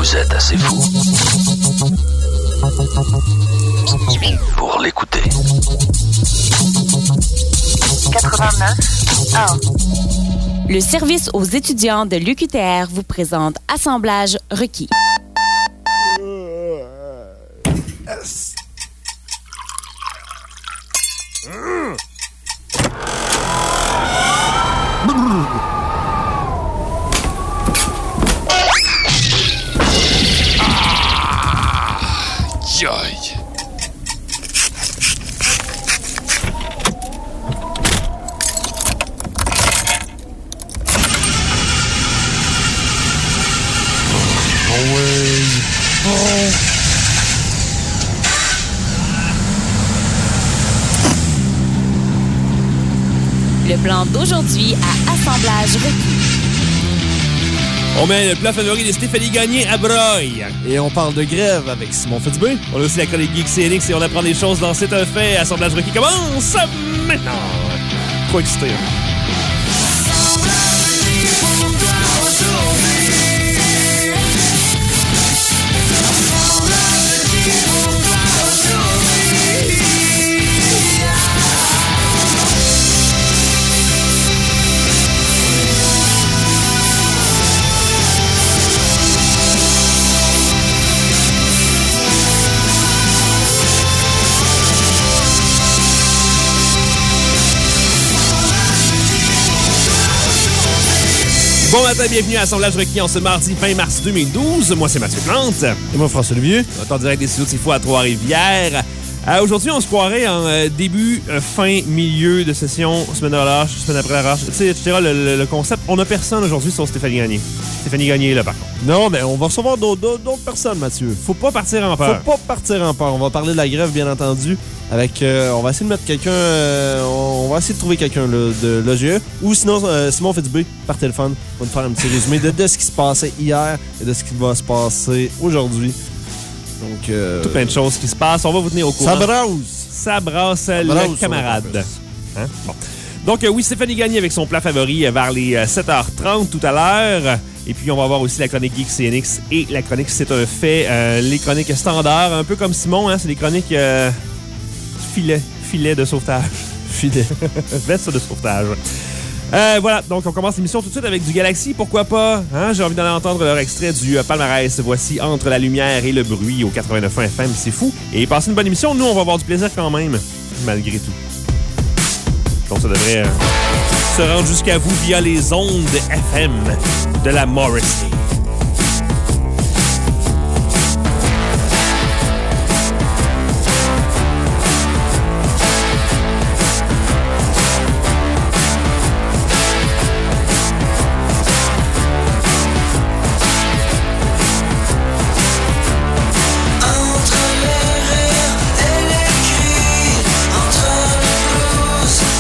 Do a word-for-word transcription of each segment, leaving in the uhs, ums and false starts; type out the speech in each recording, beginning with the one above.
Vous êtes assez fou pour l'écouter. quatre-vingt-neuf un. Le service aux étudiants de l'U Q T R vous présente Assemblage requis. Yes. Aïe. Oh ouais. Oh. Le plan d'aujourd'hui à Assemblage requis. On met le plat favori de Stéphanie Gagné à Broglie. Et on parle de grève avec Simon Fitzbé. On a aussi la chronique Geek C N X et on apprend des choses dans C'est un fait. Assemblage requis commence maintenant. Trop excité. Bon matin, bienvenue à Assemblage requis en ce mardi vingt mars deux mille douze. Moi, c'est Mathieu Plante. Et moi, François Olivier. On est en direct des studios de Tifo à Trois-Rivières. Euh, Aujourd'hui, on se croirait en euh, début, euh, fin, milieu de session, semaine de relâche, semaine après la relâche. Tu sais, et cetera. Le, le, le concept, on n'a personne aujourd'hui sauf Stéphanie Gagné. Stéphanie Gagné est là, par contre. Non, mais on va recevoir d'autres personnes, Mathieu. Faut pas partir en peur. Faut pas partir en peur. On va parler de la grève, bien entendu. Avec, euh, on va essayer de mettre quelqu'un... Euh, on va essayer de trouver quelqu'un là, de l'O G E. Ou sinon, euh, Simon Fitzbé, par téléphone, va nous faire un petit résumé de, de ce qui se passait hier et de ce qui va se passer aujourd'hui. Donc... Euh, Tout plein de choses qui se passent. On va vous tenir au courant. Ça brasse. Ça brasse, Ça le brasse, camarade. Hein? Bon. Donc, euh, oui, Stéphanie Gagné avec son plat favori euh, vers les euh, sept heures trente tout à l'heure. Et puis, on va avoir aussi la chronique Geek C N X et la chronique C'est un fait. Euh, les chroniques standards, un peu comme Simon, hein, c'est des chroniques euh, filet, filet de sauvetage. Filet. Veste de sauvetage. Euh, voilà, donc on commence l'émission tout de suite avec du Galaxy, pourquoi pas? Hein? J'ai envie d'aller entendre leur extrait du euh, palmarès. Voici Entre la lumière et le bruit au quatre-vingt-neuf F M, c'est fou. Et passez une bonne émission, nous on va avoir du plaisir quand même, malgré tout. Donc ça devrait euh, se rendre jusqu'à vous via les ondes F M de la Morrissey.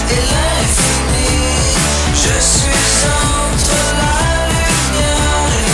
Je suis entre la lumière et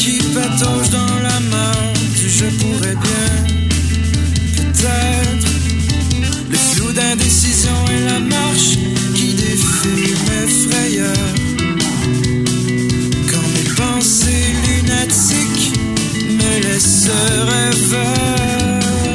qui patauge dans la main du je pourrais bien. Peut-être le flou d'indécision et la marche qui défie mes frayeurs. Quand mes pensées lunatiques me laissent rêveur.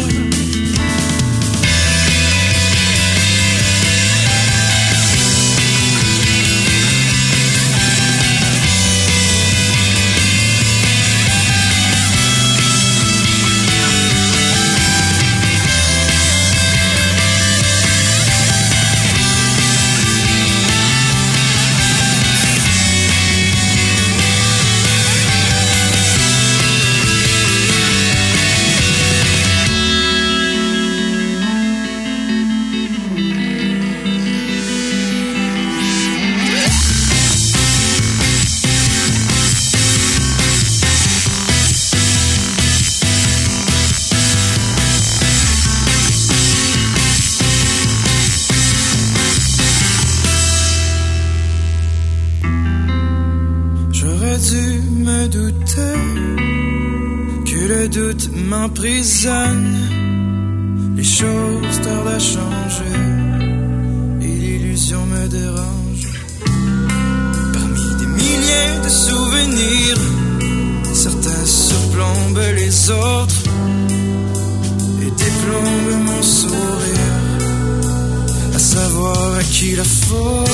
M'emprisonne, les choses tardent à changer et l'illusion me dérange. Parmi des milliers de souvenirs, certains surplombent les autres et déplombent mon sourire, à savoir à qui la faute.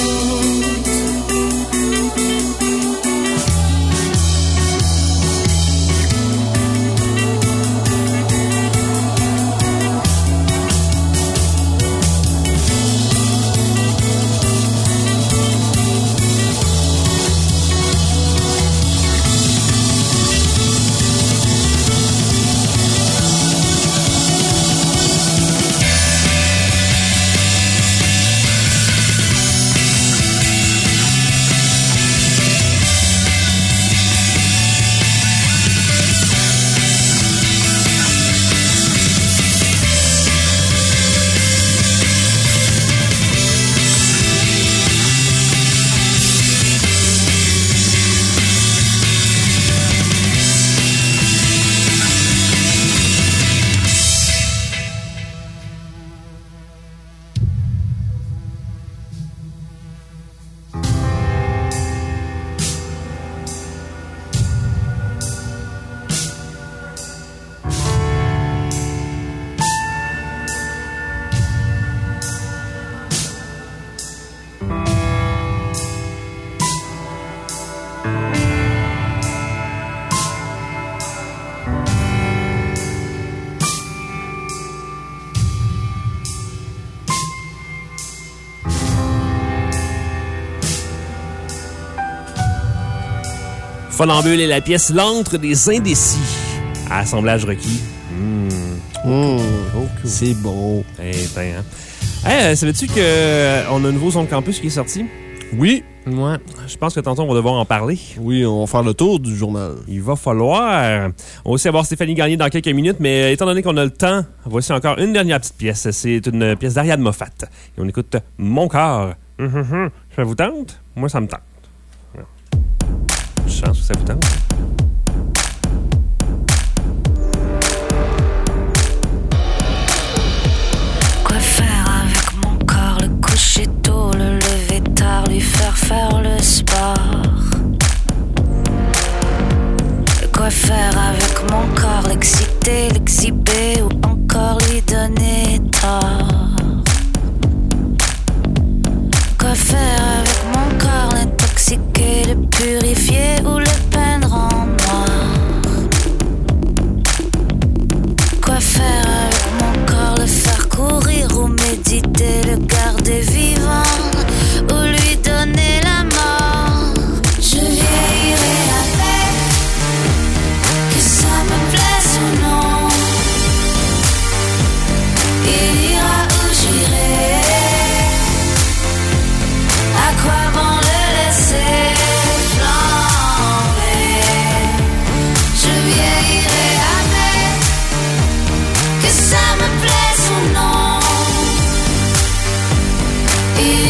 Funambule et la pièce L'antre des indécis. Assemblage requis. Mmh. Mmh. Oh, cool. C'est bon. Eh ben, hein. Hey, savais-tu qu'on a un nouveau son de campus qui est sorti? Oui. Ouais. Je pense que tantôt, on va devoir en parler. Oui, on va faire le tour du journal. Il va falloir. On va aussi avoir Stéphanie Gagné dans quelques minutes, mais étant donné qu'on a le temps, voici encore une dernière petite pièce. C'est une pièce d'Ariane Moffat. Et on écoute Mon corps. Hum, ça vous tente? Moi, ça me tente. Je pense que ça vous tente. Quoi faire avec mon corps? Le coucher tôt, le lever tard, lui faire faire le sport. Quoi faire avec mon corps? L'exciter, l'exhiber ou encore lui donner tort. Quoi faire avec mon corps? L'intoxiquer, le purifier ou le peindre en noir. Quoi faire avec mon corps? Le faire courir ou méditer, le garder vivant ou lui donner la mort. Je vieillirai avec, que ça me plaise ou non. Il ira où j'irai. À quoi bon le laisser flamber? Je vieillirai avec, que ça me plaise ou non. Il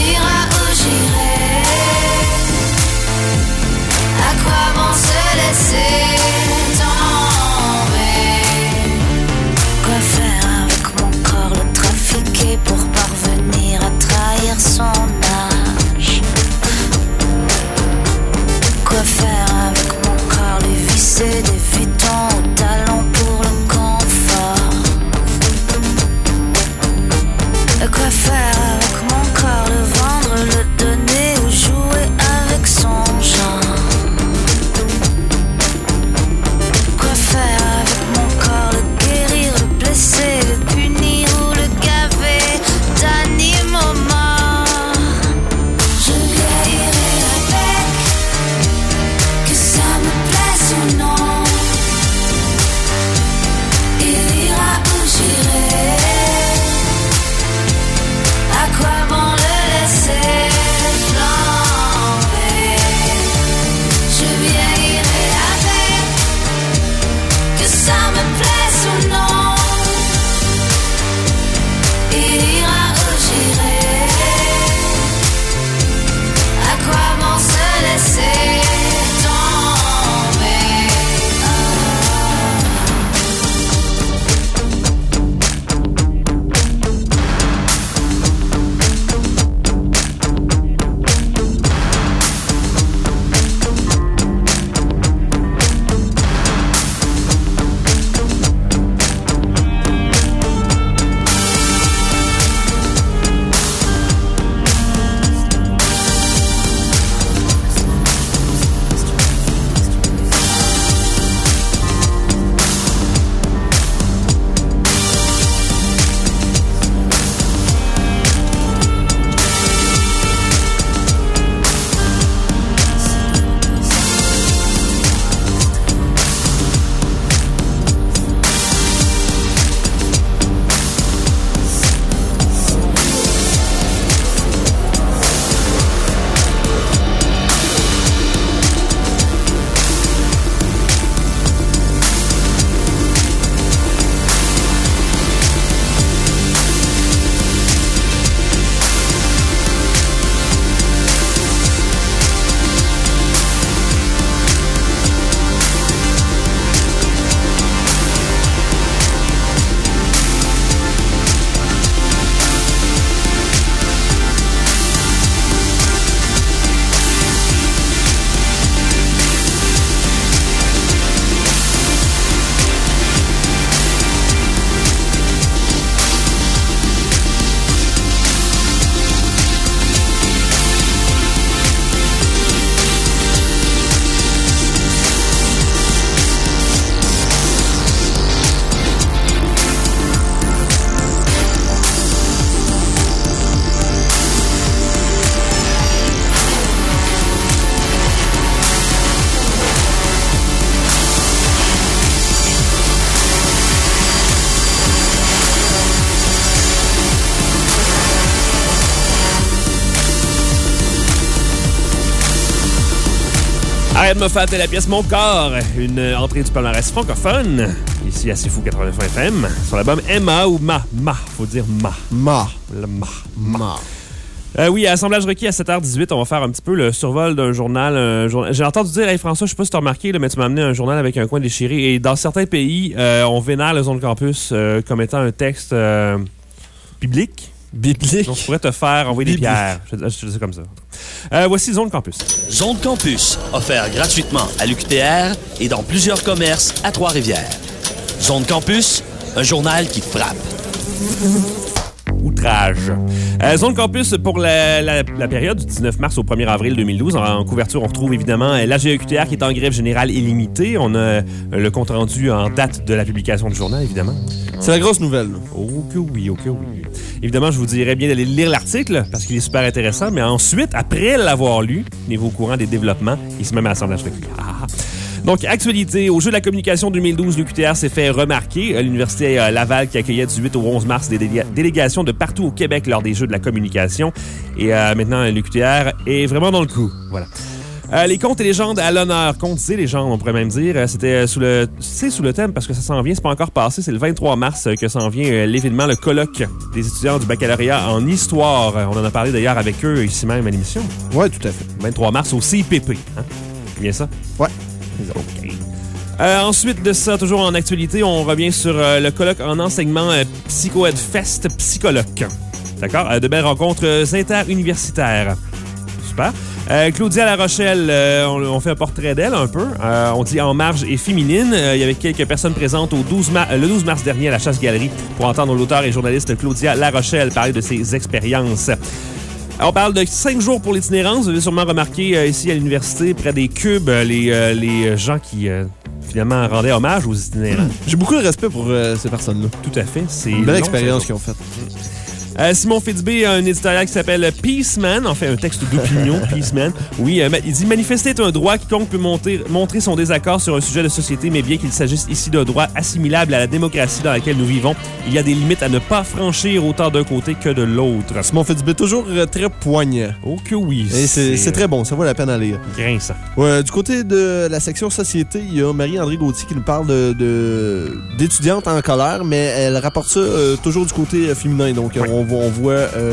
Ariane Moffat et la pièce Mon corps, une entrée du palmarès francophone, ici à C'est Fou quatre-vingt-neuf F M, sur l'album Emma ou Ma. Ma, faut dire Ma. Ma. Le Ma. Ma. Euh, oui, assemblage requis à sept heures dix-huit, on va faire un petit peu le survol d'un journal. Un journal... J'ai entendu dire, hey François, je sais pas si tu as remarqué, là, mais tu m'as amené un journal avec un coin déchiré. Et dans certains pays, euh, on vénère le Zone Campus euh, comme étant un texte euh, biblique. Biblique. Donc, je pourrais te faire envoyer Biblique. des pierres. Je, je te dis ça comme ça. Euh, voici Zone Campus. Zone Campus, offert gratuitement à l'U Q T R et dans plusieurs commerces à Trois-Rivières. Zone Campus, un journal qui frappe. Outrage. Euh, Zone Campus pour la, la, la période du dix-neuf mars au premier avril deux mille douze. En, en couverture, on retrouve évidemment l'A G E Q T R qui est en grève générale illimitée. On a euh, le compte-rendu en date de la publication du journal, évidemment. C'est la grosse nouvelle. Là. Oh que oui, oh que oui. Évidemment, je vous dirais bien d'aller lire l'article parce qu'il est super intéressant, mais ensuite, après l'avoir lu, tenez-vous au courant des développements et se met à l'assemblage requis. Ah. Donc, actualité. Au jeu de la communication deux mille douze, l'U Q T R s'est fait remarquer. Euh, L'Université euh, Laval qui accueillait du huit au onze mars des délé- délégations de partout au Québec lors des jeux de la communication. Et euh, maintenant, l'U Q T R est vraiment dans le coup. Voilà. Euh, les contes et légendes à l'honneur. Contes et légendes, on pourrait même dire. Euh, C'était sous le, c'est sous le thème parce que ça s'en vient, c'est pas encore passé. C'est le vingt-trois mars euh, que s'en vient euh, l'événement, le colloque des étudiants du baccalauréat en histoire. Euh, on en a parlé d'ailleurs avec eux ici même à l'émission. Ouais, tout à fait. vingt-trois mars au C I P P. Hein? C'est bien ça? Ouais. OK. Euh, ensuite de ça, toujours en actualité, on revient sur euh, le colloque en enseignement euh, Psycho-Ed Fest Psychologue. D'accord? Euh, de belles rencontres euh, interuniversitaires. Super. Euh, Claudia La Rochelle, euh, on, on fait un portrait d'elle un peu. Euh, on dit en marge et féminine. Euh, il y avait quelques personnes présentes au douze mar- le douze mars dernier à la Chasse-Galerie pour entendre l'auteur et journaliste Claudia La Rochelle parler de ses expériences. On parle de cinq jours pour l'itinérance. Vous avez sûrement remarqué euh, ici à l'université, près des cubes, euh, les, euh, les gens qui euh, finalement rendaient hommage aux itinérants. J'ai beaucoup de respect pour euh, ces personnes-là. Tout à fait. C'est Une belle long, expérience ça. qu'ils ont faite. Euh, Simon Fitzbé a un éditorial qui s'appelle Peaceman, en fait un texte d'opinion, Peaceman. Oui, euh, il dit « Manifester est un droit, quiconque peut monter, montrer son désaccord sur un sujet de société, mais bien qu'il s'agisse ici d'un droit assimilable à la démocratie dans laquelle nous vivons, il y a des limites à ne pas franchir autant d'un côté que de l'autre. » Simon Fitzbé, toujours euh, très poignant. Oh que oui. Et c'est, c'est très bon, ça vaut la peine à lire. Grinçant. Ouais, du côté de la section société, il y a Marie-André Gauthier qui nous parle de, de, d'étudiantes en colère, mais elle rapporte ça euh, toujours du côté euh, féminin. Donc, Ouais. on, on voit euh,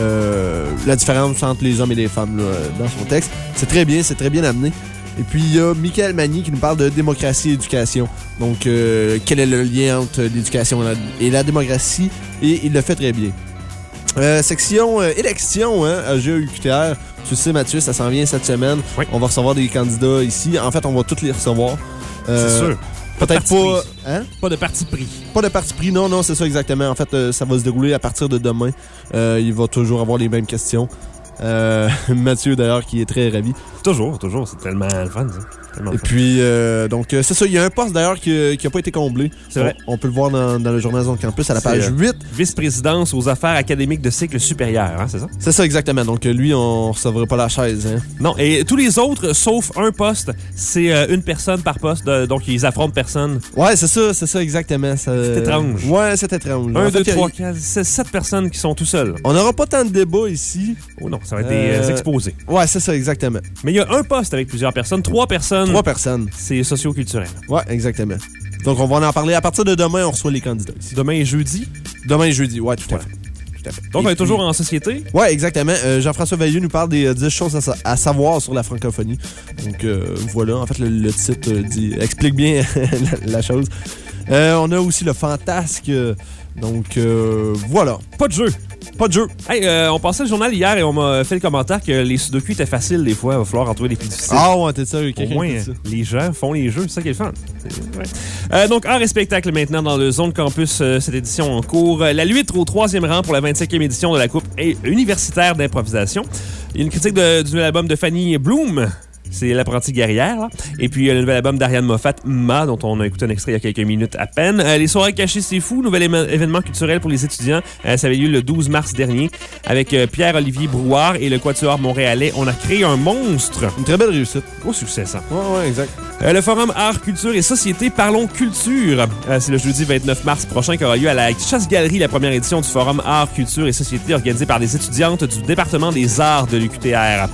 euh, la différence entre les hommes et les femmes là, dans son texte. C'est très bien, c'est très bien amené. Et puis, il y a Michael Magny qui nous parle de démocratie et éducation. Donc, euh, quel est le lien entre l'éducation et la démocratie? Et il le fait très bien. Euh, section euh, élection, hein, à G E U Q T R. Tu sais, Mathieu, ça s'en vient cette semaine. Oui. On va recevoir des candidats ici. En fait, on va tous les recevoir. Euh, C'est sûr. Peut-être Pas de pas. parti Hein? Pas de parti pris. Pas de parti pris, non, non, c'est ça exactement. En fait, euh, ça va se dérouler à partir de demain. Euh, il va toujours avoir les mêmes questions. Euh, Mathieu, d'ailleurs, qui est très ravi. Toujours, toujours. C'est tellement le fun, ça. Tellement Et le fun. puis, euh, donc, euh, c'est ça. Il y a un poste, d'ailleurs, qui n'a pas été comblé. C'est vrai. On, on peut le voir dans, dans le journal Zone Campus à la page C'est, euh, huit. Vice-présidence aux affaires académiques de cycle supérieur, hein, c'est ça? C'est ça exactement. Donc, euh, lui, on ne recevra pas la chaise. Hein. Non, et tous les autres, sauf un poste, c'est euh, une personne par poste, de- donc ils affrontent personne. Ouais, c'est ça, c'est ça exactement. Ça... C'est étrange. Ouais, c'est étrange. Un, En deux, fait, trois, il y a- quatre, c'est sept personnes qui sont tout seuls. On n'aura pas tant de débats ici. Oh non, ça va être Euh, des euh, exposés. Ouais, c'est ça exactement. Mais il y a un poste avec plusieurs personnes, trois personnes, Trois personnes. c'est socio-culturel. Ouais, exactement. Donc, on va en parler. À partir de demain, on reçoit les candidats ici. Demain est jeudi, Demain et jeudi, ouais, tout à Voilà. fait. Tout à fait. donc Et on est puis- toujours en société. Ouais, exactement. Euh, Jean-François Veilleux nous parle des euh, dix choses à, sa- à savoir sur la francophonie. Donc, euh, voilà. En fait, le, le titre euh, dit, explique bien la, la chose. Euh, on a aussi le fantasque. euh, Donc, euh, voilà. Pas de jeu. Pas de jeu. Hey, euh, on passait le journal hier et on m'a fait le commentaire que les sudoku étaient faciles des fois. Il va falloir en trouver des plus difficiles. Ah ouais, t'es sérieux? Au Quelqu'un moins, qui dit ça? les gens font les jeux, c'est ça qui est le fun. C'est- ouais. Euh, donc, art et spectacle maintenant dans le Zone Campus, euh, cette édition en cours. Euh, La Luître au troisième rang pour la vingt-cinquième édition de la Coupe et- universitaire d'improvisation. Il y a une critique de- du nouvel album de Fanny Bloom. C'est L'apprenti guerrière. Là. Et puis, euh, le nouvel album d'Ariane Moffat, Ma, dont on a écouté un extrait il y a quelques minutes à peine. Euh, les soirées cachées, c'est fou. Nouvel éma- événement culturel pour les étudiants. Euh, ça avait lieu le douze mars dernier avec euh, Pierre-Olivier Brouard et le Quatuor montréalais. On a créé un monstre. Une très belle réussite. Gros succès, ça. Ouais, ouais, exact. Euh, le forum Art, Culture et Société Parlons Culture. Euh, c'est le jeudi vingt-neuf mars prochain qu'aura lieu à la Chasse-Galerie la première édition du forum Art, Culture et Société organisée par des étudiantes du département des arts de l'U Q T R.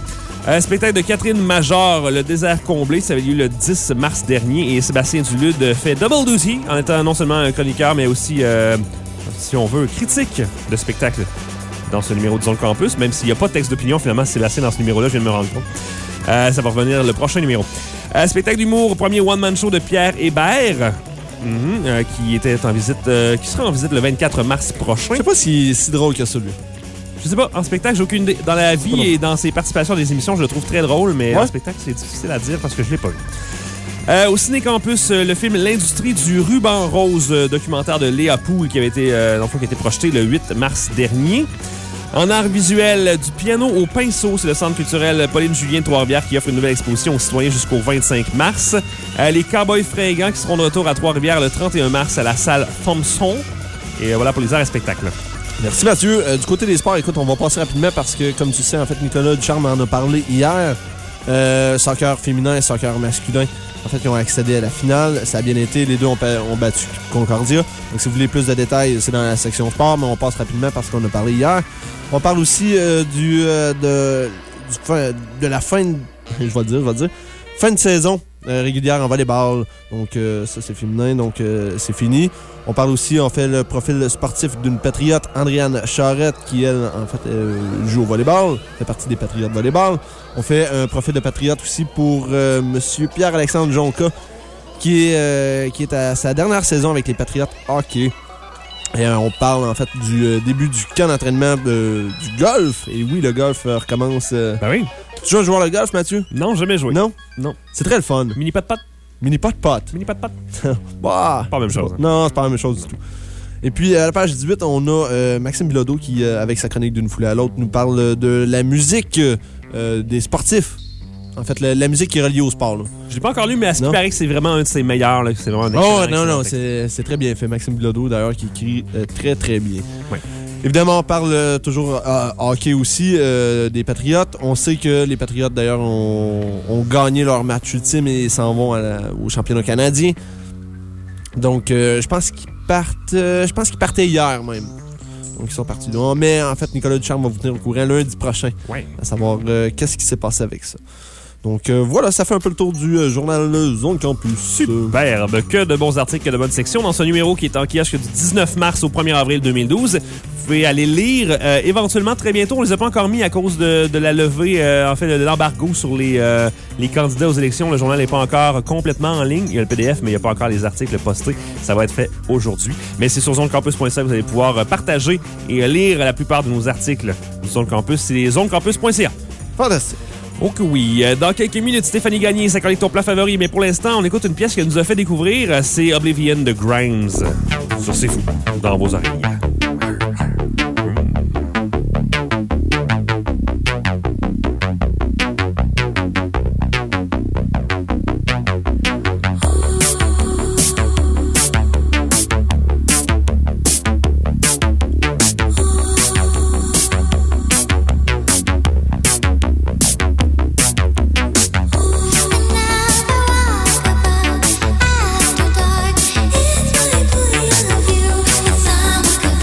Euh, spectacle de Catherine Major, Le désert comblé, ça avait lieu le dix mars dernier et Sébastien Dulude fait double duty en étant non seulement un chroniqueur mais aussi, euh, si on veut, critique de spectacle dans ce numéro de Zone Campus, même s'il n'y a pas de texte d'opinion, finalement, c'est Sébastien dans ce numéro-là, je viens de me rendre compte. Euh, ça va revenir le prochain numéro. Euh, spectacle d'humour, premier one-man show de Pierre Hébert, mm-hmm, euh, qui était en visite, euh, qui sera en visite le vingt-quatre mars prochain. Je sais pas si si drôle que ça, lui. Je sais pas, en spectacle, j'ai aucune idée. Dans la vie et dans ses participations à des émissions, je le trouve très drôle, mais ouais. En spectacle, c'est difficile à dire parce que je l'ai pas vu. Euh, au Ciné Campus, euh, le film L'industrie du ruban rose, euh, documentaire de Léa Poul, qui avait été, euh, qui a été projeté le huit mars dernier. En art visuel, du piano au pinceau, c'est le centre culturel Pauline Julien de Trois-Rivières qui offre une nouvelle exposition aux citoyens jusqu'au vingt-cinq mars. Euh, les Cowboys fringants qui seront de retour à Trois-Rivières le trente et un mars à la salle Thompson. Et euh, voilà pour les arts et spectacles. Merci Mathieu. Euh, du côté des sports, écoute, on va passer rapidement parce que, comme tu sais, en fait, Nicolas Ducharme en a parlé hier. Euh, soccer féminin et soccer masculin. En fait, ils ont accédé à la finale. Ça a bien été. Les deux ont, ont battu Concordia. Donc, si vous voulez plus de détails, c'est dans la section sport, mais on passe rapidement parce qu'on a parlé hier. On parle aussi euh, du, euh, de, du fin, de la fin de, je vais le dire, je vais le dire, fin de saison euh, régulière en volleyball. Donc, euh, ça, c'est féminin. Donc, euh, c'est fini. On parle aussi, on fait le profil sportif d'une patriote, Andréane Charette, qui, elle, en fait, euh, joue au volleyball, fait partie des patriotes volleyball. On fait un profil de patriote aussi pour euh, M. Pierre-Alexandre Jonca, qui est, euh, qui est à sa dernière saison avec les Patriotes hockey. Et euh, on parle, en fait, du euh, début du camp d'entraînement euh, du golf. Et oui, le golf euh, recommence. Euh... Ben oui. Tu joues à jouer au golf, Mathieu? Non, jamais joué. Non? Non. C'est très le fun. Mini pat-pat? Mini pot-pot. Mini pat-pat? Bah, pas la même chose. Hein. Non, c'est pas la même chose du tout. Et puis, à la page dix-huit, on a euh, Maxime Bilodeau qui, euh, avec sa chronique d'une foulée à l'autre, nous parle de la musique euh, des sportifs. En fait, la, la musique qui est reliée au sport. Là. Je l'ai pas encore lu, mais à ce qui paraît que c'est vraiment un de ses meilleurs. Là, c'est vraiment un oh, non, non, c'est, c'est très bien fait. Maxime Bilodeau, d'ailleurs, qui écrit euh, très, très bien. Oui. Évidemment, on parle euh, toujours euh, hockey aussi euh, des Patriotes. On sait que les Patriotes, d'ailleurs, ont, ont gagné leur match ultime et s'en vont à la, au championnat canadien. Donc, euh, je pense qu'ils partent. Euh, je pense qu'ils partaient hier même. Donc, ils sont partis là. Mais en fait, Nicolas Ducharme va vous tenir au courant lundi prochain. Ouais. À savoir euh, qu'est-ce qui s'est passé avec ça. Donc euh, voilà, ça fait un peu le tour du euh, journal Zone Campus. Superbe. Que de bons articles, que de bonnes sections. Dans ce numéro qui est en kiosque du dix-neuf mars au premier avril deux mille douze, vous pouvez aller lire euh, éventuellement très bientôt. On les a pas encore mis à cause de, de la levée, euh, en fait, de l'embargo sur les, euh, les candidats aux élections. Le journal n'est pas encore complètement en ligne. Il y a le P D F, mais il n'y a pas encore les articles postés. Ça va être fait aujourd'hui. Mais c'est sur zone campus point c a que vous allez pouvoir partager et lire la plupart de nos articles. Zone Campus, c'est zone campus point c a. Fantastique. Oh que oui. Dans quelques minutes, Stéphanie Gagné, ça collecte ton plat favori. Mais pour l'instant, on écoute une pièce qu'elle nous a fait découvrir. C'est Oblivion de Grimes. Sur C'est Fou, dans vos oreilles. After dark, it's my point of view. Some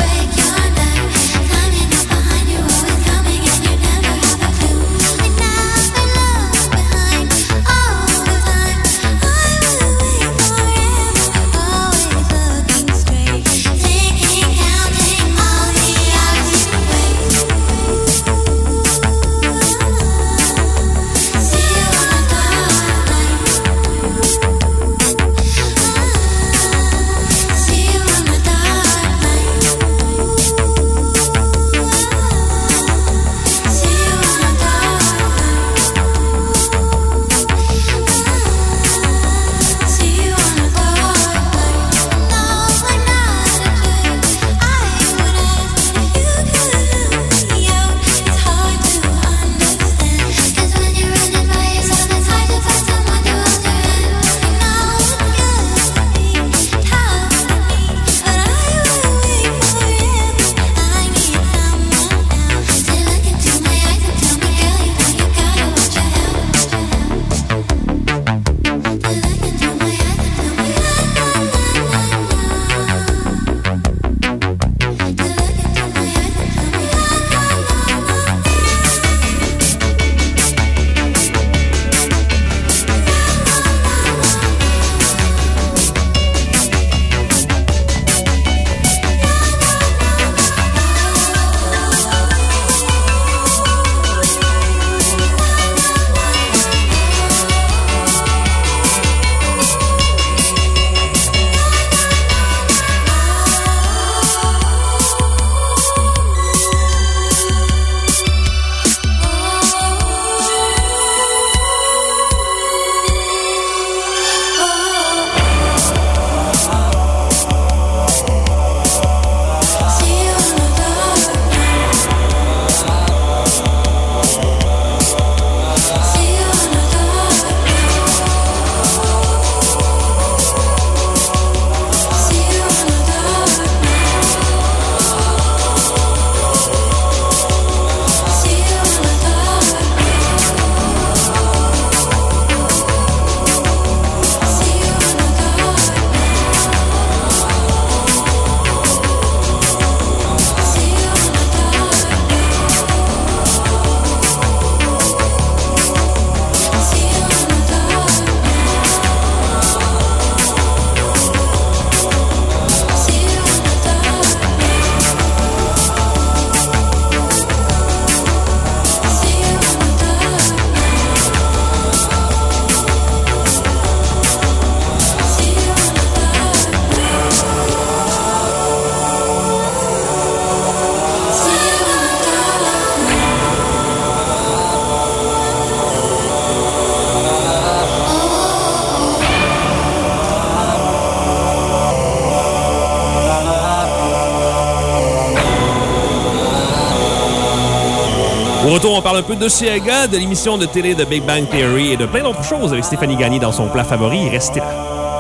Au retour, on parle un peu de Chiaga, de l'émission de télé de Big Bang Theory et de plein d'autres choses avec Stéphanie Gagné dans son plat favori. Restez là.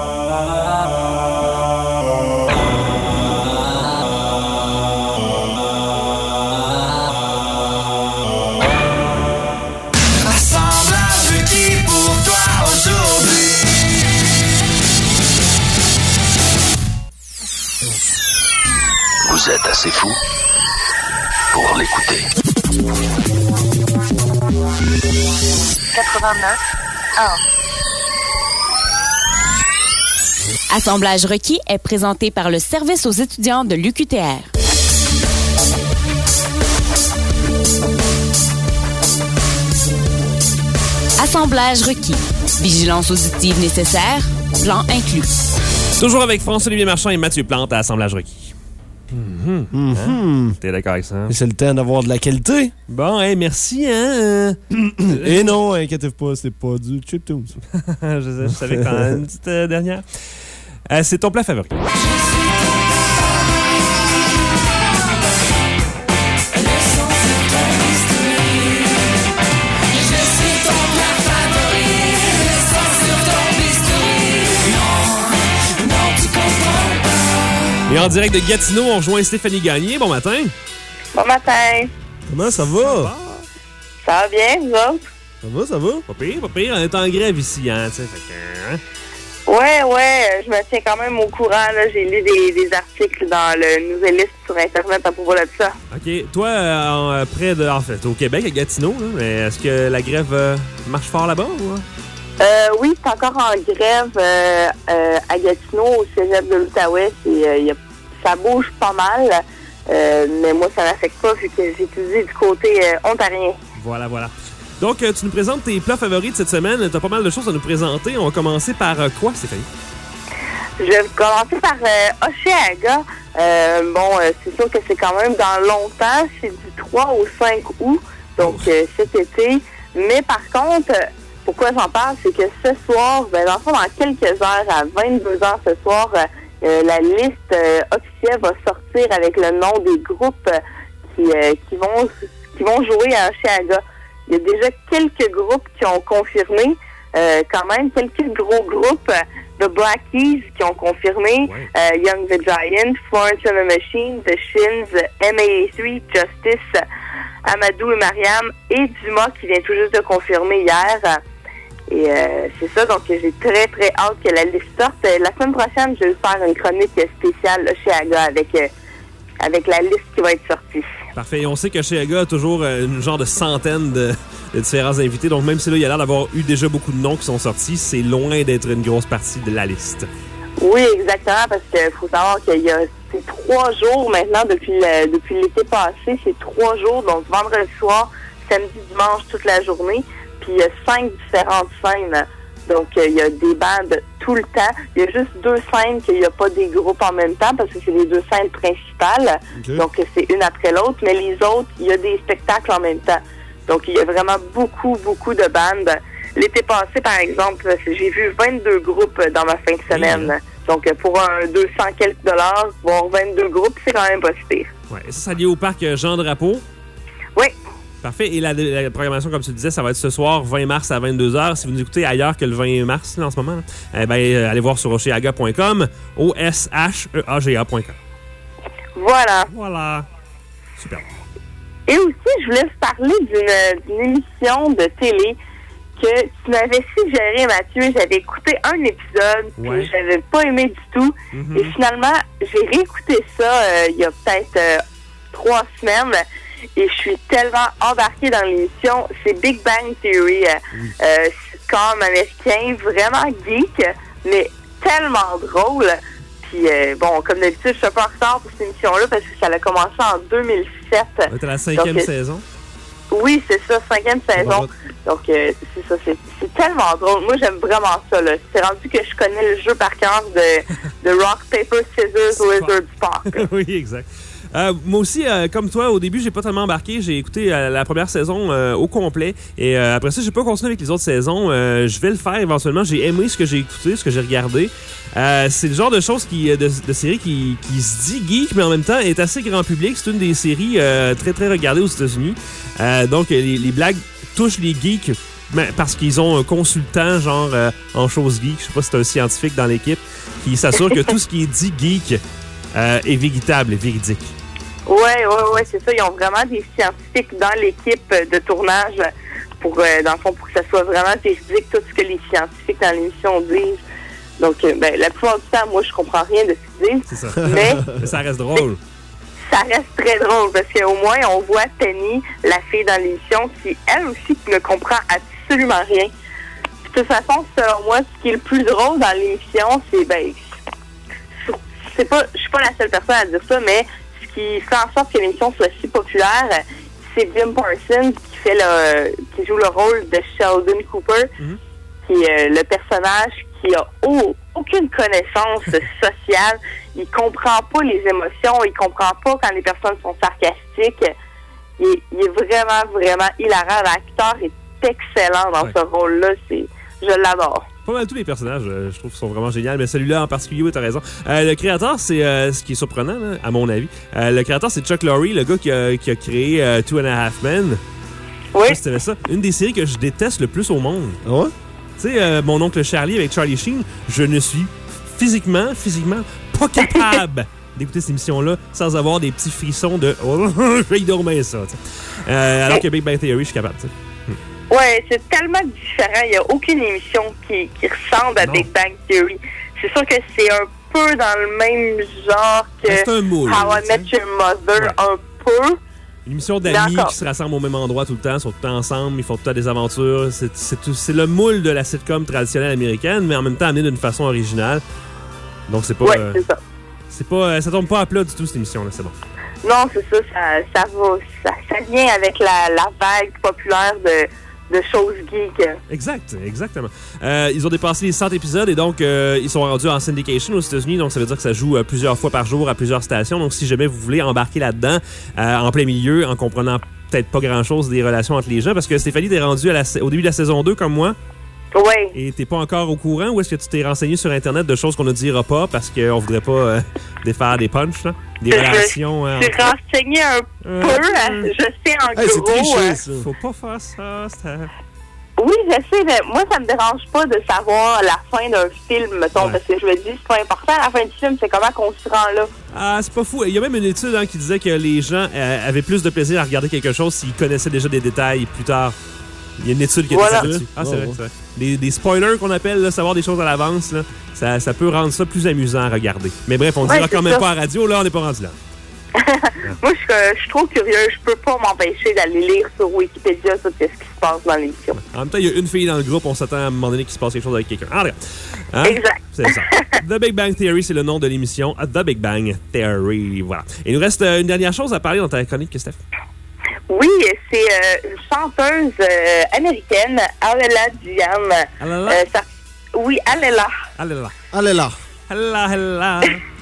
Assemblage requis pour toi aujourd'hui. Vous êtes assez fou pour l'écouter. quatre-vingt-neuf un. Assemblage requis est présenté par le service aux étudiants de l'U Q T R. Assemblage requis. Vigilance auditive nécessaire. Plan inclus. Toujours avec François-Olivier Marchand et Mathieu Plante à Assemblage requis. Mm-hmm. Mm-hmm. Hein? T'es d'accord avec ça? Hein? Et c'est le temps d'avoir de la qualité. Bon, hey, merci, hein? Et non, inquiétez-vous pas, c'est pas du chiptune. je, je savais quand même une petite euh, dernière. Euh, c'est ton plat favori. Et en direct de Gatineau, on rejoint Stéphanie Gagné. Bon matin. Bon matin. Comment ça va? Ça va bien, vous autres? Ça va, ça va? Pas pire, pas pire. On est en grève ici, hein, tu sais. Fait que, hein? Ouais, ouais, je me tiens quand même au courant. Là. J'ai lu des, des articles dans le Nouvelliste sur Internet à propos de ça. OK. Toi, euh, près de... En fait, au Québec, à Gatineau, là, mais est-ce que la grève euh, marche fort là-bas ou... Euh, oui, c'est encore en grève euh, euh, à Gatineau, au cégep de l'Outaouais. Et, euh, y a, ça bouge pas mal, euh, mais moi, ça m'affecte pas vu que j'étudie du côté euh, ontarien. Voilà, voilà. Donc, euh, tu nous présentes tes plats favoris de cette semaine. Tu as pas mal de choses à nous présenter. On va commencer par euh, quoi, Stéphanie? Je vais commencer par euh, Hochelaga. Euh, bon, euh, c'est sûr que c'est quand même dans longtemps. C'est du trois au cinq août, donc euh, cet été. Mais par contre... Pourquoi j'en parle, c'est que ce soir, ben, dans le fond, dans quelques heures, à vingt-deux heures ce soir, euh, la liste euh, officielle va sortir avec le nom des groupes euh, qui, euh, qui vont qui vont jouer à Hochelaga. Il y a déjà quelques groupes qui ont confirmé, euh, quand même, quelques gros groupes. The Black Keys qui ont confirmé, ouais. euh, Young the Giant, Florence and the Machine, The Shins, M A trois, Justice, Amadou et Mariam et Dumas qui vient tout juste de confirmer hier. Et euh, c'est ça, donc j'ai très très hâte que la liste sorte. La semaine prochaine, je vais faire une chronique spéciale chez Aga avec, euh, avec la liste qui va être sortie. Parfait. Et on sait que chez Aga a toujours euh, une genre de centaine de, de différents invités. Donc même si là, il y a l'air d'avoir eu déjà beaucoup de noms qui sont sortis, c'est loin d'être une grosse partie de la liste. Oui, exactement, parce qu'il faut savoir qu'il y a c'est trois jours maintenant depuis, le, depuis l'été passé. C'est trois jours, donc vendredi soir, samedi, dimanche, toute la journée. Puis il y a cinq différentes scènes. Donc, euh, il y a des bandes tout le temps. Il y a juste deux scènes qu'il n'y a pas des groupes en même temps parce que c'est les deux scènes principales. Okay. Donc, c'est une après l'autre. Mais les autres, il y a des spectacles en même temps. Donc, il y a vraiment beaucoup, beaucoup de bandes. L'été passé, par exemple, j'ai vu vingt-deux groupes dans ma fin de semaine. Oui. Donc, pour un deux cents quelques dollars, voir vingt-deux groupes, c'est quand même pas si pire. Oui, ça, ça lié au parc Jean Drapeau. Oui. Parfait. Et la, la programmation, comme tu le disais, ça va être ce soir, vingt mars à vingt-deux heures. Si vous nous écoutez ailleurs que le vingt mars, là, en ce moment, là, eh bien, euh, allez voir sur hochelaga point com, O S H E A G A point com. Voilà. Voilà. Super. Et aussi, je voulais vous parler d'une, d'une émission de télé que tu m'avais suggéré, Mathieu. J'avais écouté un épisode ouais. que j'avais pas aimé du tout. Mm-hmm. Et finalement, j'ai réécouté ça euh, il y a peut-être euh, trois semaines. Et je suis tellement embarquée dans l'émission. C'est Big Bang Theory. Oui. Euh, sitcom américain, vraiment geek, mais tellement drôle. Puis, euh, bon, comme d'habitude, je suis un peu en retard pour cette émission-là parce que ça a commencé en deux mille sept. C'était la cinquième Donc, saison? Oui, c'est ça, cinquième saison. Donc, euh, c'est ça, c'est, c'est tellement drôle. Moi, j'aime vraiment ça, là. C'est rendu que je connais le jeu par cœur de, de Rock, Paper, Scissors, Lizard, Spock. Oui, exact. Euh, moi aussi, euh, comme toi, au début, j'ai pas tellement embarqué. J'ai écouté euh, la première saison euh, au complet. Et euh, après ça, j'ai pas continué avec les autres saisons. Euh, je vais le faire éventuellement. J'ai aimé ce que j'ai écouté, ce que j'ai regardé. Euh, c'est le genre de choses qui, de, de série qui, qui se dit geek, mais en même temps est assez grand public. C'est une des séries euh, très, très regardées aux États-Unis. Euh, donc, les, les blagues touchent les geeks parce qu'ils ont un consultant, genre, euh, en choses geek. Je sais pas si c'est un scientifique dans l'équipe qui s'assure que tout ce qui est dit geek euh, est véritable et véridique. Oui, oui, oui, c'est ça. Ils ont vraiment des scientifiques dans l'équipe de tournage pour, euh, dans le fond, pour que ça soit vraiment véridique, tout ce que les scientifiques dans l'émission disent. Donc, euh, ben, la plupart du temps, moi, je comprends rien de ce qu'ils disent. C'est ça. Mais, mais ça reste drôle. Ça reste très drôle parce qu'au moins, on voit Penny, la fille dans l'émission, qui, elle aussi, ne comprend absolument rien. De toute façon, selon moi, ce qui est le plus drôle dans l'émission, c'est, ben, c'est pas, je suis pas la seule personne à dire ça, mais ce qui fait en sorte que l'émission soit si populaire, c'est Jim Parsons qui fait le, qui joue le rôle de Sheldon Cooper, mm-hmm. qui est le personnage qui a oh, aucune connaissance sociale. Il comprend pas les émotions, il comprend pas quand les personnes sont sarcastiques. Il, il est vraiment, vraiment hilarant. L'acteur est excellent dans ouais. ce rôle-là. C'est, je l'adore. Pas mal tous les personnages, euh, je trouve, sont vraiment géniaux, mais celui-là en particulier, oui, t'as raison. Euh, le créateur, c'est euh, ce qui est surprenant, là, à mon avis. Euh, le créateur, c'est Chuck Lorre, le gars qui a, qui a créé euh, Two and a Half Men. Oui. Je sais pas si ça. Une des séries que je déteste le plus au monde. Ah ouais? Tu sais, euh, mon oncle Charlie avec Charlie Sheen, je ne suis physiquement, physiquement pas capable d'écouter cette émission-là sans avoir des petits frissons de « Oh, je vais y dormir ça ». Euh, alors que Big Bang Theory, je suis capable, tu sais. Ouais, c'est tellement différent. Il n'y a aucune émission qui, qui ressemble à non. Big Bang Theory. C'est sûr que c'est un peu dans le même genre que c'est un moule, How I Met Your Mother, ouais. un peu. Une émission d'amis qui se rassemblent au même endroit tout le temps, sont tout le temps ensemble, ils font tout le temps des aventures. C'est, c'est, tout, c'est le moule de la sitcom traditionnelle américaine, mais en même temps amené d'une façon originale. Donc c'est pas... Ouais, euh, c'est ça. C'est pas, ça tombe pas à plat du tout, cette émission-là, c'est bon. Non, c'est ça, ça, ça va. Ça, ça vient avec la, la vague populaire de... de choses geeks. Exact, exactement. Euh, ils ont dépassé les cent épisodes et donc euh, ils sont rendus en syndication aux États-Unis, donc ça veut dire que ça joue euh, plusieurs fois par jour à plusieurs stations. Donc si jamais vous voulez embarquer là-dedans, euh, en plein milieu, en comprenant peut-être pas grand-chose des relations entre les gens, parce que Stéphanie, t'es rendue à la, au début de la saison deux comme moi. Oui. Et t'es pas encore au courant ou est-ce que tu t'es renseigné sur Internet de choses qu'on ne dira pas parce qu'on voudrait pas euh, défaire des punchs, là? Des je relations... Je suis euh, renseigné un euh, peu, euh, je sais en hey, gros. C'est triché, ça. Faut pas faire ça, c'est... Oui, je sais, mais moi, ça me dérange pas de savoir la fin d'un film, mettons, ouais. parce que je me dis, c'est pas important, la fin du film, c'est comment qu'on se rend là. Ah, c'est pas fou. Il y a même une étude hein, qui disait que les gens euh, avaient plus de plaisir à regarder quelque chose s'ils connaissaient déjà des détails plus tard. Il y a une étude qui a voilà. dit ça là-dessus. Ah, c'est oh, vrai, c'est vrai. Des, des spoilers qu'on appelle, là, savoir des choses à l'avance, là, ça, ça peut rendre ça plus amusant à regarder. Mais bref, on ne ouais, dira quand même ça. Pas à la radio, là, on n'est pas rendu là. Moi, je, je suis trop curieux. Je peux pas m'empêcher d'aller lire sur Wikipédia tout ce qui se passe dans l'émission. En même temps, il y a une fille dans le groupe, on s'attend à un moment donné qu'il se passe quelque chose avec quelqu'un. Ah, hein? Exact. C'est ça. The Big Bang Theory, c'est le nom de l'émission. The Big Bang Theory, voilà. Et il nous reste une dernière chose à parler dans ta chronique, Steph. Oui, c'est euh, une chanteuse euh, américaine, Alela Diane. Alela? Euh, ça... Oui, Alela. Alela. Alela. Alela, Alela.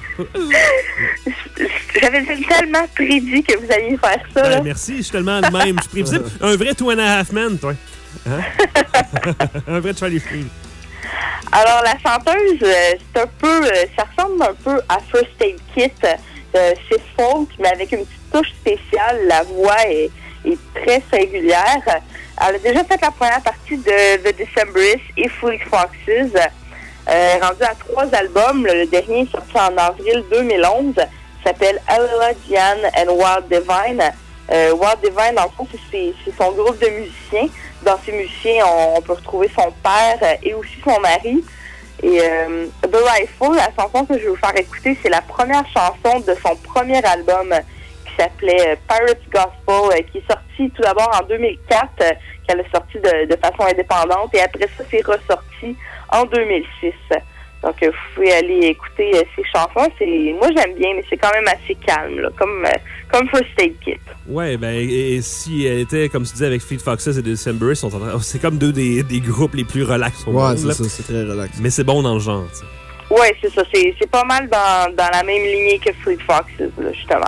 J'avais tellement prédit que vous alliez faire ça. Ben, merci, je suis tellement de même. Je suis prévisible. Un vrai Two and a Half Men, toi. Hein? Un vrai Charlie Sheen. Alors, la chanteuse, euh, c'est un peu... Euh, ça ressemble un peu à First Aid Kit. Euh, c'est folk, mais avec une petite touche spéciale. La voix est, est très singulière. Elle a déjà fait la première partie de The Decemberists et Fleet Foxes. Euh, rendu à trois albums. Le dernier est sorti en avril deux mille onze. S'appelle Alela Diane and Wild Divine. Euh, Wild Divine, dans le fond, c'est, c'est son groupe de musiciens. Dans ces musiciens, on, on peut retrouver son père et aussi son mari. Et euh, The Rifle, la chanson que je vais vous faire écouter, c'est la première chanson de son premier album qui s'appelait Pirates Gospel, euh, qui est sorti tout d'abord en deux mille quatre, euh, qu'elle a sorti de, de façon indépendante. Et après ça, c'est ressorti en deux mille six. Donc, euh, vous pouvez aller écouter euh, ces chansons. C'est, moi, j'aime bien, mais c'est quand même assez calme, là, comme, euh, comme First Aid Kit. Ouais, ben, et, et si elle était, comme tu disais, avec Fleet Foxes et Decemberists, c'est comme deux des, des groupes les plus relax au ouais, monde. Ouais, c'est là. ça, c'est très relax. Mais c'est bon dans le genre, tu sais. Ouais, c'est ça. C'est, c'est pas mal dans, dans la même lignée que Fleet Foxes, là, justement.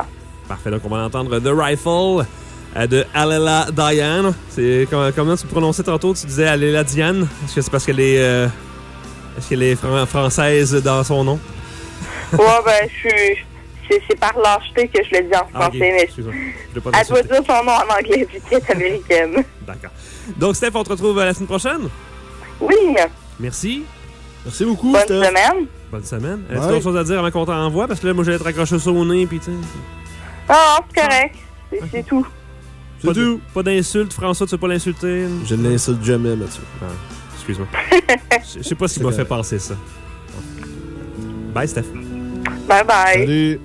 Parfait, donc on va entendre The Rifle euh, de Alela Diane. C'est, comment, comment tu prononçais tantôt? Tu disais Alela Diane? Est-ce que c'est parce qu'elle est, euh, est-ce qu'elle est fran- française dans son nom? Ouais, ben, je suis... C'est, c'est par lâcheté que je le dis en français, Ah, okay. mais Excuse-moi. Je l'ai pas elle doit insulté. dire son nom en anglais vu qu'elle est américaine. D'accord. Donc, Steph, on te retrouve la semaine prochaine. Oui, Merci. Merci beaucoup, bonne Steph. semaine. Bonne semaine. Est-ce que Ouais. tu as autre chose à dire avant qu'on t'envoie? Parce que là, moi, j'allais te raccrocher ça au nez, puis tu sais. Ah, c'est correct. C'est, Ok. c'est tout. C'est Pas, tout. de- pas d'insulte, François, tu veux pas l'insulter? Je ne l'insulte jamais, Mathieu. Ah, excuse-moi. Je je sais pas ce qui C'est m'a fait correct. penser ça. Bye, Steph. Bye bye. Salut.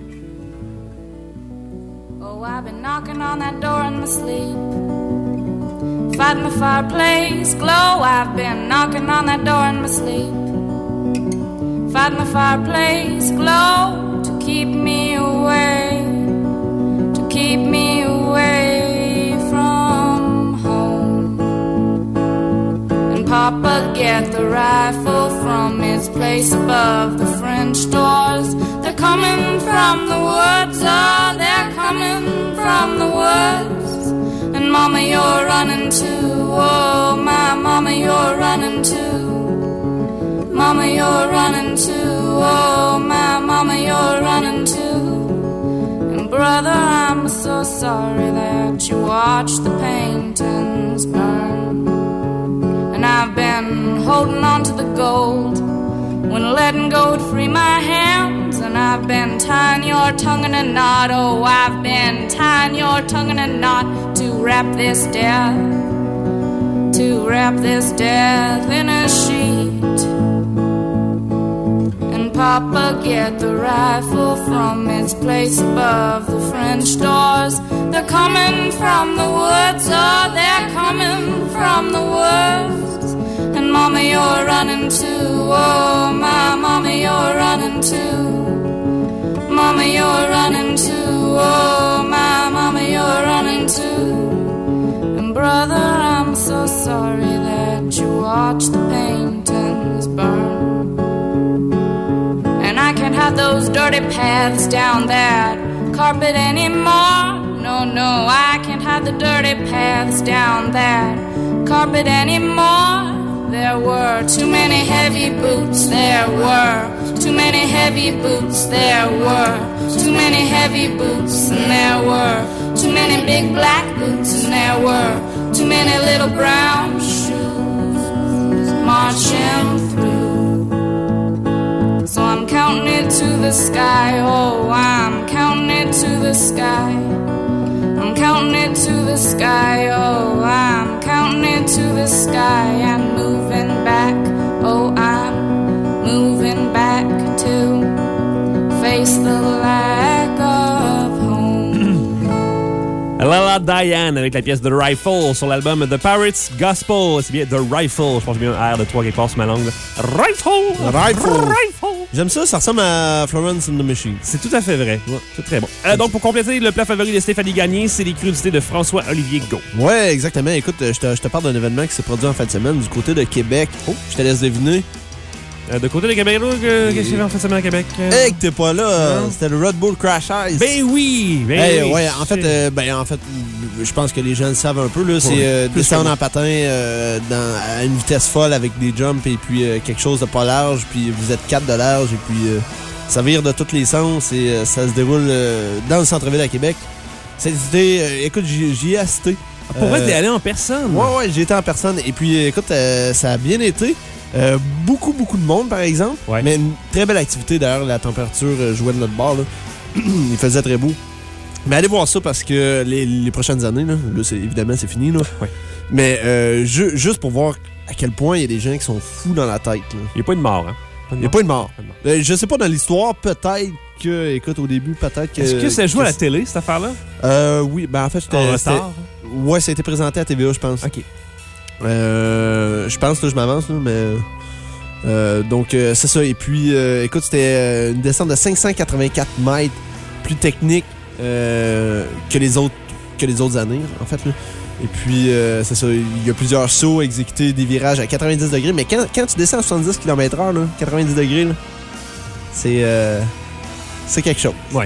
Oh, I've been knocking on that door in my sleep, fighting the fireplace glow. I've been knocking on that door in my sleep, fighting the fireplace glow to keep me away, to keep me away from home. And Papa, get the rifle from its place above the French doors. They're coming from the woods, oh, they're coming from the woods. And Mama, you're running too, oh, my Mama, you're running too. Mama, you're running too, oh, my Mama, you're running too. And brother, I'm so sorry that you watched the paintings burn. And I've been holding on to the gold when letting go would free my hands. And I've been tying your tongue in a knot. Oh, I've been tying your tongue in a knot to wrap this death, to wrap this death in a sheet. And Papa, get the rifle from its place above the French doors. They're coming from the woods, oh, they're coming from the woods. And Mama, you're running too, oh, my Mama, you're running too. Mama, you're running too, oh, my Mama, you're running too. And brother, I'm so sorry that you watched the paintings burn. And I can't have those dirty paths down that carpet anymore. No, no, I can't have the dirty paths down that carpet anymore. There were too many heavy boots, there were too many heavy boots, there were too many heavy boots, and there were too many big black boots, and there were too many little brown shoes marching through. So I'm counting it to the sky, oh, I'm counting it to the sky. I'm counting it to the sky, oh, I'm counting it to the sky and moving back, oh, I'm moving back to face the lack of home. Lala Diane avec la pièce The Rifle sur l'album The Pirates Gospel. C'est bien The Rifle. Je pense que j'ai bien un R de trois quelque part sur ma langue. Rifle! Rifle! Rifle! J'aime ça, ça ressemble à Florence and the Machine. C'est tout à fait vrai. C'est très bon. Euh, donc, pour compléter le plat favori de Stéphanie Gagné, c'est les crudités de François-Olivier Gault. Ouais, exactement. Écoute, je te, je te parle d'un événement qui s'est produit en fin de semaine du côté de Québec. Oh, je te laisse deviner. Euh, de côté de Québec, là, que- qu'est-ce qu'il y avait en fait semaine à Québec? Euh, Hey, que t'es pas là, euh, Non. c'était le Red Bull Crash Ice. Ben oui! Ben Hey, oui! ouais, en fait, euh, ben, en fait, je pense que les gens le savent un peu, là. C'est Ouais, euh, plus descendre que moi. en patin euh, dans, à une vitesse folle avec des jumps et puis euh, quelque chose de pas large, puis vous êtes quatre de large et puis euh, ça vire de tous les sens et euh, ça se déroule euh, dans le centre-ville à Québec. C'était, euh, écoute, j'y j'y ai assisté. Pour vrai, Euh, t'es allé en personne? Ouais, ouais, j'ai été en personne. Et puis, écoute, euh, ça a bien été. Euh, beaucoup, beaucoup de monde, par exemple. Ouais. Mais une très belle activité. D'ailleurs, la température euh, jouait de notre bord. Là. Il faisait très beau. Mais allez voir ça parce que les, les prochaines années, là, là c'est, évidemment, c'est fini. Là. Ouais. Mais euh, ju- juste pour voir à quel point il y a des gens qui sont fous dans la tête. Là. Il n'y a pas eu de mort, hein? Il n'y a pas eu de mort. Pas de mort. Euh, je sais pas, dans l'histoire, peut-être que, écoute, au début, peut-être que... Est-ce que ça joue à la que- télé, cette affaire-là? Euh, oui, ben en fait, c'était... En c'était- retard? Ouais, ça a été présenté à T V A, je pense. OK. Euh, je pense, là, je m'avance, là, mais... Euh, donc, euh, c'est ça. Et puis, euh, écoute, c'était euh, une descente de cinq cent quatre-vingt-quatre mètres, plus technique euh, que les autres que les autres années, en fait. Là. Et puis, euh, c'est ça. Il y a plusieurs sauts exécutés, des virages à quatre-vingt-dix degrés. Mais quand, quand tu descends à soixante-dix kilomètres heure, là, quatre-vingt-dix degrés, là, c'est... Euh, c'est quelque chose. Ouais.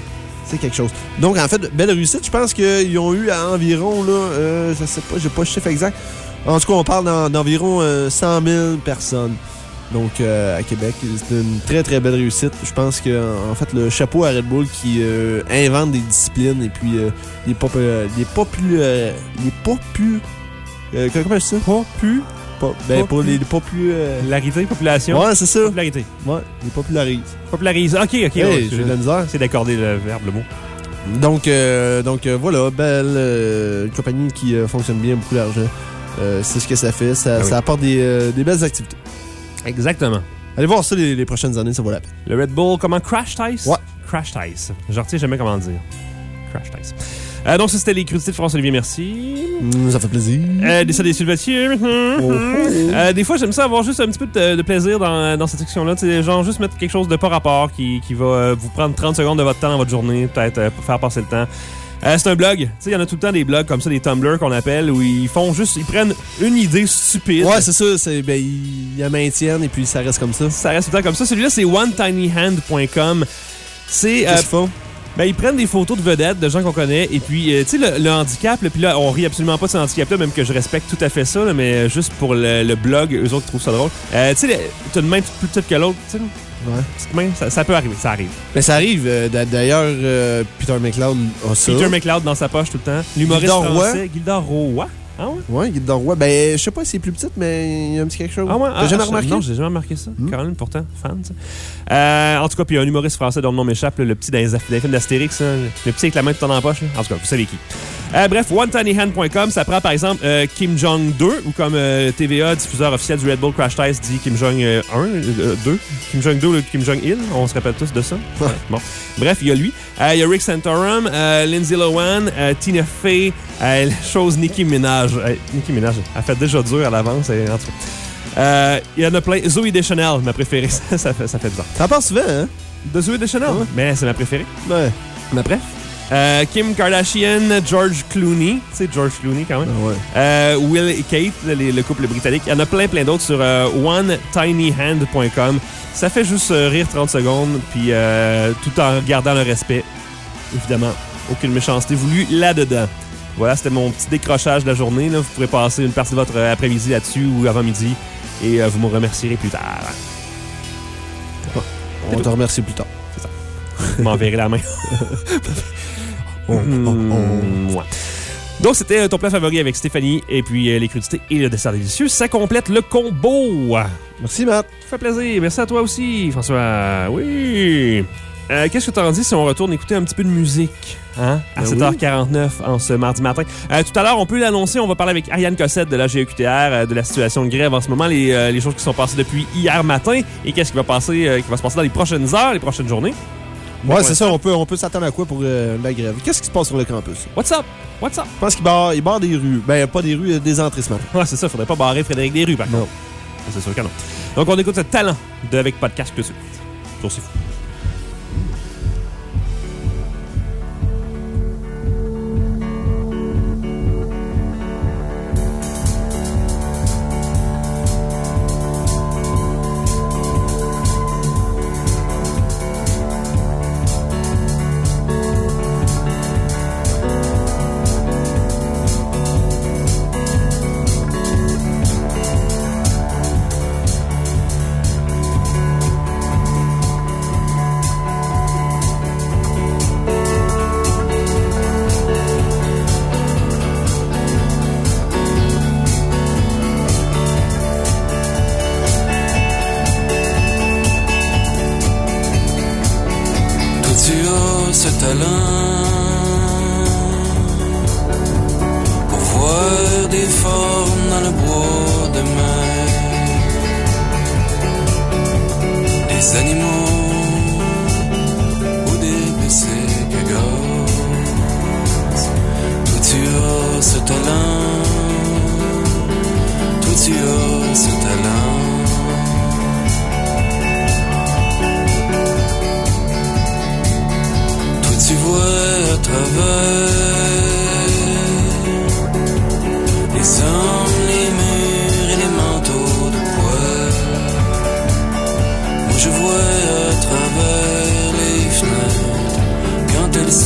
c'est quelque chose. Donc, en fait, belle réussite. Je pense qu'ils ont eu à environ, là, euh, je sais pas, j'ai pas le chiffre exact. En tout cas, on parle d'en, d'environ euh, cent mille personnes. Donc, euh, à Québec, c'est une très, très belle réussite. Je pense que, en fait, le chapeau à Red Bull qui euh, invente des disciplines et puis euh, les pop, euh, les popul, euh, les popus, euh, comment je dis ça? Popus, pop, ben Popu. pour les, les popus. Euh... Popularité, population. Ouais, c'est ça. Popularité. Ouais, les popularisent. Popularise. OK, OK. Hey, ouais, j'ai de la misère. C'est d'accorder le verbe, le mot. Donc, euh, donc euh, voilà, belle euh, compagnie qui euh, fonctionne bien, beaucoup d'argent. Euh, c'est ce que ça fait. Ça, Ah oui. ça apporte des, euh, des belles activités. Exactement. Allez voir ça les, les prochaines années, ça vaut la peine. Le Red Bull, comment? Crash Tice? Ouais. Crash Tice. Je retiens jamais comment le dire. Crash Tice. Euh, donc, ça, c'était les crudités de François-Olivier, merci. Mmh, ça fait plaisir. Euh, des ça, des Sylvatiers. Oh, oh. Euh, des fois, j'aime ça avoir juste un petit peu de, de plaisir dans, dans cette section-là. Tu sais, genre, juste mettre quelque chose de pas rapport qui, qui va euh, vous prendre trente secondes de votre temps dans votre journée, peut-être euh, pour faire passer le temps. Euh, c'est un blog. Tu sais, il y en a tout le temps des blogs comme ça, des Tumblr qu'on appelle, où ils font juste, ils prennent une idée stupide. Ouais, c'est ça. C'est, ben, ils la maintiennent et puis ça reste comme ça. Ça reste tout le temps comme ça. Celui-là, c'est one tiny hand point com. C'est... Qu'est-ce euh, qu'ils font? Ben, ils prennent des photos de vedettes, de gens qu'on connaît, et puis, euh, tu sais, le, le handicap, là, puis là, on rit absolument pas de ce handicap-là, même que je respecte tout à fait ça, là, mais juste pour le, le blog, eux autres trouvent ça drôle. Euh, tu sais, t'as une main plus petite que l'autre, tu sais, Ouais. petite main, ça, ça peut arriver, ça arrive. Ben, ça arrive. Euh, d'ailleurs, euh, Peter McLeod a ça. Peter McLeod dans sa poche tout le temps. L'humoriste Gilda Roy. français, Gilda Roy. Ah ouais? Ouais, Guide d'Oroy. Ben, je sais pas si c'est plus petite, mais il y a un petit quelque chose. Ah ouais? T'as Ah, jamais ah, remarqué? Non, j'ai jamais remarqué ça. Hmm. Caroline, pourtant, fan, ça. Euh, en tout cas, puis il y a un humoriste français dont le nom m'échappe, là, le petit dans les, dans les films d'Astérix, là, le petit avec la main tout le temps dans la poche. Là. En tout cas, vous savez qui. Euh, bref, one tiny hand point com, ça prend par exemple euh, Kim Jong deux, ou comme euh, T V A, diffuseur officiel du Red Bull Crash Test, dit Kim Jong un, deux. Kim Jong deux ou Kim Jong il, on se rappelle tous de ça. Ouais, bon. Bref, il y a lui. Euh, Il y a Rick Santorum, euh, Lindsay Lohan, euh, Tina Fey, euh, chose Nicki Minaj. Euh, Nicki Minaj, elle fait déjà dur à l'avance. Et, en tout cas. Euh, il y en a plein. Zoé Deschanel, ma préférée. ça, fait, ça fait bizarre. Ça passe souvent, hein? De Zoé Deschanel? Ouais. Mais c'est ma préférée. Ouais. Ma bref. Euh, Kim Kardashian, George Clooney. Tu sais, George Clooney quand même. Ah ouais. Euh, Will et Kate, le, le couple britannique. Il y en a plein, plein d'autres sur euh, one tiny hand point com. Ça fait juste euh, rire trente secondes, puis euh, tout en gardant le respect. Évidemment, aucune méchanceté voulue là-dedans. Voilà, c'était mon petit décrochage de la journée. Là. Vous pourrez passer une partie de votre après-midi là-dessus ou avant-midi et euh, vous me remercierez plus tard. On te remercie plus tard. Vous m'enverrez la main. Oh, oh, Mmh, ouais. Donc, c'était euh, ton plat favori avec Stéphanie et puis euh, les crudités et le dessert délicieux. Ça complète le combo. Merci, Matt. Ça fait plaisir. Merci à toi aussi, François. Oui. Euh, Qu'est-ce que tu en dis si on retourne écouter un petit peu de musique hein? À Ben sept heures quarante-neuf en ce mardi matin? Euh, tout à l'heure, on peut l'annoncer. On va parler avec Ariane Cossette de la G E Q T R euh, de la situation de grève en ce moment, les, euh, les choses qui sont passées depuis hier matin et qu'est-ce qui va, passer, euh, qui va se passer dans les prochaines heures, les prochaines journées. Ouais, c'est ça. On peut, on peut s'attendre à quoi pour euh, la grève? Qu'est-ce qui se passe sur le campus? What's up? What's up? Je pense qu'il barre, il barre des rues. Ben, pas des rues, des entrées ce matin. Ouais, c'est ça. Faudrait pas barrer Frédéric Desrues, par contre. Non. C'est sûr que non. Donc, on écoute ce talent de Avec Podcast Plus. Toujours c'est fou. Ce talent pour voir des formes dans le bois de mer, des animaux ou des blessés que gaz. Toi tu as ce talent, toi tu as ce talent. Tu vois à travers les hommes, les murs et les manteaux de poils. Moi je vois à travers les fenêtres quand elles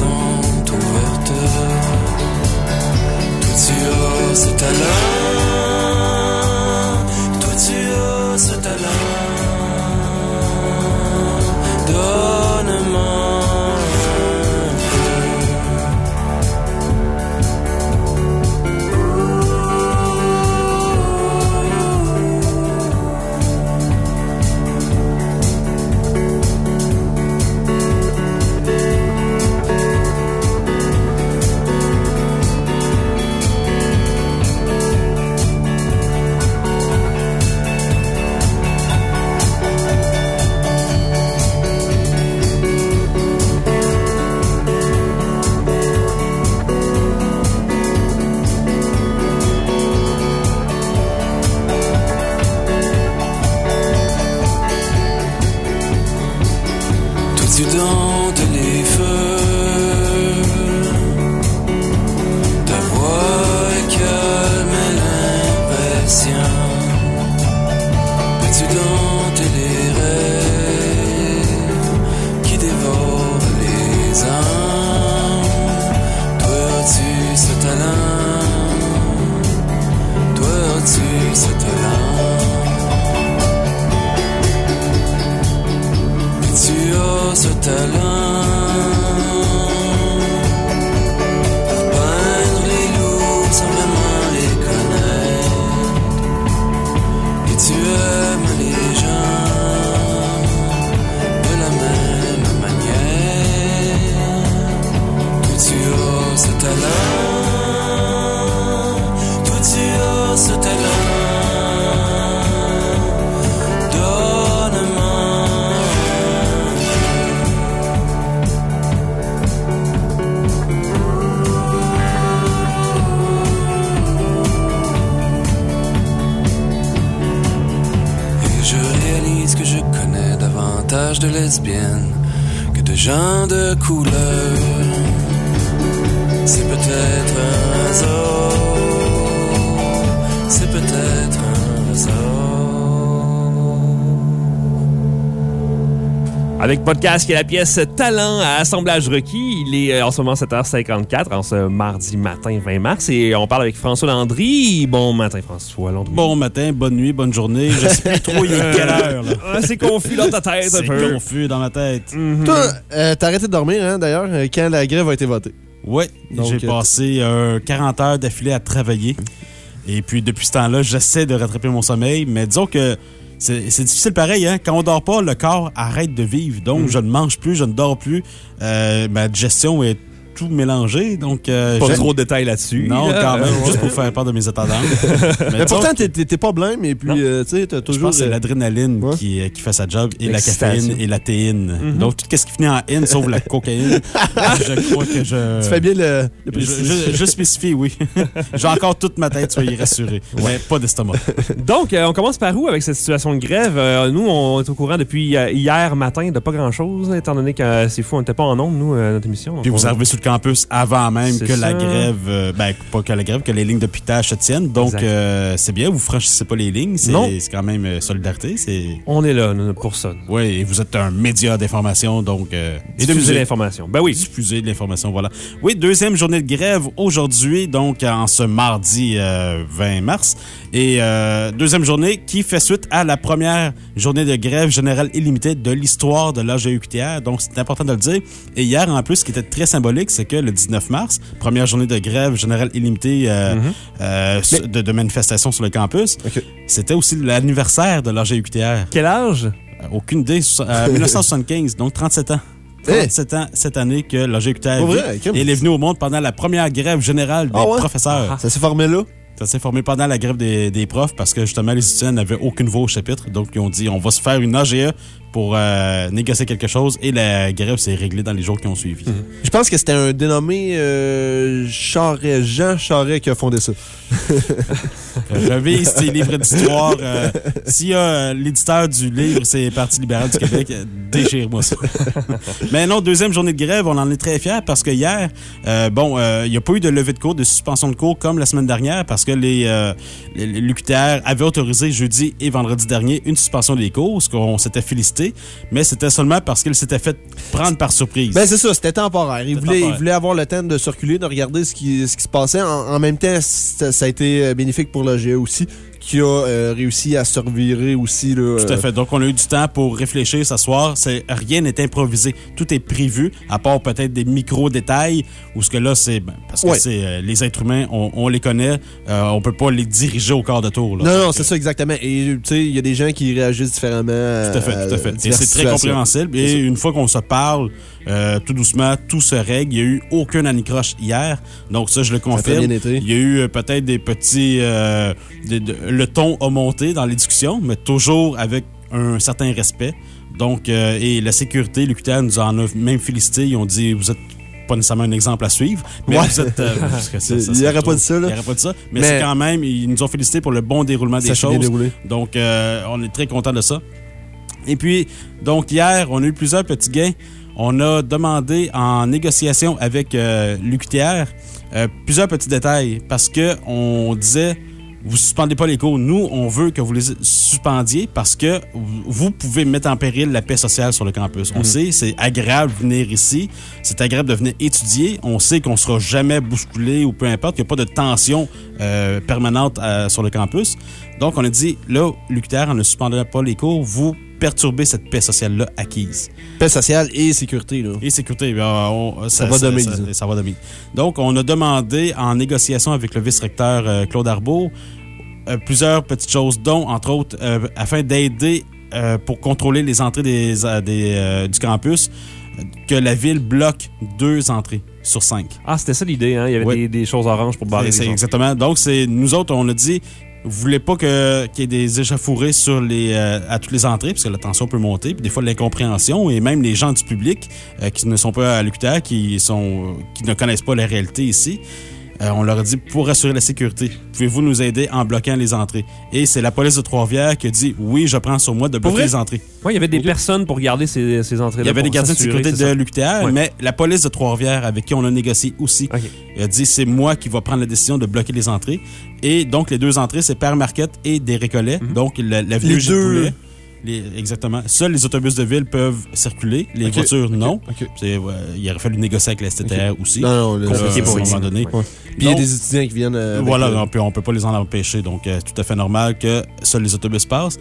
tu domptes les feux, ta voix est calme et l'impression, tu domptes les rêves qui dévorent les âmes. Toi as-tu ce talent, toi as-tu ce talent, et tu as ce talent pour peindre les loups sans vraiment les connaître, et tu aimes les gens de la même manière. Toi tu as ce talent, toi tu as ce talent, donne-moi. Et je réalise que je connais davantage de lesbiennes que de gens de couleur. C'est peut-être un hasard, c'est peut-être un hasard. Avec Podcast, qui est la pièce Talent à assemblage requis. Il est euh, en ce moment sept heures cinquante-quatre, en ce mardi matin vingt mars. Et on parle avec François Landry. Bon matin, François Landry. Bon matin, bonne nuit, bonne journée. Je sais plus trop il est quelle heure. Là. Ah, c'est confus dans ta tête. C'est un peu. confus dans ma tête. Mm-hmm. Toi, euh, t'as arrêté de dormir, hein, d'ailleurs, euh, quand la grève a été votée. Oui, Donc, j'ai euh, passé euh, quarante heures d'affilée à travailler. Et puis, depuis ce temps-là, j'essaie de rattraper mon sommeil. Mais disons que c'est, c'est difficile pareil. Hein? Quand on dort pas, le corps arrête de vivre. Donc, Mm. je ne mange plus, je ne dors plus. Euh, ma digestion est tout mélangée. Donc, euh, Pas j'ai- trop de détails là-dessus. Non, là. quand même, Euh, juste pour faire part de mes états d'âme. Mais disons pourtant, que- t'es, t'es, t'es pas blême, et puis, euh, tu sais, t'as Je toujours. pense que c'est euh, l'adrénaline Ouais. qui, qui fait sa job, et la L'excitation. caféine et la théine. Mm-hmm. Donc, tout ce qui finit en in, sauf la cocaïne, je crois que je... Tu fais bien le, le Je, préciser. je, je spécie, oui. J'ai encore toute ma tête, soyez rassurés. Mais pas d'estomac. Donc, euh, on commence par où avec cette situation de grève? Euh, nous, on est au courant depuis euh, hier matin de pas grand-chose, étant donné que euh, c'est fou, on n'était pas en ondes, nous, euh, notre émission. Puis Donc, vous on- arrivez sur le campus avant même C'est que la ça. grève, euh, ben pas que la grève, que les lignes de piquetage se tiennent. Donc, Exact. euh, c'est bien, vous franchissez pas les lignes. C'est, Non. c'est quand même euh, solidarité. C'est... On est là nous, pour ça. Oui, et vous êtes un média d'information, donc... Euh, et de Diffuser musique. l'information. Ben oui. Diffuser de l'information, voilà. Oui, deuxième journée de grève aujourd'hui, donc en ce mardi euh, vingt mars. Et euh, deuxième journée qui fait suite à la première journée de grève générale illimitée de l'histoire de l'A G E Q T R. Donc, c'est important de le dire. Et hier, en plus, ce qui était très symbolique, c'est que le dix-neuf mars, première journée de grève générale illimitée euh, Mm-hmm. euh, Mais- de, de manifestation sur le campus, Ok. c'était aussi l'anniversaire de l'A G E Q T R. Quel âge? Euh, Aucune idée. so- euh, dix-neuf cent soixante-quinze, donc trente-sept ans. trente-sept ans cette année que l'A G E Q T R Pour vit. vrai? Crime. Et elle est venue au monde pendant la première grève générale des Ah ouais? professeurs. Ça s'est formé là. Ça s'est formé pendant la grève des, des profs parce que justement les étudiants n'avaient aucune voix au chapitre. Donc ils ont dit on va se faire une A G E pour euh, négocier quelque chose et la grève s'est réglée dans les jours qui ont suivi. Je pense que c'était un dénommé euh, Charest, Jean Charest qui a fondé ça. Revise tes livres d'histoire. Euh, S'il y a euh, l'éditeur du livre, c'est Parti libéral du Québec, euh, déchire-moi ça. Mais non, deuxième journée de grève, on en est très fiers parce que hier, euh, bon, euh, il n'y a pas eu de levée de cours, de suspension de cours comme la semaine dernière parce que les, euh, les- l'U Q T R avait autorisé jeudi et vendredi dernier une suspension des cours, ce qu'on s'était félicité, mais c'était seulement parce qu'il s'était fait prendre par surprise. Ben, c'est ça, c'était temporaire. Il C'était voulait, temporaire. il voulait avoir le temps de circuler, de regarder ce qui, ce qui se passait. En, en même temps, ça, ça a été euh, bénéfique pour l'A G E aussi, qui a euh, réussi à se revirer aussi. Là, Tout à euh, fait. Donc, on a eu du temps pour réfléchir, s'asseoir. C'est, rien n'est improvisé. Tout est prévu, à part peut-être des micro-détails, où ce que là, c'est... ben, parce que Ouais. c'est euh, les êtres humains, on, on les connaît, euh, on peut pas les diriger au quart de tour. Là. Non, non, Donc, c'est ça, exactement. Et tu sais, il y a des gens qui réagissent différemment. Tout à fait, tout à fait. Et c'est très compréhensible. Et une fois qu'on se parle, euh, tout doucement, tout se règle. Il n'y a eu aucun anicroche hier. Donc ça, je le Ça a confirme. très bien été. Il y a eu euh, peut-être des petits... euh, de- de- le ton a monté dans les discussions, mais toujours avec un certain respect. Donc, euh, et la sécurité, l'U Q T R nous en a même félicité. Ils ont dit, vous êtes pas nécessairement un exemple à suivre, mais Ouais. vous êtes... euh, parce que ça- ça Il serait aurait pas trop- dit ça, là. Il n'y aurait pas dit ça. Mais, Mais- c'est quand même, ils nous ont félicité pour le bon déroulement Ça des s'est bien choses. déroulé. Donc, euh, on est très content de ça. Et puis, donc hier, on a eu plusieurs petits gains. on a demandé en négociation avec euh, l'U Q T R euh, plusieurs petits détails parce que on disait vous suspendez pas les cours. Nous, on veut que vous les suspendiez parce que vous pouvez mettre en péril la paix sociale sur le campus. On mmh. sait, c'est agréable de venir ici. C'est agréable de venir étudier. On sait qu'on sera jamais bousculé ou peu importe, qu'il n'y a pas de tension euh, permanente euh, sur le campus. Donc, on a dit, là, l'U Q T R, en ne suspendant pas les cours, vous perturber cette paix sociale-là acquise. Paix sociale et sécurité, là. Et sécurité. Ben, on, ça, ça va ça, de mise. Ça, ça va de mise. Donc, on a demandé en négociation avec le vice-recteur euh, Claude Arbault euh, plusieurs petites choses, dont, entre autres, euh, afin d'aider euh, pour contrôler les entrées des, des, euh, du campus, que la ville bloque deux entrées sur cinq. Ah, c'était ça l'idée, hein? Il y avait oui. des, des choses oranges pour barrer c'est, les c'est Exactement. Donc, c'est nous autres, on a dit... Vous voulez pas que, qu'il y ait des échauffourées sur les, euh, à toutes les entrées, parce que la tension peut monter, puis des fois de l'incompréhension, et même les gens du public euh, qui ne sont pas à l'U Q T R, qui, sont, qui ne connaissent pas la réalité ici, euh, on leur a dit, pour assurer la sécurité, pouvez-vous nous aider en bloquant les entrées? Et c'est la police de Trois-Rivières qui a dit, oui, je prends sur moi de bloquer les entrées. Oui, il y avait des okay. personnes pour garder ces, ces entrées-là. Il y avait des gardiens de sécurité de l'U Q T R, ouais. mais la police de Trois-Rivières, avec qui on a négocié aussi, okay. a dit, c'est moi qui va prendre la décision de bloquer les entrées. Et donc, les deux entrées, c'est Père Marquette et des Récollets. Mm-hmm. Donc, l'avenue Gilles Poulet. Les, exactement. Seuls les autobus de ville peuvent circuler. Les okay. voitures, non. Okay. Okay. C'est, ouais, il aurait fallu négocier avec la S T T R okay. aussi. Non, non, compliqué pour à un moment donné. Ouais. Puis il y a des étudiants qui viennent... Euh, voilà, le... on peut, on peut pas les en empêcher. Donc, euh, tout à fait normal que seuls les autobus passent.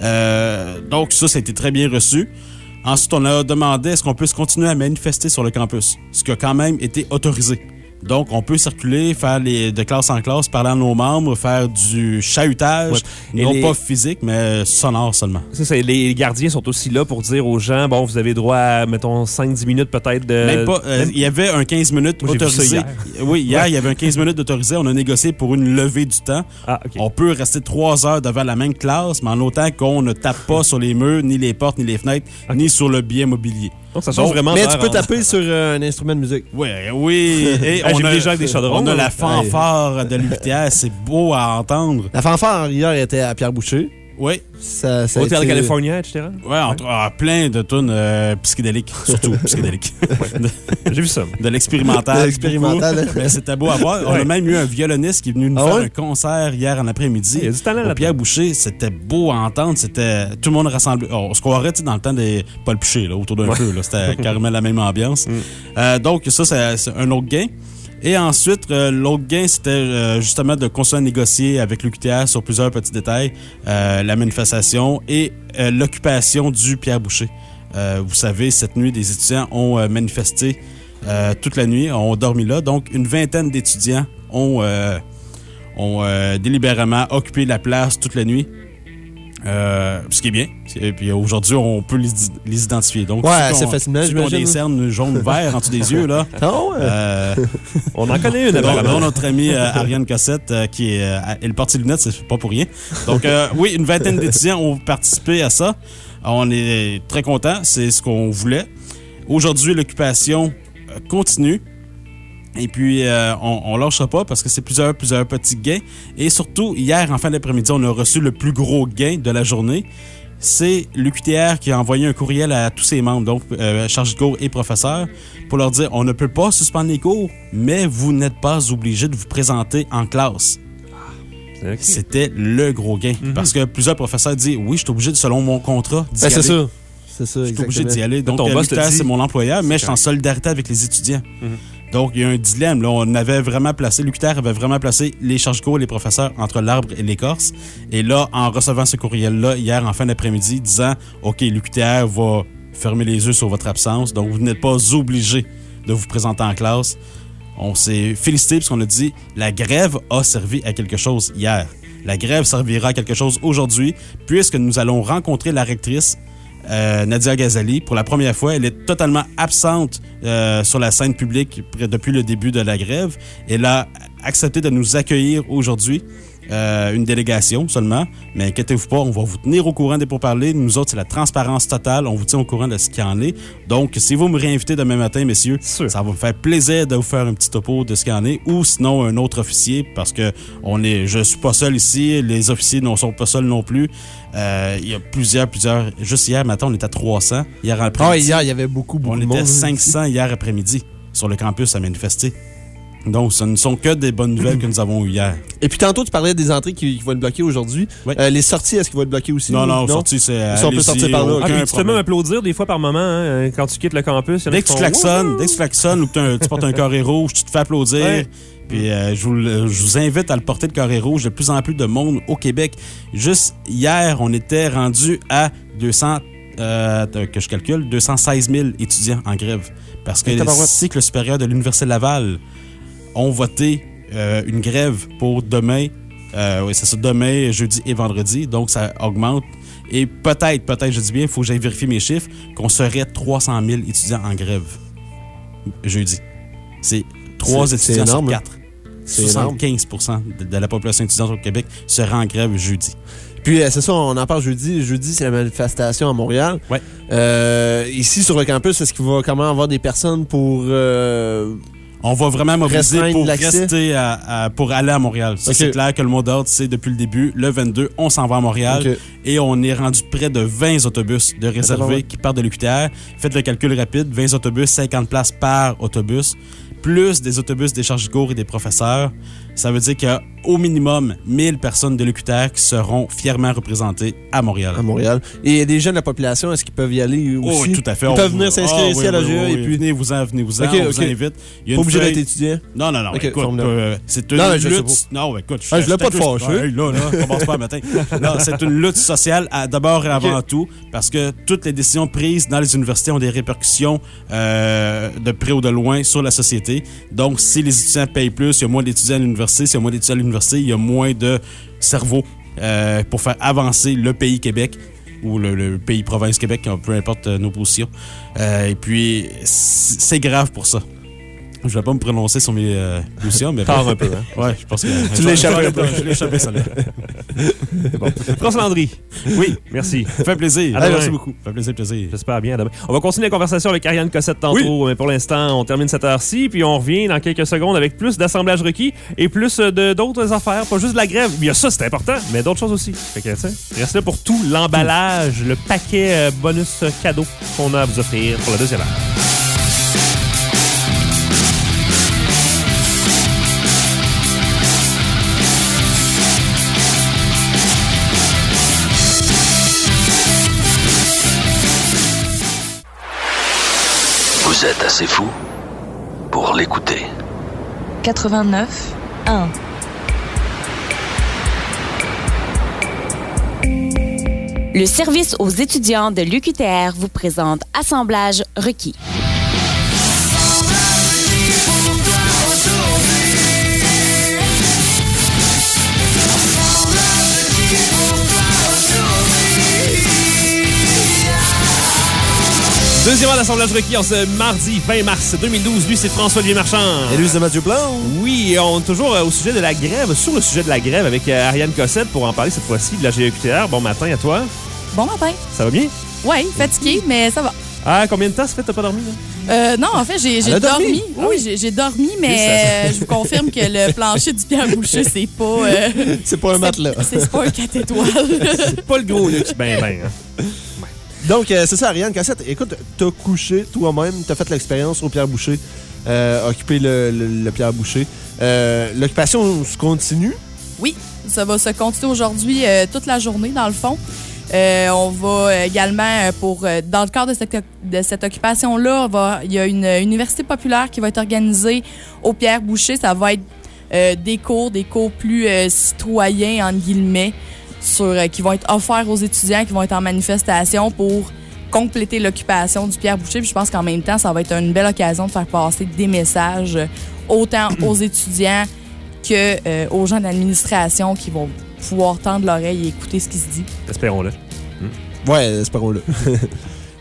Euh, donc, ça, ça a été très bien reçu. Ensuite, on a demandé est-ce qu'on puisse continuer à manifester sur le campus, ce qui a quand même été autorisé. Donc, on peut circuler, faire les, de classe en classe, parler à nos membres, faire du chahutage, ouais. non les... pas physique, mais sonore seulement. C'est ça, les gardiens sont aussi là pour dire aux gens, bon, vous avez droit à, mettons, cinq dix minutes peut-être de... Même pas, euh, il y avait un quinze minutes Moi, autorisé. Hier. Oui, hier, ouais. il y avait un quinze minutes autorisé. On a négocié pour une levée du temps. Ah, okay. On peut rester trois heures devant la même classe, mais en autant qu'on ne tape pas sur les murs, ni les portes, ni les fenêtres, okay. ni sur le bien mobilier. Donc, ça change Donc, vraiment mais tu peux taper hein. sur euh, un instrument de musique. Oui, oui. Et on, on a, avec des chaudrons, on a la fanfare ouais. de l'U Q T R. C'est beau à entendre. La fanfare, hier, était à Pierre Boucher. Oui. Ça, ça Hotel été... California, et cetera. Ouais, entre, ah, plein de tunes euh, psychédéliques, surtout psychédéliques. Ouais. J'ai vu ça. De l'expérimental. De l'expérimental. Mais c'était beau à voir. On ouais. a même eu un violoniste qui est venu nous ah faire ouais? un concert hier en après-midi. Il y a du talent là. Pierre Boucher, c'était beau à entendre. C'était tout le monde rassemblé. Oh, on se croirait dans le temps des Paul Piché, là, autour d'un ouais. feu. Là. C'était carrément la même ambiance. Mm. Euh, donc, ça, c'est, c'est un autre gain. Et ensuite, euh, l'autre gain, c'était euh, justement de continuer à négocier avec l'U Q T R sur plusieurs petits détails, euh, la manifestation et euh, l'occupation du Pierre Boucher. Euh, vous savez, cette nuit, des étudiants ont euh, manifesté euh, toute la nuit, ont dormi là. Donc, une vingtaine d'étudiants ont, euh, ont euh, délibérément occupé la place toute la nuit. Euh, ce qui est bien. Et puis aujourd'hui, on peut les, les identifier. Donc, ouais, c'est facilement. Ceux qui ont des cernes jaunes verts en dessous des yeux, là. Oh, ouais. euh, on en connaît une. Donc, donc notre amie euh, Ariane Cossette, euh, qui est, euh, elle est partie lunettes, c'est pas pour rien. Donc, euh, oui, une vingtaine d'étudiants ont participé à ça. On est très contents. C'est ce qu'on voulait. Aujourd'hui, l'occupation euh, continue. Et puis, euh, on, on lâchera pas parce que c'est plusieurs, plusieurs petits gains. Et surtout, hier, en fin d'après-midi, on a reçu le plus gros gain de la journée. C'est l'U Q T R qui a envoyé un courriel à tous ses membres, donc euh, chargés de cours et professeurs, pour leur dire, on ne peut pas suspendre les cours, mais vous n'êtes pas obligés de vous présenter en classe. Okay. C'était le gros gain. Mm-hmm. Parce que plusieurs professeurs disent, oui, je suis obligé, de, selon mon contrat, d'y ben, aller. C'est ça. C'est ça, je suis obligé d'y aller. Donc, l'U Q T R, c'est mon employeur, mais je suis en solidarité avec les étudiants. Mm-hmm. Donc, il y a un dilemme. Là, on avait vraiment placé, l'U Q T R avait vraiment placé les charges de cours et les professeurs entre l'arbre et l'écorce. Et là, en recevant ce courriel-là, hier, en fin d'après-midi, disant, OK, l'U Q T R va fermer les yeux sur votre absence, donc vous n'êtes pas obligés de vous présenter en classe. On s'est félicité parce qu'on a dit, la grève a servi à quelque chose hier. La grève servira à quelque chose aujourd'hui, puisque nous allons rencontrer la rectrice, Euh, Nadia Ghazali. Pour la première fois, elle est totalement absente euh, sur la scène publique depuis le début de la grève. Elle a accepté de nous accueillir aujourd'hui euh, une délégation seulement. Mais inquiétez-vous pas, on va vous tenir au courant des pourparlers. Nous autres, c'est la transparence totale. On vous tient au courant de ce qu'il y en est. Donc, si vous me réinvitez demain matin, messieurs, Sûr. ça va me faire plaisir de vous faire un petit topo de ce qu'il y en est. Ou sinon, un autre officier, parce que on est, je suis pas seul ici. Les officiers ne sont pas seuls non plus. Euh, il y a plusieurs, plusieurs... Juste hier matin, on était à trois cents. Hier après-midi, Ah, hier, il y avait beaucoup, beaucoup on de était monde. cinq cents hier après-midi sur le campus à manifester. Donc, ce ne sont que des bonnes nouvelles que nous avons eues hier. Et puis tantôt, tu parlais des entrées qui, qui vont être bloquées aujourd'hui. Oui. Euh, les sorties, est-ce qu'ils vont être bloquées aussi? Non, ou non, sortie, c'est... Si on peut allez-y, sortir par là, aucun Ah, puis tu peux problème. même applaudir des fois par moment hein, quand tu quittes le campus. Il y en a Dès qui que tu font, klaxonnes, Wouhou! dès que tu klaxonnes ou que t'as un- tu portes un carré rouge, tu te fais applaudir. Ouais. Puis euh, je, vous, le- je vous invite à le porter, le carré rouge. De plus en plus de monde au Québec. Juste hier, on était rendu à deux cents, euh, que je calcule, deux cent seize mille étudiants en grève. Parce que Et les tabarouette. cycles supérieurs de l'Université Laval ont voté euh, une grève pour demain. Euh, oui, c'est ça, demain, jeudi et vendredi. Donc, ça augmente. Et peut-être, peut-être, je dis bien, il faut que j'aille vérifier mes chiffres, qu'on serait trois cent mille étudiants en grève jeudi. C'est trois C'est- c'est étudiants énorme, sur hein? quatre. C'est énorme. soixante-quinze pour cent de, de la population étudiante au Québec sera en grève jeudi. Puis, euh, c'est ça, on en parle jeudi. Jeudi, c'est la manifestation à Montréal. Ouais. Euh, ici, sur le campus, est-ce qu'il va quand même avoir des personnes pour... euh, On va vraiment mobiliser Restreindre pour l'accès. rester à, à- pour aller à Montréal. Ça, Ok. c'est clair que le mot d'ordre, c'est depuis le début. Le vingt-deux, on s'en va à Montréal. Ok. Et on est rendu près de vingt autobus de réservés qui partent de l'U Q T R. Faites le calcul rapide. vingt autobus, cinquante places par autobus. Plus des autobus des charges de cours et des professeurs. Ça veut dire qu'il y a au minimum mille personnes de l'U Q T R qui seront fièrement représentées à Montréal. à Montréal. Et les jeunes de la population, est-ce qu'ils peuvent y aller aussi? Oh, oui, tout à fait. Ils On peuvent vous- venir s'inscrire Ah, ici oui, à l'A G E oui, oui, et puis... venez-vous-en, venez-vous-en, Ok, on ok. vous invite. Il y a Pas une obligé feuille- d'être étudiant. Non, non, non. Ok, écoute, formidable. euh, c'est une Non, mais je sais lutte. pas. Non, écoute, Ah, je voulais pas te juste- fâcher. Hey, là, là, commence pas le matin. Non, c'est une lutte sociale à- d'abord et avant Ok. tout, parce que toutes les décisions prises dans les universités ont des répercussions euh, de près ou de loin sur la société. Donc, si les étudiants payent plus, il y a moins d'étudiants à l'université. S'il y a moins d'étudiants à l'université, il y a moins de cerveau euh, pour faire avancer le pays Québec ou le, le pays province Québec, peu importe euh, nos positions. Euh, et puis, c- c'est grave pour ça. Je vais pas me prononcer sur mes euh, positions, mais... Tard un peu, hein? Ouais, je pense que... Tu l'as échappé un peu. Je l'ai échappé, ça. France Landry. Oui, Merci. ça fait plaisir. À Ah, demain. merci beaucoup. Ça fait plaisir, plaisir. J'espère bien. à demain. On va continuer la conversation avec Ariane Cossette tantôt, mais pour l'instant, on termine cette heure-ci, puis on revient dans quelques secondes avec plus d'assemblage requis et plus de d'autres affaires, pas juste de la grève. Il y a ça, c'est important, mais d'autres choses aussi. Fait que, tu sais, restez là pour tout l'emballage, le paquet euh, bonus euh, cadeau qu'on a à vous offrir pour la deuxième heure. Vous êtes assez fou pour l'écouter. quatre-vingt-neuf un. Le service aux étudiants de l'U Q T R vous présente Assemblage requis. Deuxième heure d'assemblage requis en ce mardi vingt mars deux mille douze. Lui, c'est François-Olivier Marchand. Et Louise de Mathieu Plante. Oui, et on est toujours euh, au sujet de la grève, sur le sujet de la grève avec euh, Ariane Cossette pour en parler cette fois-ci de la G E Q T R. Bon matin à toi. Bon matin. Ça va bien? Oui, fatigué, mais ça va. Ah, combien de temps ça fait que t'as pas dormi, là? Euh, non, en fait, j'ai j'ai Elle a dormi? dormi. Oui, oui, j'ai j'ai dormi, mais euh, je vous confirme que le plancher du Pierre Boucher, c'est pas... euh, C'est pas un matelas. c'est c'est pas un quatre étoiles. C'est pas le gros luxe, ben, ben. Hein. Donc, euh, c'est ça, Ariane Cossette. Écoute, t'as couché toi-même, t'as fait l'expérience au Pierre Boucher, euh, occupé le, le, le Pierre Boucher. Euh, L'occupation se continue. Oui, ça va se continuer aujourd'hui euh, toute la journée, dans le fond. Euh, on va également, euh, pour euh, dans le cadre de cette, de cette occupation-là, on va- il y a une université populaire qui va être organisée au Pierre Boucher. Ça va être euh, des cours, des cours plus euh, citoyens, entre guillemets, sur, euh, qui vont être offerts aux étudiants qui vont être en manifestation pour compléter l'occupation du Pierre Boucher. Puis je pense qu'en même temps, ça va être une belle occasion de faire passer des messages euh, autant aux étudiants que euh, aux gens d'administration qui vont pouvoir tendre l'oreille et écouter ce qui se dit. Espérons-le. Ouais, espérons-le.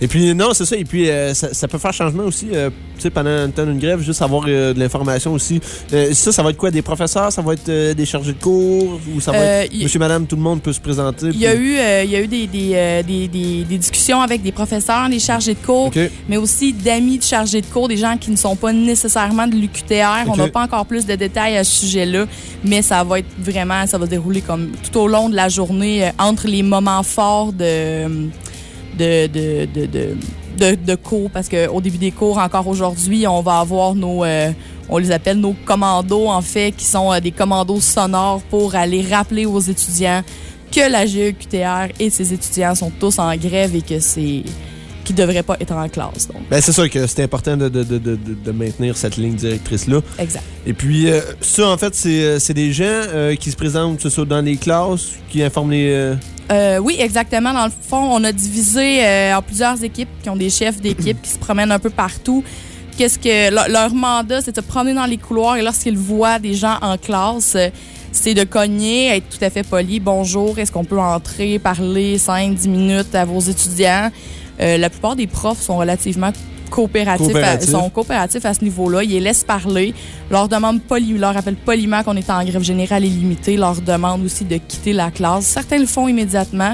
Et puis, non, c'est ça. Et puis, euh, ça, ça peut faire changement aussi, euh, tu sais, pendant le temps d'une grève, juste avoir euh, de l'information aussi. Euh, ça, ça va être quoi? Des professeurs? Ça va être euh, des chargés de cours? Ou ça va Euh, être y- monsieur, madame, tout le monde peut se présenter? Il y a puis- eu, euh, il y a eu des, des, euh, des, des, des discussions avec des professeurs, des chargés de cours, OK. mais aussi d'amis de chargés de cours, des gens qui ne sont pas nécessairement de l'U Q T R. OK. On n'a pas encore plus de détails à ce sujet-là, mais ça va être vraiment, ça va se dérouler comme tout au long de la journée, euh, entre les moments forts de, de, de, de, de, de, de cours, parce qu'au début des cours, encore aujourd'hui, on va avoir nos... euh, on les appelle nos commandos, en fait, qui sont euh, des commandos sonores pour aller rappeler aux étudiants que la G E Q T R et ses étudiants sont tous en grève et que c'est qu'ils ne devraient pas être en classe. Donc. Ben, c'est sûr que c'est important de, de, de, de, de maintenir cette ligne directrice-là. Exact. Et puis, euh, ça, en fait, c'est, euh, c'est des gens euh, qui se présentent c'est ça, dans les classes, qui informent les... euh, Euh, oui, exactement. Dans le fond, on a divisé euh, en plusieurs équipes qui ont des chefs d'équipe qui se promènent un peu partout. Qu'est-ce que leur, leur mandat, c'est de se promener dans les couloirs et lorsqu'ils voient des gens en classe, euh, c'est de cogner, être tout à fait poli. Bonjour, est-ce qu'on peut entrer, parler cinq dix minutes à vos étudiants? Euh, la plupart des profs sont relativement coopératifs, Coopératif. à, sont coopératifs à ce niveau-là. Ils les laissent parler, leur demandent poli, leur rappellent poliment qu'on est en grève générale illimitée, leur demandent aussi de quitter la classe. Certains le font immédiatement.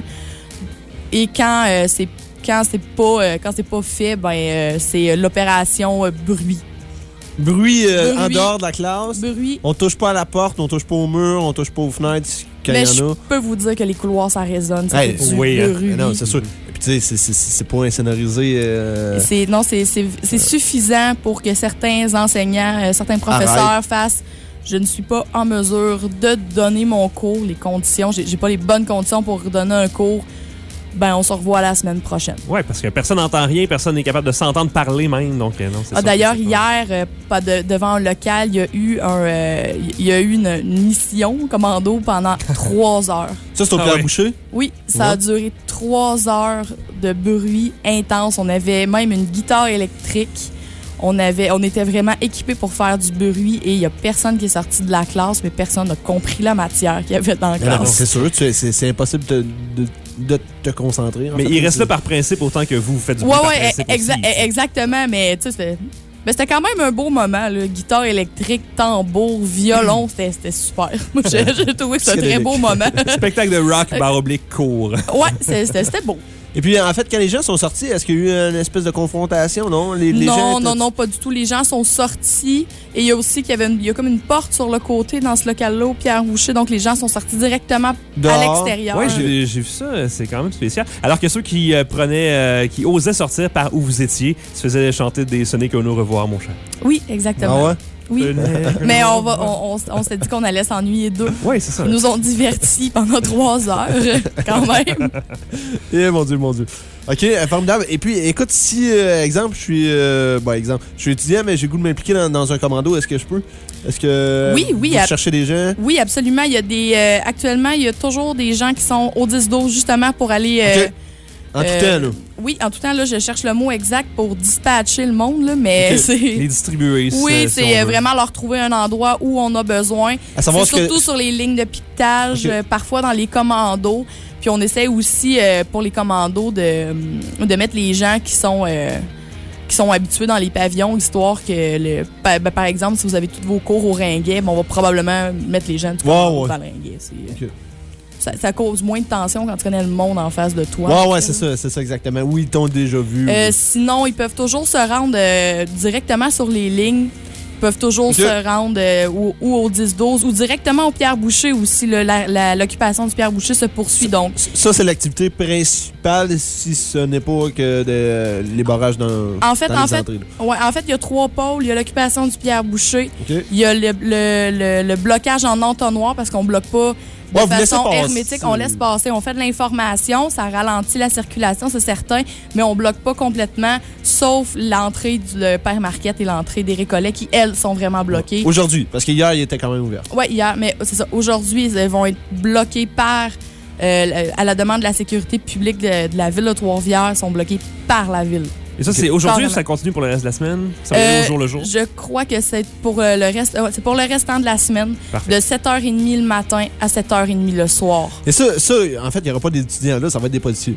Et quand euh, c'est quand c'est pas euh, quand c'est pas fait, ben euh, c'est l'opération euh, bruit. Bruit, euh, Bruit. en dehors de la classe. Bruit. On touche pas à la porte, on touche pas au mur, on touche pas aux fenêtres quand il Mais y je en a. peux vous dire que les couloirs, ça résonne. Ça Hey, fait du oui, hein. bruit. Non, c'est sûr. Et puis, tu sais, c'est- c'est- c'est pas insonorisé. euh, C'est, non, c'est, c'est, c'est suffisant pour que certains enseignants, euh, certains professeurs Arrête. fassent « Je ne suis pas en mesure de donner mon cours, les conditions, j'ai, j'ai pas les bonnes conditions pour donner un cours. » Ben, on se revoit la semaine prochaine. Oui, parce que personne n'entend rien, personne n'est capable de s'entendre parler même. Donc, euh, non, c'est Ah, sûr d'ailleurs, que c'est pas- hier, euh, pas de- devant un local, il y a eu, un, euh, il y a eu une, une mission commando pendant trois heures. Ça, c'est au Ah Pierre ouais. Boucher? Oui, ça a Ouais. duré trois heures de bruit intense. On avait même une guitare électrique. On, avait, on était vraiment équipés pour faire du bruit et il n'y a personne qui est sorti de la classe, mais personne n'a compris la matière qu'il y avait dans la Mais non, classe. c'est sûr, tu- c'est c'est impossible de, de, de te concentrer. en Mais fait. il reste C'est- là par principe autant que vous, vous faites du Ouais, bruit par ouais, principe exa- aussi. exactement, mais tu sais, c'était. Ben, c'était quand même un beau moment, là. Guitare électrique, tambour, violon, c'était c'était super. Moi, j'ai j'ai trouvé que c'était un très beau moment. Spectacle de rock, barre oblique, court. Ouais, c'est- c'était c'était beau. Et puis, en fait, quand les gens sont sortis, est-ce qu'il y a eu une espèce de confrontation, non? Les, les non, gens non, étaient- non, pas du tout. Les gens sont sortis et il y a aussi qu'il y avait une, il y a comme une porte sur le côté dans ce local-là au Pierre Boucher. Donc, les gens sont sortis directement Dehors. à l'extérieur. Oui, j'ai j'ai vu ça, c'est quand même spécial. Alors que ceux qui euh, prenaient, euh, qui osaient sortir par où vous étiez, se faisaient chanter des Sonic au revoir, mon cher. Oui, exactement. Ah ouais? Oui. Sonic, Mais on, va, on, on, on s'est dit qu'on allait s'ennuyer d'eux. Oui, c'est ça. Ils nous ont divertis pendant trois heures, quand même. Eh, mon Dieu, mon Dieu. OK, euh, formidable. Et puis, écoute, si, euh, exemple, je suis... Euh, bon, exemple, je suis étudiant, mais j'ai le goût de m'impliquer dans, dans un commando, est-ce que je peux? Est-ce que... Oui, oui, Vous ab- cherchez des gens? Oui, absolument. Il y a des, euh, actuellement, il y a toujours des gens qui sont au dix douze, justement, pour aller... euh, OK. En tout euh, temps, là. Oui, en tout temps, là, je cherche le mot exact pour dispatcher le monde, là, mais OK. c'est... Les distribuer. Oui, euh, si c'est on euh, veut. vraiment leur trouver un endroit où on a besoin. À savoir C'est ce que- surtout sur les lignes de piquetage, OK. euh, parfois dans les commandos. Puis on essaie aussi, euh, pour les commandos, de, de mettre les gens qui sont... euh, qui sont habitués dans les pavillons, histoire que, le, pa- ben, par exemple, si vous avez tous vos cours au Ringuet, ben, on va probablement mettre les gens du Ouais, commando ouais. dans le Ringuet. C'est, euh, OK. ça, ça cause moins de tension quand tu connais le monde en face de toi. Ouais, ouais, c'est ça, c'est ça exactement. Oui, ils t'ont déjà vu. Euh, ou- sinon, ils peuvent toujours se rendre euh, directement sur les lignes. Ils peuvent toujours Ok. se rendre euh, ou, ou au dix douze ou directement au Pierre Boucher aussi. là. La- la- L'occupation du Pierre Boucher se poursuit donc. Ça, c'est l'activité principale si ce n'est pas que de- les barrages dans, En fait, dans en les fait, entrées, là. ouais, en fait, il y a trois pôles. Il y a l'occupation du Pierre Boucher. OK. Il y a le, le- le- le blocage en entonnoir parce qu'on bloque pas de Ouais, vous laissez façon passer. hermétique. On laisse passer. On fait de l'information. Ça ralentit la circulation, c'est certain. Mais on bloque pas complètement, sauf l'entrée du le Père Marquette et l'entrée des Récollets qui, elles, sont vraiment bloquées. Aujourd'hui, parce qu'hier, il était quand même ouvert. Oui, hier, mais c'est ça. Aujourd'hui, ils vont être bloqués par, euh, à la demande de la sécurité publique de, de la ville de Trois-Rivières, ils sont bloqués par la ville. Et ça, c'est aujourd'hui ou Carrément. ça continue pour le reste de la semaine? Ça va aller Euh, au jour le jour? Je crois que c'est pour euh, le reste, euh, c'est pour le restant de la semaine, Parfait. de sept heures trente le matin à sept heures trente le soir. Et ça, ça en fait, il n'y aura pas d'étudiants là, ça va être des policiers.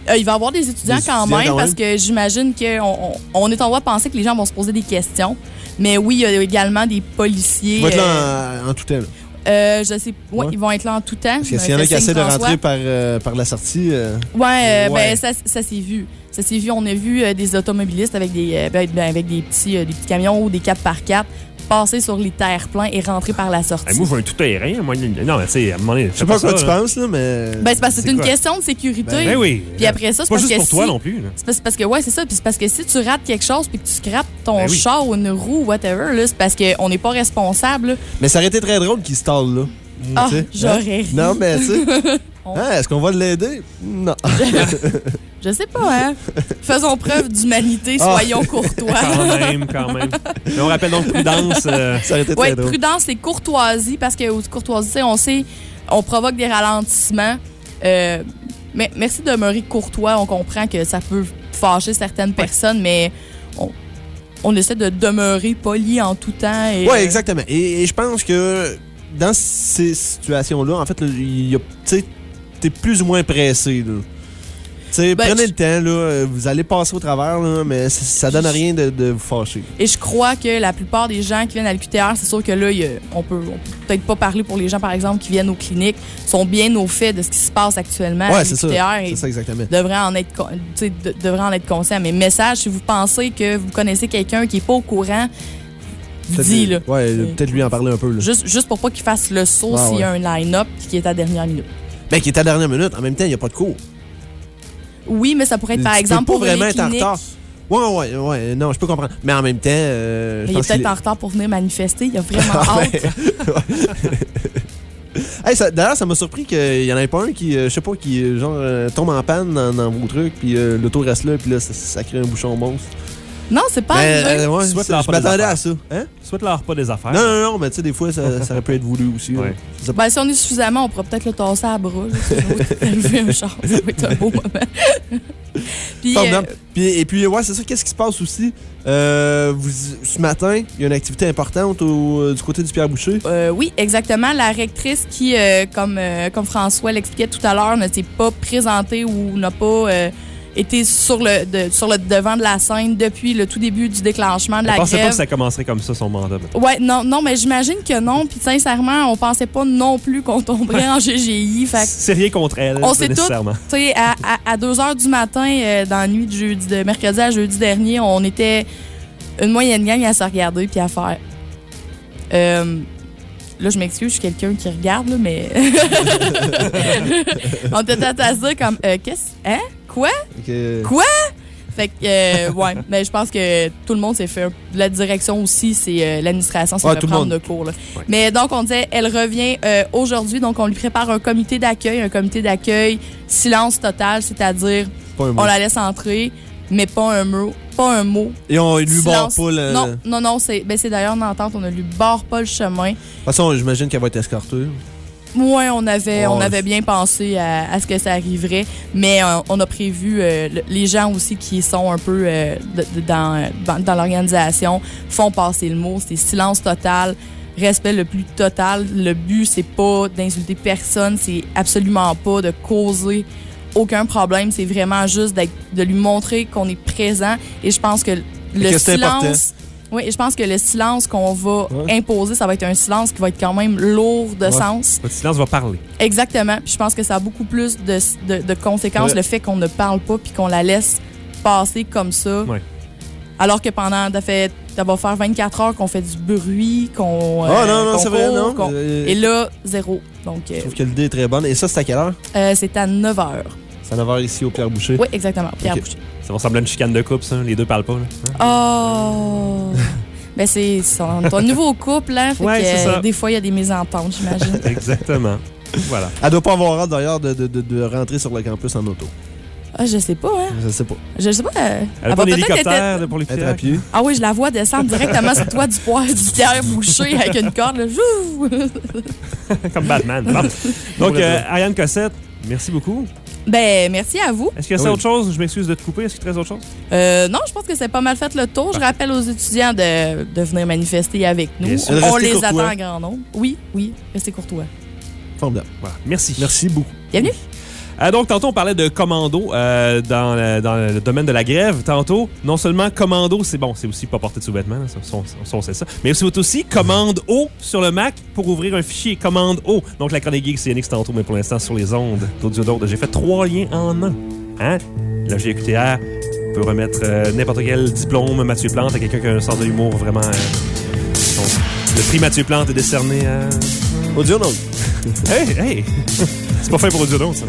Euh, il va y avoir des étudiants, Des quand, étudiants même, quand parce même. que j'imagine qu'on on, on est en droit de penser que les gens vont se poser des questions. Mais oui, il y a également des policiers. Tu vas être là euh, en, en tout temps. Là. euh, je sais, ouais, Ouais. ils vont être là en tout temps. Parce que s'il y en a qui essaient de rentrer par, euh, par la sortie. Euh... Ouais, euh, Ouais. ben ça, ça s'est vu. Ça s'est vu. On a vu euh, des automobilistes avec des, euh, ben, avec des petits, euh, des petits camions ou des quatre par quatre passer sur les terre-pleins et rentrer par la sortie. Hey, moi, je veux un tout-terrain. Moi, non, mais tu sais, à un moment donné, Je sais pas quoi tu penses, là, mais. Ben, c'est parce que c'est une quoi? question de sécurité. Ben oui. Puis après ça, c'est pas parce juste que pour toi si- non plus. là. C'est parce, parce que, ouais, c'est ça. Puis c'est parce que si tu rates quelque chose puis que tu scrapes ton Ben oui. char ou une roue, whatever, là, c'est parce qu'on n'est pas responsable. là. Mais ça aurait été très drôle qu'il se talle, là. Ah, Tu sais, j'aurais hein? ri. Non, mais tu sais. On- Hein, est-ce qu'on va l'aider? Non. Je sais pas, hein. Faisons preuve d'humanité, Ah. soyons courtois. Quand même, quand même. Mais on rappelle donc prudence. euh, Ça aurait été Oui, très drôle. prudence et courtoisie, parce que aux courtoisie, tu sais, on sait, on provoque des ralentissements. Euh, mais merci de demeurer courtois. On comprend que ça peut fâcher certaines personnes, mais on, on essaie de demeurer poli en tout temps. Et, Oui, euh, exactement. Et, et je pense que dans ces situations-là, en fait, là, il y a, tu sais, t'es plus ou moins pressé, là. Tu sais, Ben, prenez je- le temps, là. Vous allez passer au travers, là, mais ça, ça donne à rien de, de vous fâcher. Et je crois que la plupart des gens qui viennent à l'U Q T R, c'est sûr que là, il y a- on peut, on peut peut-être pas parler pour les gens, par exemple, qui viennent aux cliniques, sont bien au fait de ce qui se passe actuellement à Ouais, c'est ça. l'U Q T R. C'est ça, exactement. devrait en être con- tu sais, de- devrait en être conscient. Mais message, si vous pensez que vous connaissez quelqu'un qui est pas au courant, Peut-être- dis là. Ouais, Euh, peut-être lui en parler un peu, là. Juste, juste pour pas qu'il fasse le saut Ah, s'il y a ouais. un line-up qui est à la dernière minute. Ben, qui est à la dernière minute. En même temps, il n'y a pas de cours. Oui, mais ça pourrait être par Tu exemple peux pas pour vraiment les être en cliniques. retard. Ouais, ouais, ouais. Non, je peux comprendre. Mais en même temps, euh, je Mais il est pense qu'il peut-être en retard pour venir manifester. Il a vraiment Ah, hâte. Hey, ça- d'ailleurs, ça m'a surpris qu'il y en ait pas un qui, euh, je sais pas, qui euh, genre euh, tombe en panne dans, dans vos trucs, puis euh, l'auto reste là, puis là, ça, ça crée un bouchon monstre. Non, c'est pas Ben, arrivé. euh, ouais, Souhaite-leur je pas des m'attendais affaires. à ça. Hein? Souhaite-leur pas des affaires. Non, non, non, mais tu sais, des fois, ça, ça aurait pu être voulu aussi. Ouais. là. Ça- Ben, si on est suffisamment, on pourrait peut-être le tasser à bras. là, si on veut élever un char. Ça va être un beau moment. Puis, Formidable. euh, Puis, et puis, ouais, c'est ça. Qu'est-ce qui se passe aussi? Euh, vous, ce matin, il y a une activité importante au- euh, du côté du Pierre-Boucher. Euh, oui, exactement. La rectrice qui, euh, comme, euh, comme François l'expliquait tout à l'heure, ne s'est pas présentée ou n'a pas euh, été sur le, de- sur le devant de la scène depuis le tout début du déclenchement de Je la pensais pas grève. que ça commencerait comme ça, son mandat. Ouais, non, non, mais j'imagine que non. Puis sincèrement, on pensait pas non plus qu'on tomberait en G G I. Fait que, C'est rien contre elle, on pas s'est tous, nécessairement. tu sais, à, à, à deux heures du matin, euh, dans la nuit de, jeudi, de mercredi à jeudi dernier, on était une moyenne gang à se regarder puis à faire. Euh, là, je m'excuse, je suis quelqu'un qui regarde, là, mais. on était à se dire comme, euh, qu'est-ce. Hein? Quoi? Que- Quoi? Fait que, euh, ouais, mais je pense que tout le monde s'est fait. La direction aussi, c'est euh, l'administration, c'est Ouais, de tout le prendre monde. de cours. Là. Mais donc, on disait, elle revient euh, aujourd'hui, donc on lui prépare un comité d'accueil, un comité d'accueil silence total, c'est-à-dire, Pas un mot. on la laisse entrer, mais pas un mot. Pas un mot. Et on lui barre Silence. pas le. Non, non, non, c'est ben, c'est d'ailleurs une entente, on ne lui barre pas le chemin. De toute façon, j'imagine qu'elle va être escortée. Ouais, on avait, Ouais. on avait bien pensé à, à ce que ça arriverait, mais euh, on a prévu euh, le- les gens aussi qui sont un peu euh, de- de- dans, dans, dans l'organisation font passer le mot, c'est silence total, respect le plus total. Le but, c'est pas d'insulter personne, c'est absolument pas de causer aucun problème, c'est vraiment juste d'être- de lui montrer qu'on est présent. Et je pense que le que c'est important. silence... Oui, et je pense que le silence qu'on va Ouais. imposer, ça va être un silence qui va être quand même lourd de Ouais. sens. Votre silence va parler. Exactement. Puis je pense que ça a beaucoup plus de, de, de conséquences, Ouais. le fait qu'on ne parle pas puis qu'on la laisse passer comme ça. Ouais. Alors que pendant, ça fait, ça va faire vingt-quatre heures qu'on fait du bruit, qu'on. Ah, non, non, qu'on c'est vrai, court, non. qu'on- Euh, Et là, zéro. Donc, euh, Je trouve que l'idée est très bonne. Et ça, c'est à quelle heure? euh, c'est à neuf heures. C'est à neuf heures ici au Pierre-Boucher. Oui, exactement. Pierre Ok. Boucher. Ça va ressembler à une chicane de couple, ça. Les deux parlent pas. Là. Oh! Ben, c'est son, ton nouveau couple, hein? Fait Ouais, que, c'est euh, ça. des fois, il y a des mésententes, j'imagine. Exactement. Voilà. Elle doit pas avoir hâte d'ailleurs de, de, de, de rentrer sur le campus en auto. Ah, je sais pas, hein? Je sais pas. Je sais pas. euh, Elle a va pas peut-être d'hélicoptère être- là, pour les Être filles. à pied. Ah oui, je la vois descendre directement sur le toit du poire du Pierre Boucher avec une corde. Là. Jouh! Comme Batman. Bon. Donc, euh, Ariane Cossette, merci beaucoup. Ben, merci à vous. Est-ce qu'il y a Oui. autre chose? Je m'excuse de te couper. Est-ce qu'il te reste autre chose? Euh, non, je pense que c'est pas mal fait le tour. Je rappelle aux étudiants de, de venir manifester avec nous. Bien sûr. On Restez les courtois. attend en grand nombre. Oui, oui, restez courtois. Formidable. Voilà. Merci. Merci beaucoup. Bienvenue. Euh, donc, tantôt, on parlait de commando euh, dans, le, dans le domaine de la grève. Tantôt, non seulement commando, c'est bon, c'est aussi pas porter de sous-vêtements, là, ça, ça, ça, on sait ça, mais c'est aussi commande O sur le Mac pour ouvrir un fichier commande O. Donc, la chronique geek, c'est Yannick tantôt, mais pour l'instant, sur les ondes d'Audio D'autres. J'ai fait trois liens en un. Hein? La G Q T R peut remettre euh, n'importe quel diplôme Mathieu Plante à quelqu'un qui a un sens de l'humour vraiment... Euh, son, le prix Mathieu Plante est décerné à... Audio D'autres. Hey, hey! C'est pas fait pour Audio D'autres, ça.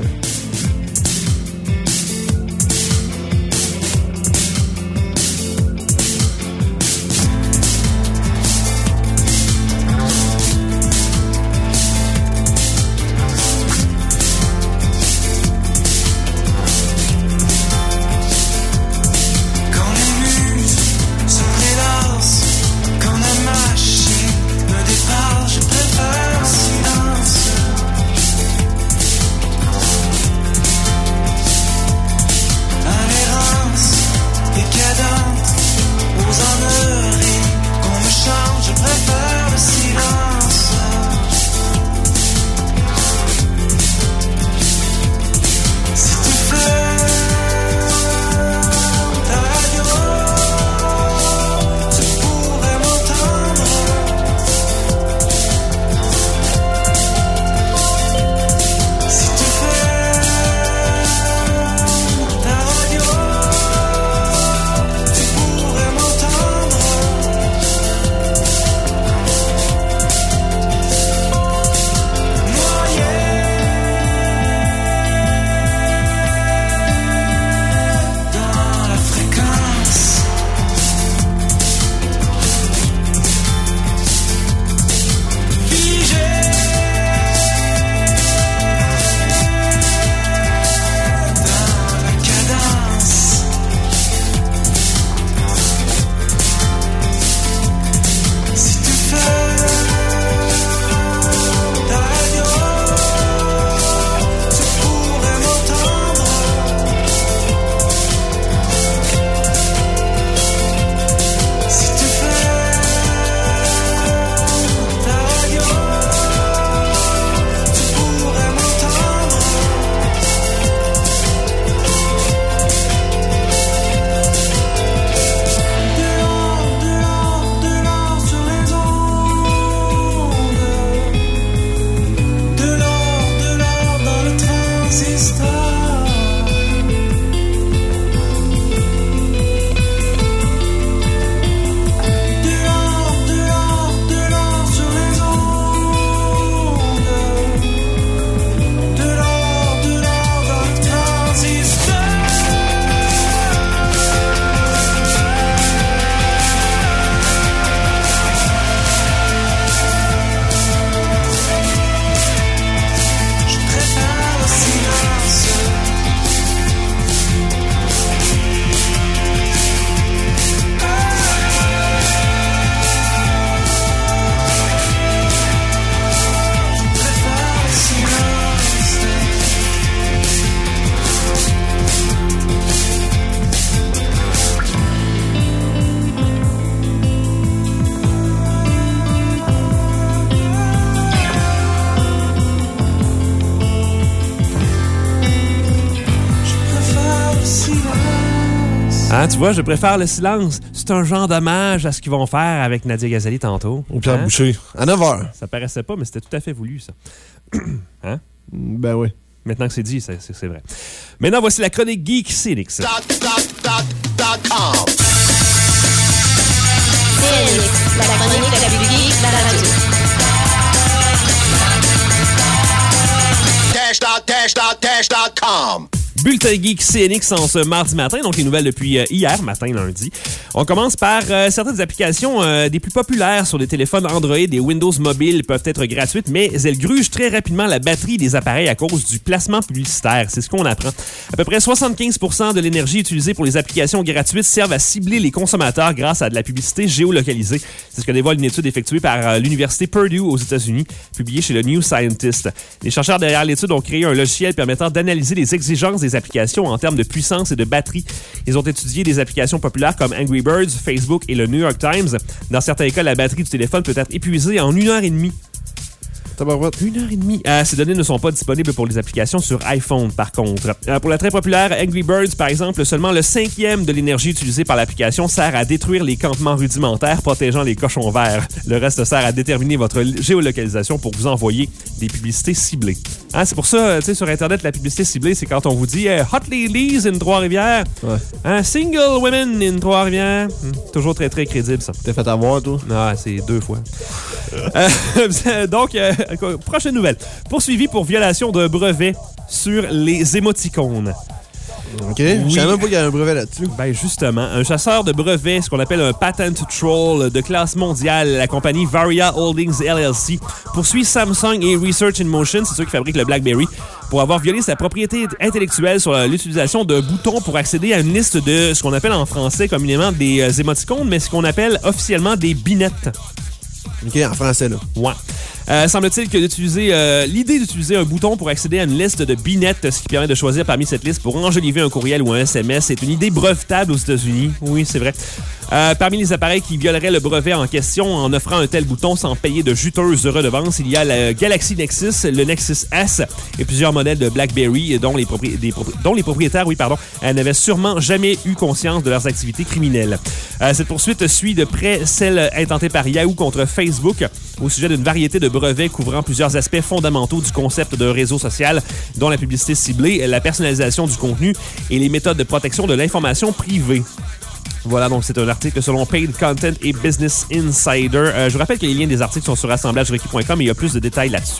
Hein, tu vois, je préfère le silence. C'est un genre d'hommage à ce qu'ils vont faire avec Nadia Ghazali tantôt. Ou Pierre hein? Boucher, à neuf heures. Ça paraissait pas, mais c'était tout à fait voulu, ça. Hein? Ben oui. Maintenant que c'est dit, c'est, c'est, c'est vrai. Maintenant, voici la chronique Geek Célix. La chronique la plus geek, la radio. Dash dot dash dot dash dot com. Bulletin Geek C N X en ce mardi matin, donc les nouvelles depuis euh, hier matin, lundi. On commence par euh, certaines applications euh, des plus populaires sur les téléphones Android et Windows Mobile peuvent être gratuites, mais elles grugent très rapidement la batterie des appareils à cause du placement publicitaire. C'est ce qu'on apprend. À peu près soixante-quinze pour cent de l'énergie utilisée pour les applications gratuites servent à cibler les consommateurs grâce à de la publicité géolocalisée. C'est ce que dévoile une étude effectuée par euh, l'Université Purdue aux États-Unis, publiée chez le New Scientist. Les chercheurs derrière l'étude ont créé un logiciel permettant d'analyser les exigences des applications en termes de puissance et de batterie. Ils ont étudié des applications populaires comme Angry Birds, Facebook et le New York Times. Dans certains cas, la batterie du téléphone peut être épuisée en une heure et demie. Une heure et demie. Euh, ces données ne sont pas disponibles pour les applications sur iPhone, par contre. Euh, pour la très populaire Angry Birds, par exemple, seulement le cinquième de l'énergie utilisée par l'application sert à détruire les campements rudimentaires protégeant les cochons verts. Le reste sert à déterminer votre géolocalisation pour vous envoyer des publicités ciblées. Hein, c'est pour ça, tu sais, sur Internet, la publicité ciblée, c'est quand on vous dit euh, « Hot Ladies in Trois-Rivières ouais. »,« hein, Single Women in Trois-Rivières hum, ». Toujours très, très crédible, ça. T'es fait avoir, toi? Non, c'est deux fois. euh, donc, euh, prochaine nouvelle. Poursuivi pour violation d'un brevet sur les émoticônes. OK. Oui. Je savais même pas qu'il y avait un brevet là-dessus. Ben justement, un chasseur de brevets, ce qu'on appelle un patent troll de classe mondiale, la compagnie Varia Holdings L L C, poursuit Samsung et Research in Motion, c'est ceux qui fabriquent le BlackBerry, pour avoir violé sa propriété intellectuelle sur l'utilisation d'un bouton pour accéder à une liste de ce qu'on appelle en français communément des euh, émoticônes, mais ce qu'on appelle officiellement des binettes. OK, en français, là. Ouais. Euh, semble-t-il que d'utiliser euh, l'idée d'utiliser un bouton pour accéder à une liste de binettes, ce qui permet de choisir parmi cette liste pour enjoliver un courriel ou un S M S, c'est une idée brevetable aux États-Unis. Oui, c'est vrai. Euh, parmi les appareils qui violeraient le brevet en question en offrant un tel bouton sans payer de juteuses redevances, il y a le Galaxy Nexus, le Nexus S et plusieurs modèles de BlackBerry dont les, propri- des propri- dont les propriétaires, oui, pardon, euh, n'avaient sûrement jamais eu conscience de leurs activités criminelles. Euh, cette poursuite suit de près celle intentée par Yahoo contre Facebook au sujet d'une variété de brevets couvrant plusieurs aspects fondamentaux du concept d'un réseau social, dont la publicité ciblée, la personnalisation du contenu et les méthodes de protection de l'information privée. Voilà, donc c'est un article selon Paid Content et Business Insider. Euh, je vous rappelle que les liens des articles sont sur assemblage requis point com et il y a plus de détails là-dessus.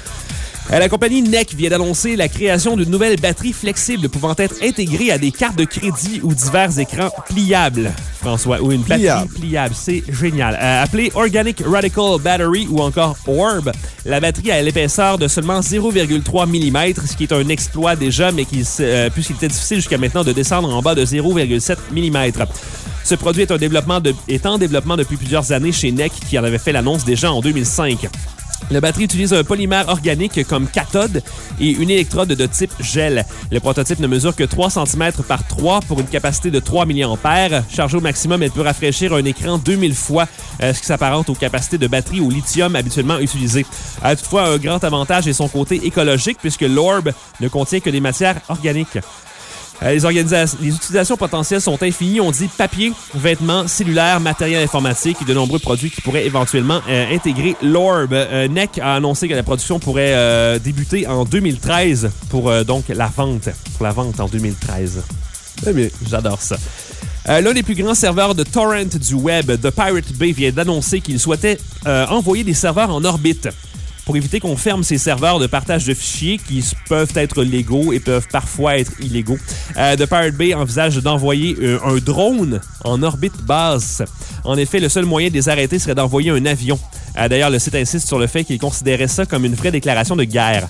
La compagnie N E C vient d'annoncer la création d'une nouvelle batterie flexible pouvant être intégrée à des cartes de crédit ou divers écrans pliables, François, ou une pliable. batterie pliable. C'est génial. Euh, appelée Organic Radical Battery ou encore O R B, la batterie a l'épaisseur de seulement zéro virgule trois millimètres, ce qui est un exploit déjà, mais qui, euh, puisqu'il était difficile jusqu'à maintenant de descendre en bas de zéro virgule sept millimètres. Ce produit est, un développement de, est en développement depuis plusieurs années chez N E C, qui en avait fait l'annonce déjà en deux mille cinq. La batterie utilise un polymère organique comme cathode et une électrode de type gel. Le prototype ne mesure que trois centimètres par trois pour une capacité de trois milliampères. Chargée au maximum, elle peut rafraîchir un écran deux mille fois, euh, ce qui s'apparente aux capacités de batterie au lithium habituellement utilisées. Euh, toutefois, un grand avantage est son côté écologique puisque l'O R B ne contient que des matières organiques. Euh, les, organisations, les utilisations potentielles sont infinies. On dit papier, vêtements, cellulaires, matériel informatique et de nombreux produits qui pourraient éventuellement euh, intégrer l'O R B. Euh, N E C a annoncé que la production pourrait euh, débuter en deux mille treize pour euh, donc la vente. Pour la vente en deux mille treize. Très bien. J'adore ça. Euh, l'un des plus grands serveurs de torrent du web, The Pirate Bay, vient d'annoncer qu'il souhaitait euh, envoyer des serveurs en orbite. Pour éviter qu'on ferme ces serveurs de partage de fichiers qui peuvent être légaux et peuvent parfois être illégaux, euh, The Pirate Bay envisage d'envoyer euh, un drone en orbite basse. En effet, le seul moyen de les arrêter serait d'envoyer un avion. Euh, d'ailleurs, le site insiste sur le fait qu'il considérait ça comme une vraie déclaration de guerre.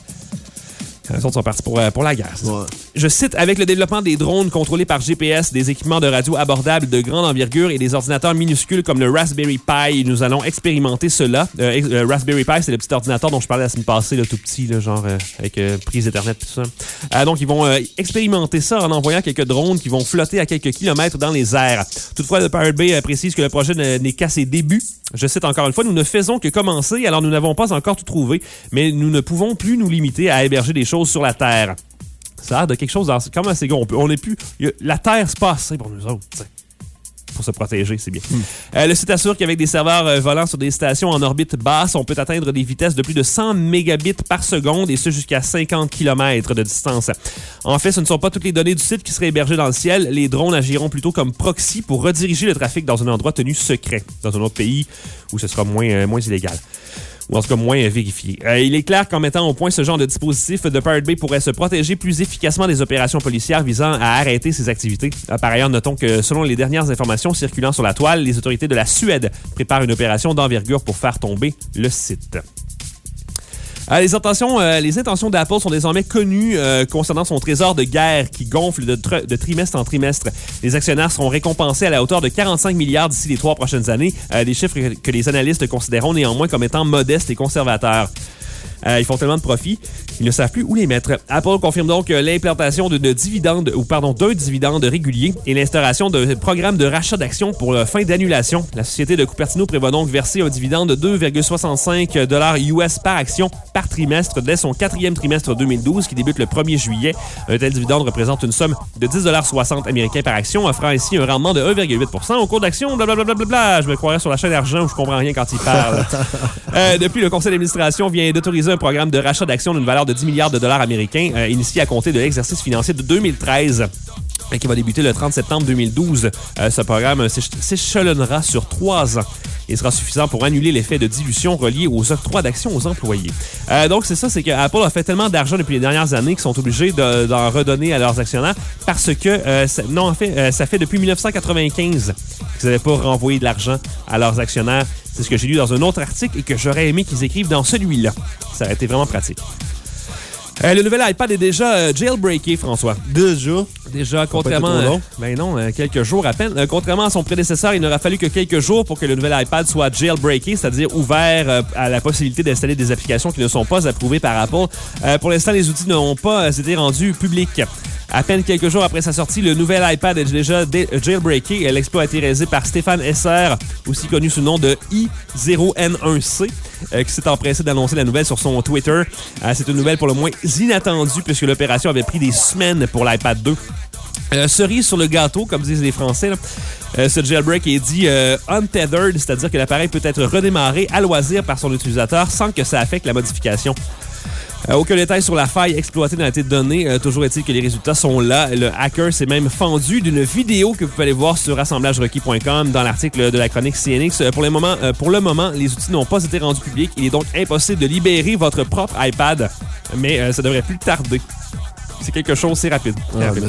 Les autres sont partis pour, pour la guerre. Ouais. Je cite, avec le développement des drones contrôlés par G P S, des équipements de radio abordables de grande envergure et des ordinateurs minuscules comme le Raspberry Pi, nous allons expérimenter cela. Euh, euh, Raspberry Pi, c'est le petit ordinateur dont je parlais la semaine passée, là, tout petit, là, genre euh, avec euh, prise Ethernet et tout ça. Euh, donc, ils vont euh, expérimenter ça en envoyant quelques drones qui vont flotter à quelques kilomètres dans les airs. Toutefois, le Pirate Bay euh, précise que le projet n'est qu'à ses débuts. Je cite encore une fois, nous ne faisons que commencer, alors nous n'avons pas encore tout trouvé, mais nous ne pouvons plus nous limiter à héberger des choses sur la Terre. Ça a l'air de quelque chose comme assez gros. On peut, on est plus, a, la Terre, c'est pas assez pour nous autres, t'sais. Pour se protéger, c'est bien. Mm. Euh, le site assure qu'avec des serveurs euh, volant sur des stations en orbite basse, on peut atteindre des vitesses de plus de cent mégabits par seconde et ce jusqu'à cinquante kilomètres de distance. En fait, ce ne sont pas toutes les données du site qui seraient hébergées dans le ciel. Les drones agiront plutôt comme proxy pour rediriger le trafic dans un endroit tenu secret, dans un autre pays où ce sera moins, euh, moins illégal. Ou en tout cas moins vérifié. Euh, il est clair qu'en mettant au point ce genre de dispositif, The Pirate Bay pourrait se protéger plus efficacement des opérations policières visant à arrêter ses activités. Euh, par ailleurs, notons que selon les dernières informations circulant sur la toile, les autorités de la Suède préparent une opération d'envergure pour faire tomber le site. Euh, les, intentions, euh, les intentions d'Apple sont désormais connues euh, concernant son trésor de guerre qui gonfle de, tr- de trimestre en trimestre. Les actionnaires seront récompensés à la hauteur de quarante-cinq milliards d'ici les trois prochaines années, euh, des chiffres que, que les analystes considéreront néanmoins comme étant modestes et conservateurs. Euh, ils font tellement de profits, ils ne savent plus où les mettre. Apple confirme donc l'implantation de, de dividendes, ou pardon, d'un dividende régulier et l'instauration d'un programme de rachat d'actions pour la fin d'annulation. La société de Cupertino prévoit donc verser un dividende de deux virgule soixante-cinq dollars U S par action par trimestre dès son quatrième trimestre deux mille douze qui débute le premier juillet. Un tel dividende représente une somme de dix dollars soixante américains par action, offrant ainsi un rendement de un virgule huit pour cent au cours d'action. Blablabla. Je me croirais sur la chaîne Argent où je comprends rien quand il parle. euh, depuis, le conseil d'administration vient d'autoriser un programme de rachat d'actions d'une valeur de dix milliards de dollars américains, euh, initié à compter de l'exercice financier de deux mille treize. Qui va débuter le trente septembre deux mille douze. Euh, ce programme s'échelonnera sur trois ans et sera suffisant pour annuler l'effet de dilution relié aux octrois d'actions aux employés. Euh, donc, c'est ça, c'est que Apple a fait tellement d'argent depuis les dernières années qu'ils sont obligés de, d'en redonner à leurs actionnaires parce que, euh, ça, non, en fait, euh, ça fait depuis dix-neuf cent quatre-vingt-quinze qu'ils n'avaient pas renvoyé de l'argent à leurs actionnaires. C'est ce que j'ai lu dans un autre article et que j'aurais aimé qu'ils écrivent dans celui-là. Ça aurait été vraiment pratique. Euh, le nouvel iPad est déjà euh, jailbreaké, François. Déjà? Déjà, contrairement... Euh, ben non, euh, quelques jours à peine. Euh, contrairement à son prédécesseur, il n'aura fallu que quelques jours pour que le nouvel iPad soit jailbreaké, c'est-à-dire ouvert euh, à la possibilité d'installer des applications qui ne sont pas approuvées par Apple. Euh, pour l'instant, les outils n'ont pas euh, été rendus publics. À peine quelques jours après sa sortie, le nouvel iPad est déjà jailbreaké. L'exploit a été réalisé par Stéphane Esser, aussi connu sous le nom de I zéro N un C, euh, qui s'est empressé d'annoncer la nouvelle sur son Twitter. Euh, c'est une nouvelle pour le moins inattendue puisque l'opération avait pris des semaines pour l'iPad deux. Euh, cerise sur le gâteau, comme disent les Français, là. Euh, ce jailbreak est dit euh, untethered, c'est-à-dire que l'appareil peut être redémarré à loisir par son utilisateur sans que ça affecte la modification. Euh, aucun détail sur la faille exploitée n'a été donné. Euh, toujours est-il que les résultats sont là. Le hacker s'est même fendu d'une vidéo que vous pouvez aller voir sur assemblage requis point com dans l'article de la chronique C N X. Euh, pour, les moments, euh, pour le moment, les outils n'ont pas été rendus publics. Il est donc impossible de libérer votre propre iPad. Mais euh, ça devrait plus tarder. C'est quelque chose, c'est rapide. C'est ah, rapide.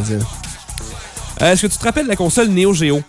Euh, Est-ce que tu te rappelles de la console Neo Geo?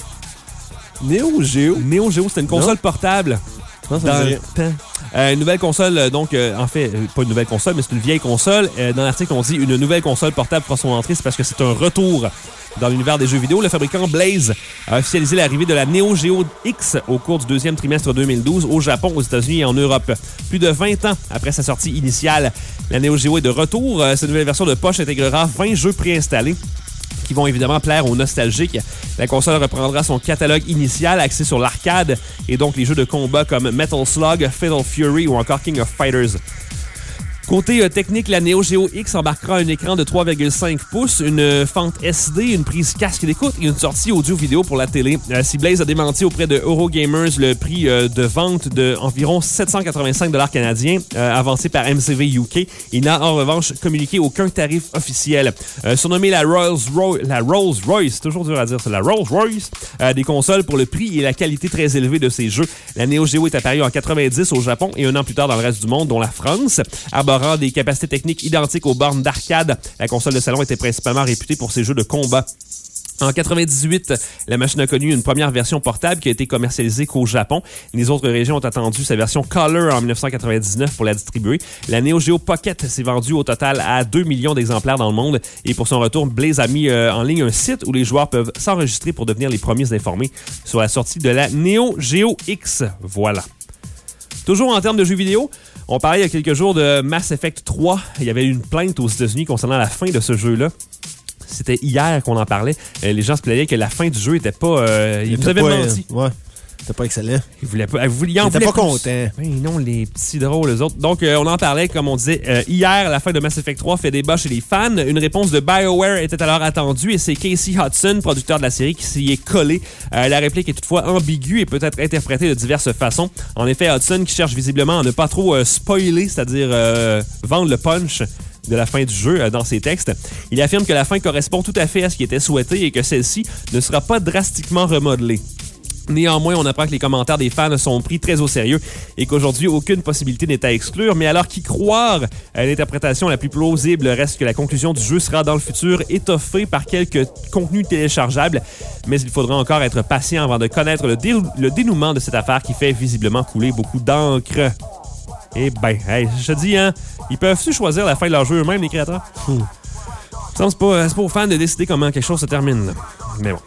Neo Geo? Neo Geo, c'était une console non. portable. Non, ça dans me le temps. Euh, une nouvelle console, donc, euh, en fait, euh, pas une nouvelle console, mais c'est une vieille console. Euh, dans l'article, on dit une nouvelle console portable fera son entrée, c'est parce que c'est un retour dans l'univers des jeux vidéo. Le fabricant Blaze a officialisé l'arrivée de la Neo Geo X au cours du deuxième trimestre deux mille douze au Japon, aux États-Unis et en Europe. Plus de vingt ans après sa sortie initiale, la Neo Geo est de retour. Euh, cette nouvelle version de poche intégrera vingt jeux préinstallés qui vont évidemment plaire aux nostalgiques. La console reprendra son catalogue initial axé sur l'arcade et donc les jeux de combat comme Metal Slug, Fatal Fury ou encore King of Fighters. Côté euh, technique, la Neo Geo X embarquera un écran de trois virgule cinq pouces, une fente S D, une prise casque d'écoute et une sortie audio-vidéo pour la télé. Euh, si Blaze a démenti auprès de Eurogamers le prix euh, de vente d'environ sept cent quatre-vingt-cinq dollars canadiens euh, avancé par M C V U K, il n'a en revanche communiqué aucun tarif officiel. Euh, surnommée la Rolls-Royce, la Rolls-Royce, toujours dur à dire, c'est la Rolls-Royce euh, des consoles pour le prix et la qualité très élevée de ses jeux. La Neo Geo est apparue en quatre-vingt-dix au Japon et un an plus tard dans le reste du monde, dont la France. Arborant des capacités techniques identiques aux bornes d'arcade, la console de salon était principalement réputée pour ses jeux de combat. En quatre-vingt-dix-huit, la machine a connu une première version portable qui a été commercialisée qu'au Japon. Les autres régions ont attendu sa version Color en dix-neuf cent quatre-vingt-dix-neuf pour la distribuer. La Neo Geo Pocket s'est vendue au total à deux millions d'exemplaires dans le monde. Et pour son retour, Blaze a mis euh, en ligne un site où les joueurs peuvent s'enregistrer pour devenir les premiers informés sur la sortie de la Neo Geo X. Voilà. Toujours en termes de jeux vidéo, on parlait il y a quelques jours de Mass Effect trois. Il y avait une plainte aux États-Unis concernant la fin de ce jeu-là. C'était hier qu'on en parlait. Les gens se plaignaient que la fin du jeu était pas... Euh, ils nous avaient menti. Ouais. C'était pas excellent. Ils voulaient pas... Ils voulaient, ils en étaient pas plus. contents. Ben non, les petits drôles, les autres. Donc, euh, on en parlait, comme on disait, euh, hier, la fin de Mass Effect trois fait débat chez les fans. Une réponse de BioWare était alors attendue et c'est Casey Hudson, producteur de la série, qui s'y est collé. Euh, la réplique est toutefois ambiguë et peut être interprétée de diverses façons. En effet, Hudson, qui cherche visiblement à ne pas trop euh, spoiler, c'est-à-dire euh, vendre le punch de la fin du jeu euh, dans ses textes. Il affirme que la fin correspond tout à fait à ce qui était souhaité et que celle-ci ne sera pas drastiquement remodelée. Néanmoins, on apprend que les commentaires des fans sont pris très au sérieux et qu'aujourd'hui, aucune possibilité n'est à exclure. Mais alors qu'y croire, l'interprétation la plus plausible reste que la conclusion du jeu sera dans le futur étoffée par quelques contenus téléchargeables. Mais il faudra encore être patient avant de connaître le, dé- le dénouement de cette affaire qui fait visiblement couler beaucoup d'encre. Eh ben, hey, je te dis, hein, ils peuvent-tu choisir la fin de leur jeu eux-mêmes, les créateurs? Hmm. Ça, c'est pas, c'est pas aux fans de décider comment quelque chose se termine. Mais bon.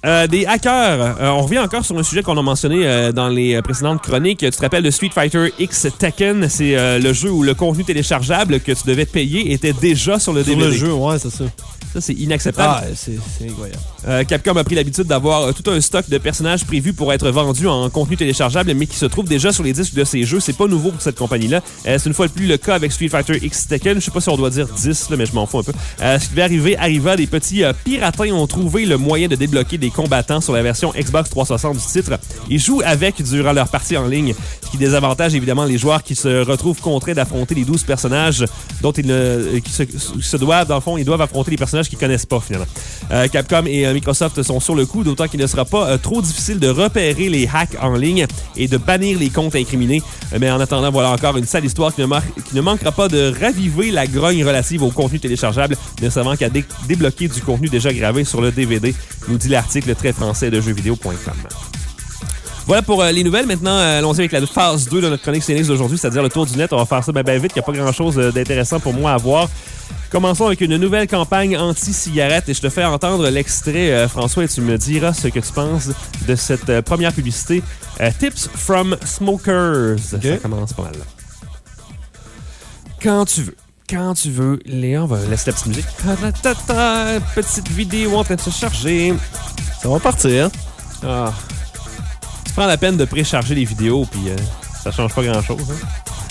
Euh, des hackers. Euh, on revient encore sur un sujet qu'on a mentionné euh, dans les précédentes chroniques. Tu te rappelles de Street Fighter X Tekken? C'est euh, le jeu où le contenu téléchargeable que tu devais payer était déjà sur le Sur D V D. le jeu, ouais, c'est ça. Ça, c'est inacceptable. Ah, c'est c'est incroyable. Euh, Capcom a pris l'habitude d'avoir euh, tout un stock de personnages prévus pour être vendus en contenu téléchargeable, mais qui se trouvent déjà sur les disques de ces jeux. C'est pas nouveau pour cette compagnie-là. Euh, c'est une fois de plus le cas avec Street Fighter X Tekken. Je sais pas si on doit dire dix, là, mais je m'en fous un peu. Euh, ce qui devait arriver arriva. Des petits euh, piratins ont trouvé le moyen de débloquer des combattants sur la version Xbox trois cent soixante du titre. Ils jouent avec durant leur partie en ligne, ce qui désavantage évidemment les joueurs qui se retrouvent contraints d'affronter les douze personnages dont ils ne, qui se, se doivent, dans le fond, ils doivent affronter les personnages qu'ils connaissent pas finalement. Euh, Capcom et euh, Microsoft sont sur le coup, d'autant qu'il ne sera pas euh, trop difficile de repérer les hacks en ligne et de bannir les comptes incriminés. Euh, mais en attendant, voilà encore une sale histoire qui ne, mar- qui ne manquera pas de raviver la grogne relative au contenu téléchargeable, ne savant qu'à dé- débloquer du contenu déjà gravé sur le D V D, nous dit l'article très français de jeux vidéo point com. Voilà pour euh, les nouvelles. Maintenant, euh, allons-y avec la phase deux de notre chronique C N X d'aujourd'hui, c'est-à-dire le tour du net. On va faire ça bien ben vite, il n'y a pas grand-chose euh, d'intéressant pour moi à voir. Commençons avec une nouvelle campagne anti-cigarette et je te fais entendre l'extrait, euh, François, et tu me diras ce que tu penses de cette euh, première publicité. Euh, Tips from Smokers. Okay. Ça commence pas mal là. Quand tu veux. Quand tu veux, Léon va laisser la petite musique. Petite vidéo en train de se charger. Ça va partir, hein? Ah. Tu prends la peine de précharger les vidéos, puis euh, ça change pas grand-chose. Hein?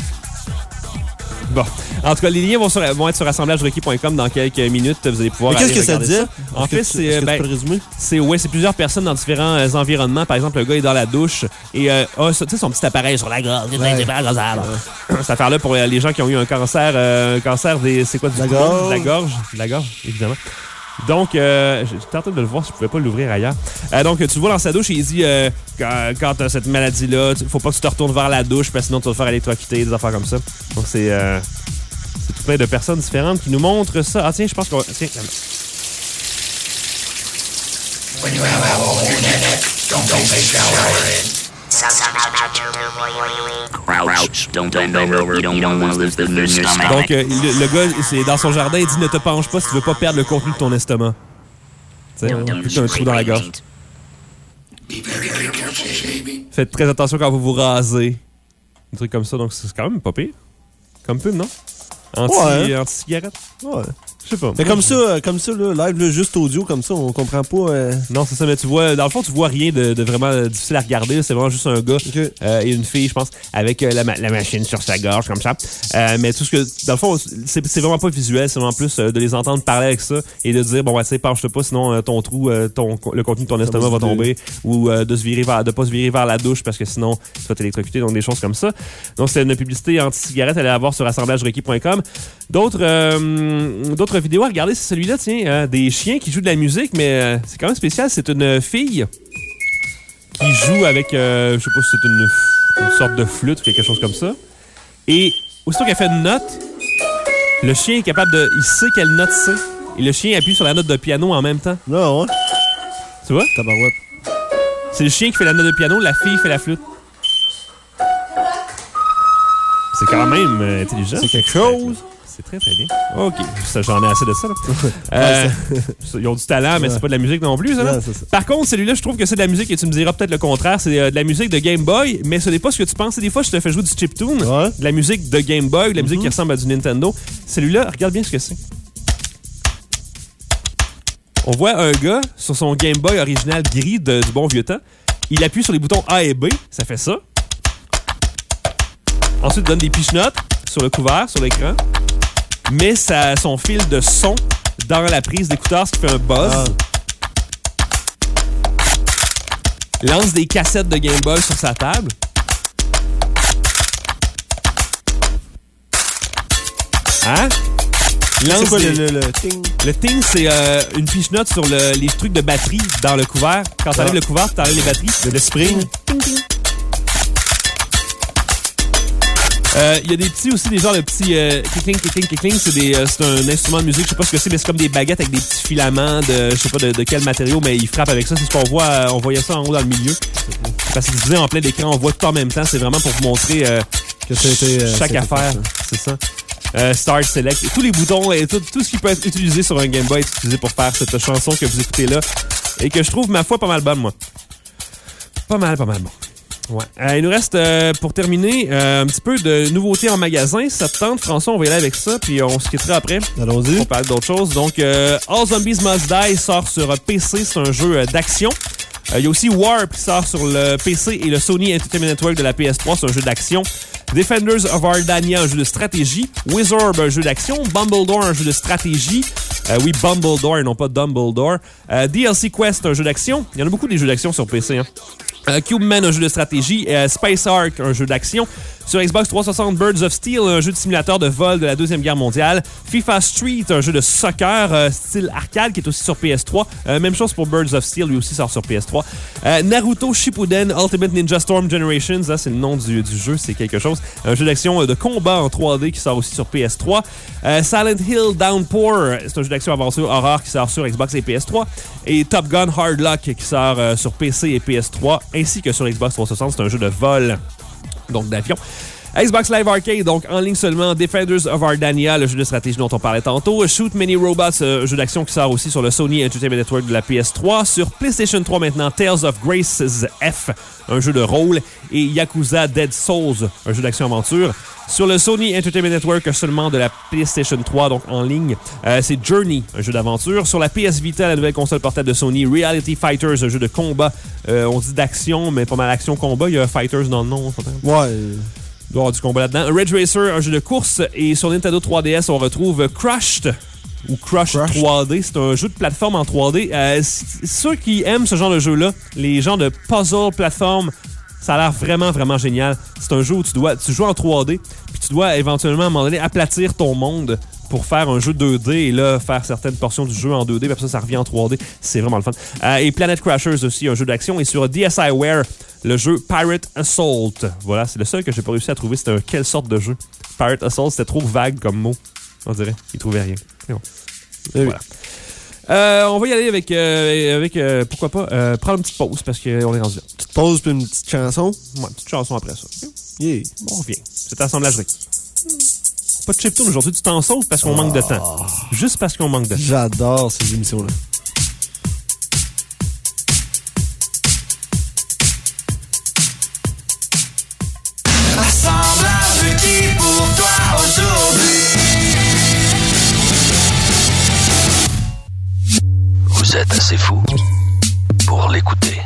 Bon. En tout cas, les liens vont, sur, vont être sur assemblage requis point com dans quelques minutes. Vous allez pouvoir. Mais qu'est-ce que ça dit? Ça. En fait, c'est. Ben, c'est ouais, c'est plusieurs personnes dans différents euh, environnements. Par exemple, le gars est dans la douche et euh, a tu sais, son petit appareil sur la gorge. Ouais. Cette affaire-là pour les gens qui ont eu un cancer, euh, un cancer des. C'est quoi du la gorge? La gorge. La gorge, évidemment. Donc, euh, j'étais en train de le voir si je pouvais pas l'ouvrir ailleurs. Euh, donc, tu le vois dans sa douche et il dit euh, quand, quand tu as cette maladie-là, il faut pas que tu te retournes vers la douche parce que sinon tu vas te faire électrocuter, des affaires comme ça. Donc, c'est, euh, c'est tout plein de personnes différentes qui nous montrent ça. Ah, tiens, je pense qu'on. Tiens, When you have a hole in it, don't take a shower in it. Crouch, don't bend over, you don't want to lose the food in your stomach. Donc, euh, le, le gars, c'est dans son jardin, il dit ne te penche pas si tu veux pas perdre le contenu de ton estomac. Tu sais, plus qu'un trou dans la gorge. Faites très attention quand vous vous rasez. Un truc comme ça, donc c'est quand même pas pire. Comme pub, non? Anti, ouais. Anti-cigarette? Ouais. Je sais pas. Mais comme ça, comme ça, là, live, là, juste audio, comme ça, on comprend pas. Euh... Non, c'est ça, mais tu vois, dans le fond, tu vois rien de, de vraiment difficile à regarder. C'est vraiment juste un gars okay. euh, et une fille, je pense, avec euh, la, ma- la machine sur sa gorge, comme ça. Euh, mais tout ce que, dans le fond, c'est, c'est vraiment pas visuel, c'est vraiment plus euh, de les entendre parler avec ça et de dire, bon, ben, tu sais, penche-toi pas, sinon euh, ton trou, euh, ton, le contenu de ton estomac va tomber, ou euh, de se virer vers, de pas se virer vers la douche parce que sinon, tu vas t'électrocuter, donc des choses comme ça. Donc, c'est une publicité anti-cigarette, allez la voir sur assemblage requis point com. D'autres, euh, d'autres vidéos à regarder, c'est celui-là, tiens, euh, des chiens qui jouent de la musique, mais euh, c'est quand même spécial. C'est une fille qui joue avec, euh, je sais pas si c'est une, une sorte de flûte ou quelque chose comme ça. Et aussitôt qu'elle fait une note, le chien est capable de... Il sait quelle note c'est. Et le chien appuie sur la note de piano en même temps. Non, ouais. Tu vois? Tabarouette. C'est le chien qui fait la note de piano, la fille fait la flûte. C'est quand même euh, intelligent. C'est quelque chose. C'est très, très bien. OK. Ça, j'en ai assez de ça, là. euh, ils ont du talent, mais ouais. C'est pas de la musique non plus, ça, là. Ouais, c'est ça. Par contre, celui-là, je trouve que c'est de la musique et tu me diras peut-être le contraire. C'est euh, de la musique de Game Boy, mais ce n'est pas ce que tu penses. Des fois, je te fais jouer du chiptune, ouais. De la musique de Game Boy, de la musique mm-hmm. qui ressemble à du Nintendo. Celui-là, regarde bien ce que c'est. On voit un gars sur son Game Boy original gris de, du bon vieux temps. Il appuie sur les boutons A et B. Ça fait ça. Ensuite, il donne des pitch-notes sur le couvert, sur l'écran. Met sa, son fil de son dans la prise d'écouteur, ce qui fait un buzz. Ah. Lance des cassettes de Game Boy sur sa table. Hein? Lance c'est quoi des... le, le, le ting? Le ting, c'est euh, une pitch-note sur le, les trucs de batterie dans le couvert. Quand t'enlèves ah. le couvert, t'enlèves les batteries. Le, le spring. Ting, ting. Il euh, y a des petits aussi, des genres de petits euh, kickling, kickling, kickling. C'est, des, euh, c'est un instrument de musique, je sais pas ce que c'est, mais c'est comme des baguettes avec des petits filaments de, je sais pas de, de quel matériau, mais ils frappent avec ça. C'est ce qu'on voit, euh, on voyait ça en haut dans le milieu. Parce qu'ils disaient en plein écran, on voit tout en même temps. C'est vraiment pour vous montrer euh, que c'était euh, chaque affaire. Ça. C'est ça. Euh, Start, Select, tous les boutons et tout, tout ce qui peut être utilisé sur un Game Boy est utilisé pour faire cette chanson que vous écoutez là. et que je trouve, ma foi, pas mal bonne, moi. Pas mal, pas mal bon. Ouais. Euh, il nous reste, euh, pour terminer, euh, un petit peu de nouveautés en magasin. Ça te tente, François? On va y aller avec ça, puis on se quittera après. Allons-y. On parle d'autres choses. Donc, euh, All Zombies Must Die sort sur P C. C'est un jeu euh, d'action. Il euh, y a aussi Warp qui sort sur le P C et le Sony Entertainment Network de la P S trois. C'est un jeu d'action. Defenders of Ardania, un jeu de stratégie. Wizorb, un jeu d'action. Bumbledore, un jeu de stratégie. Euh, oui, Bumbledore et non pas Dumbledore. Euh, D L C Quest, un jeu d'action. Il y en a beaucoup des jeux d'action sur P C, hein. Euh, Cube Man, un jeu de stratégie. Euh, Space Ark, un jeu d'action. Sur Xbox trois cent soixante, Birds of Steel, un jeu de simulateur de vol de la Deuxième Guerre mondiale. FIFA Street, un jeu de soccer euh, style arcade qui est aussi sur P S trois. Euh, même chose pour Birds of Steel, lui aussi sort sur P S trois. Euh, Naruto Shippuden Ultimate Ninja Storm Generations, hein, c'est le nom du, du jeu, c'est quelque chose. Un jeu d'action euh, de combat en trois D qui sort aussi sur P S trois. Euh, Silent Hill Downpour, c'est un jeu d'action aventure horreur qui sort sur Xbox et P S trois. Et Top Gun Hard Luck qui sort euh, sur P C et P S trois, ainsi que sur Xbox trois cent soixante. C'est un jeu de vol, donc d'avion. Xbox Live Arcade, donc en ligne seulement. Defenders of Ardania, le jeu de stratégie dont on parlait tantôt. Shoot Many Robots, euh, jeu d'action qui sort aussi sur le Sony Entertainment Network de la P S trois. Sur PlayStation trois maintenant, Tales of Grace's F, un jeu de rôle. Et Yakuza Dead Souls, un jeu d'action-aventure. Sur le Sony Entertainment Network seulement de la PlayStation trois, donc en ligne, euh, c'est Journey, un jeu d'aventure. Sur la P S Vita, la nouvelle console portable de Sony, Reality Fighters, un jeu de combat. Euh, on dit d'action, mais pas mal action-combat. Il y a Fighters dans le nom. Ouais. Il doit y avoir du combat là-dedans. Ridge Racer, un jeu de course. Et sur Nintendo trois D S, on retrouve Crushed ou Crush, Crush. trois D. C'est un jeu de plateforme en trois D. Euh, ceux qui aiment ce genre de jeu-là, les gens de puzzle, plateforme, ça a l'air vraiment, vraiment génial. C'est un jeu où tu dois, tu joues en trois D, puis tu dois éventuellement, à un moment donné, aplatir ton monde pour faire un jeu deux D et là, faire certaines portions du jeu en deux D, puis après ça, ça revient en trois D. C'est vraiment le fun. Euh, et Planet Crashers aussi, un jeu d'action. Et sur DSiWare, le jeu Pirate Assault. Voilà, c'est le seul que j'ai pas réussi à trouver. C'était un quelle sorte de jeu? Pirate Assault, c'était trop vague comme mot. On dirait. Il trouvait rien. Bon. Et voilà. Euh, on va y aller avec, euh, avec euh, pourquoi pas, euh, prendre une petite pause parce qu'on est rendu là. Petite pause puis une petite chanson? Ouais, une petite chanson après ça. Yeah. Bon, on revient. C'est assemblagerie. Pas de chiptune aujourd'hui, tu t'en sauves parce qu'on oh. manque de temps. Juste parce qu'on manque de temps. J'adore ces émissions-là. Assemblage qui pour toi aujourd'hui. Vous êtes assez fou pour l'écouter.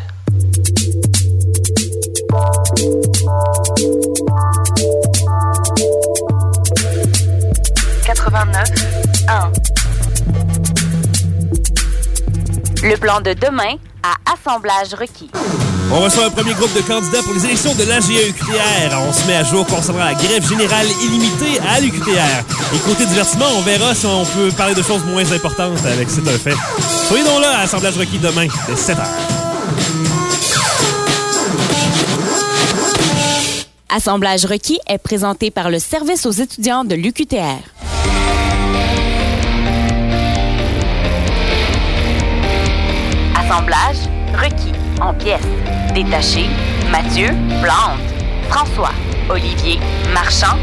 quatre-vingt-neuf un. Le plan de demain à assemblage requis. On reçoit un premier groupe de candidats pour les élections de l'A G E U Q T R. On se met à jour concernant la grève générale illimitée à l'U Q T R. Et côté divertissement, on verra si on peut parler de choses moins importantes avec C'est un fait. Soyez donc là à assemblage requis demain, dès sept heures. Assemblage requis est présenté par le service aux étudiants de l'U Q T R. Assemblage requis en pièces. Détaché, Mathieu, Plante, François, Olivier, Marchand.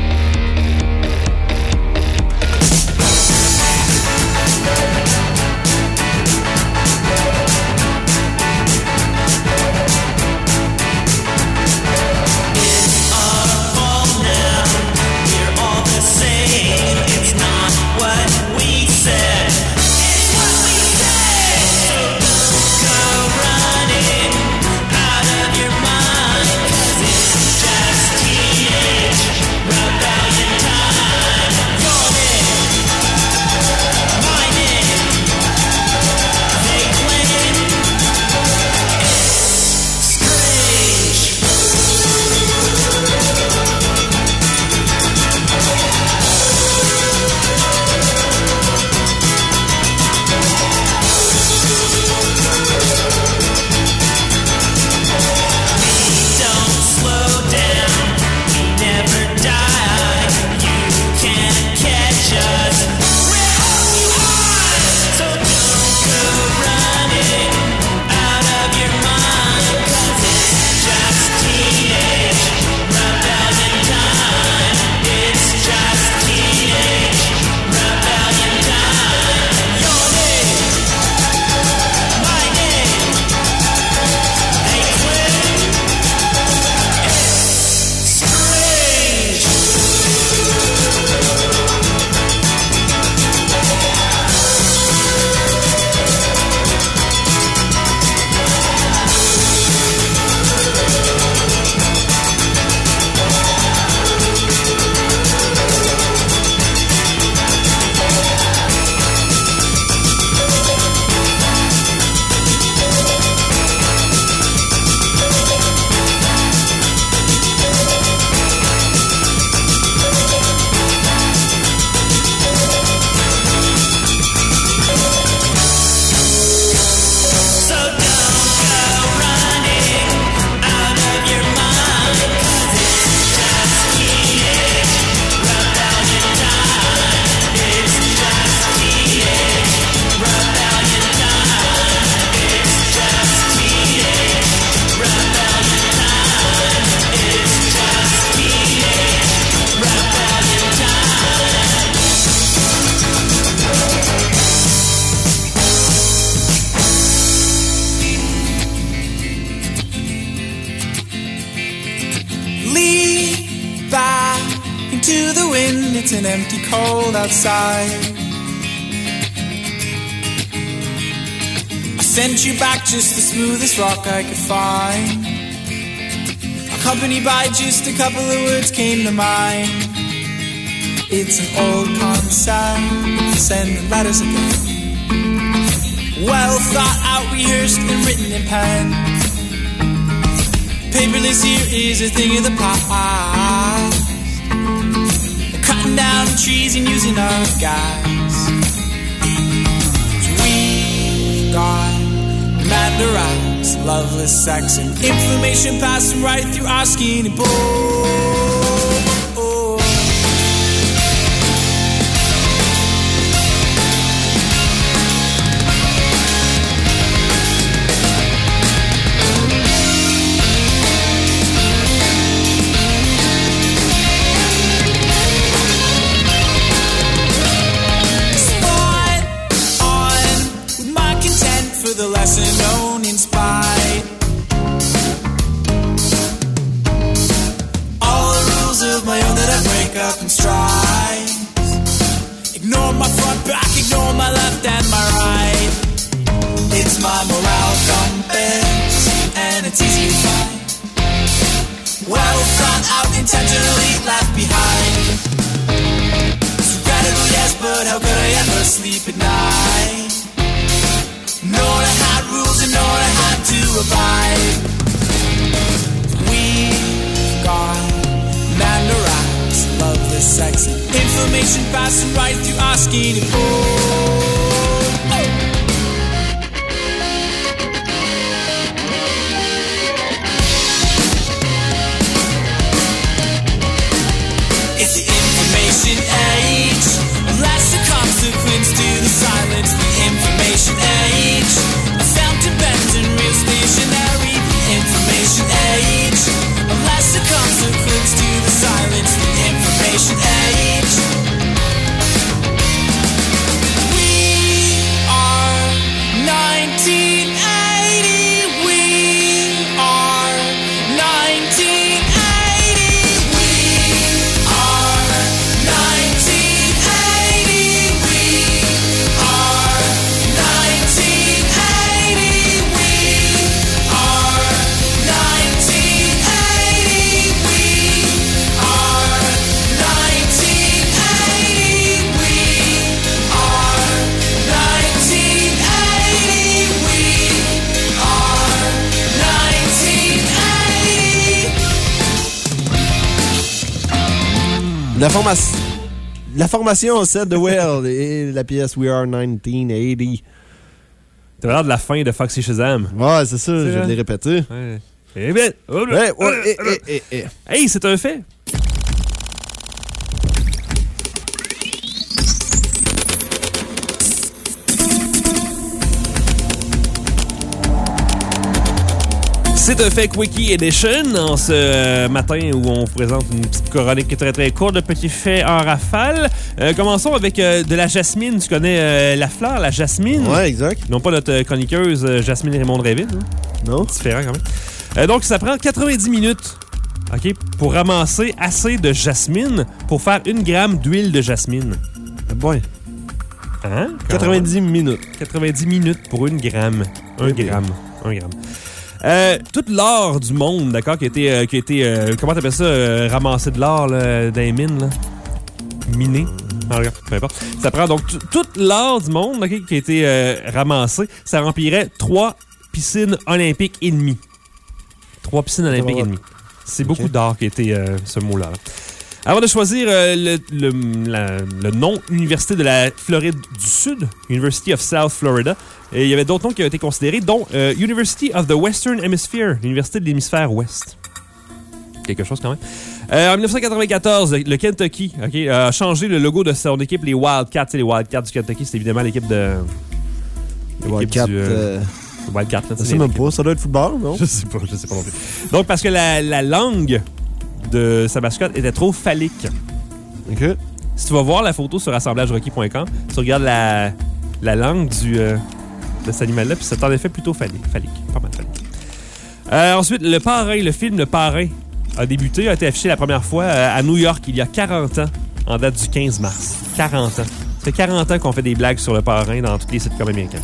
it's an empty cold outside. I sent you back just the smoothest rock I could find. Accompanied by just a couple of words came to mind. It's an old concept, sending letters again. Well thought out, rehearsed, and written in pen. Paperless here is a thing of the past. Cutting down trees and using our gas. We've got mandarins, loveless sex, and inflammation passing right through our skin and bones. The lesson known in spite. All the rules of my own that I break up in strides. Ignore my front, back, ignore my left and my right. It's my morale compass, and it's easy to find. Well thought out, intentionally left behind. Regrettable, yes, but how could I ever sleep at night? Know I had rules and know I had to abide. We've got mandarins, loveless sex, and information passing right through our skin and bone. Oh. It's the information age. Last the consequence to the silence. The information age. A fountain bent and real stationary. The information age. Last the consequence to the silence. The information age. We are nineteen eighty. We are nineteen eighty. We are nineteen eighty. We are nineteen eighty. We are nineteen eighty. We are nineteen eighty. We are nineteen eighty. We are nineteen eighty. La, forma- la formation Set the World et la pièce We Are nineteen eighty. T'as l'air de la fin de Foxy Shazam. Ouais, c'est ça, C'est je vrai? l'ai répété. Ouais. Eh bien, oh, Ouais, ouais, eh, eh, eh, eh. Hey, c'est un fait. C'est un fait Quickie Edition en ce euh, matin où on vous présente une petite chronique très très courte de petits faits en rafale. Euh, commençons avec euh, de la jasmine. Tu connais euh, la fleur, la jasmine? Ouais, exact. Non pas notre chroniqueuse euh, Jasmine Raymond-Dréville. Hein? Non. Différent quand même. Euh, donc ça prend quatre-vingt-dix minutes, OK, pour ramasser assez de jasmine pour faire une gramme d'huile de jasmine. Bon. Hein? quatre-vingt-dix minutes. quatre-vingt-dix minutes pour une gramme. Un okay. gramme. Un gramme. Euh, toute l'or du monde, d'accord, qui a été, euh, qui a été euh, comment t'appelles ça, euh, ramasser de l'or là, dans les mines, là? Miné. Ah, regarde, peu importe. Ça prend donc t- toute l'or du monde, okay, qui a été euh, ramassé. Ça remplirait trois piscines olympiques et demie. Trois piscines olympiques et demie. C'est okay. Beaucoup d'or qui a été euh, ce mot-là. Là. Avant de choisir euh, le, le, la, le nom Université de la Floride du Sud, University of South Florida, et il y avait d'autres noms qui ont été considérés, dont euh, University of the Western Hemisphere, l'Université de l'hémisphère ouest. Quelque chose quand même. Euh, en dix-neuf cent quatre-vingt-quatorze, le Kentucky okay, a changé le logo de son équipe, les Wildcats. Les Wildcats du Kentucky, c'est évidemment l'équipe de... Les Wildcats... Du, euh... Wildcats, là, je sais même pas, ça doit être football, non? Je sais pas, je sais pas non plus. Donc, parce que la, la langue de sa mascotte était trop phallique. OK. Si tu vas voir la photo sur assemblage requis point com, tu regardes la, la langue du, euh, de cet animal-là, puis c'est en effet plutôt phallique. phallique pas mal phallique. Euh, ensuite, Le Parrain, le film Le Parrain a débuté, a été affiché la première fois euh, à New York il y a quarante ans. en date du quinze mars. quarante ans. Ça fait quarante ans qu'on fait des blagues sur le parrain dans tous les sitcoms américains.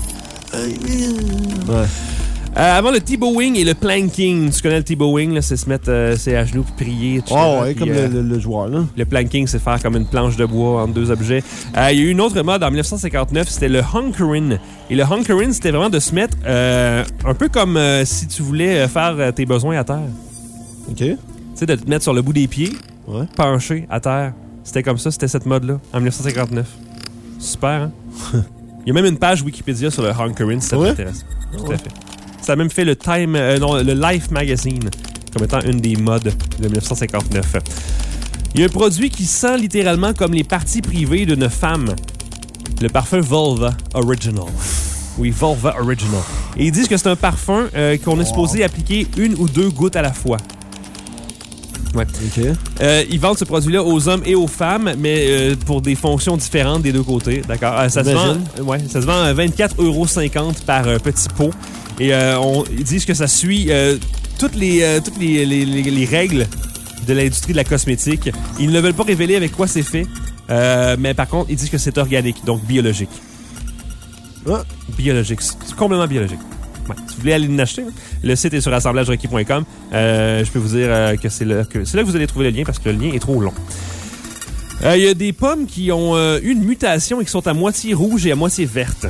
Ouais. Euh, avant le T-bowing et le planking. Tu connais le T-bowing, là, c'est se mettre euh, ses à genoux puis prier. Oh, ça, ouais, puis, comme euh, le, le, le joueur, là. Le planking, c'est faire comme une planche de bois entre deux objets. Euh, il y a eu une autre mode en dix-neuf cent cinquante-neuf, c'était le hunkering. Et le hunkering, c'était vraiment de se mettre euh, un peu comme euh, si tu voulais faire euh, tes besoins à terre. OK. Tu sais, de te mettre sur le bout des pieds, ouais. penché à terre. C'était comme ça, c'était cette mode-là, en dix-neuf cent cinquante-neuf. Super, hein? Il y a même une page Wikipédia sur le hunkering, si ça ouais? t'intéresse. Tout ouais. à fait. Ça a même fait le Time, euh, non, le Life Magazine comme étant une des modes de dix-neuf cent cinquante-neuf. Il y a un produit qui sent littéralement comme les parties privées d'une femme. Le parfum Vulva Original. Oui, Vulva Original. Et ils disent que c'est un parfum euh, qu'on est supposé appliquer une ou deux gouttes à la fois. Ouais. OK. Euh, ils vendent ce produit-là aux hommes et aux femmes, mais euh, pour des fonctions différentes des deux côtés. D'accord? Euh, ça, se vend, euh, ouais, ça se vend à vingt-quatre euros cinquante par euh, petit pot. Et euh, on, ils disent que ça suit euh, toutes, les, euh, toutes les, les, les, les règles de l'industrie de la cosmétique. Ils ne veulent pas révéler avec quoi c'est fait, euh, mais par contre, ils disent que c'est organique, donc biologique. Ah. Biologique. C'est complètement biologique. Ouais. Si vous voulez aller l'acheter, le site est sur assemblage requis point com. Euh, je peux vous dire euh, que c'est là, que c'est là que vous allez trouver le lien parce que le lien est trop long. Il euh, y a des pommes qui ont euh, eu une mutation et qui sont à moitié rouges et à moitié vertes.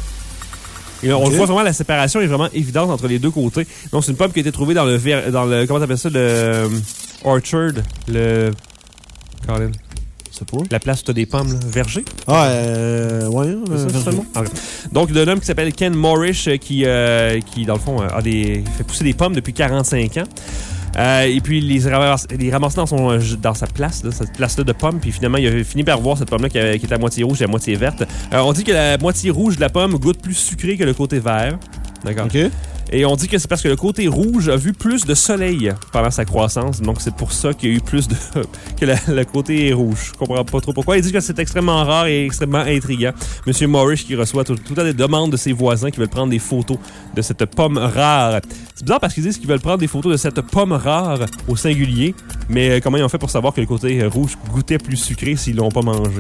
Et on okay. le voit vraiment, la séparation est vraiment évidente entre les deux côtés. Donc, c'est une pomme qui a été trouvée dans le, ver, dans le comment t'appelles ça, le euh, orchard, le... Colin. C'est pas. La place où t'as des pommes, là. Verger? Ah, euh, ouais. C'est ça, seulement? Okay. Donc, d'un homme qui s'appelle Ken Morrish, qui, euh, qui dans le fond, a des, fait pousser des pommes depuis quarante-cinq ans. Euh, et puis, il les ramasse, les ramasse dans, son, dans sa place, là, cette place-là de pommes. Puis finalement, il a fini par voir cette pomme-là qui, qui était à moitié rouge et à moitié verte. Euh, on dit que la moitié rouge de la pomme goûte plus sucré que le côté vert. D'accord? OK. Et on dit que c'est parce que le côté rouge a vu plus de soleil pendant sa croissance. Donc, c'est pour ça qu'il y a eu plus de... que la, le côté rouge. Je comprends pas trop pourquoi. Il dit que c'est extrêmement rare et extrêmement intriguant. Monsieur Morrish qui reçoit tout, tout le temps des demandes de ses voisins qui veulent prendre des photos de cette pomme rare. C'est bizarre parce qu'ils disent qu'ils veulent prendre des photos de cette pomme rare au singulier. Mais comment ils ont fait pour savoir que le côté rouge goûtait plus sucré s'ils l'ont pas mangé,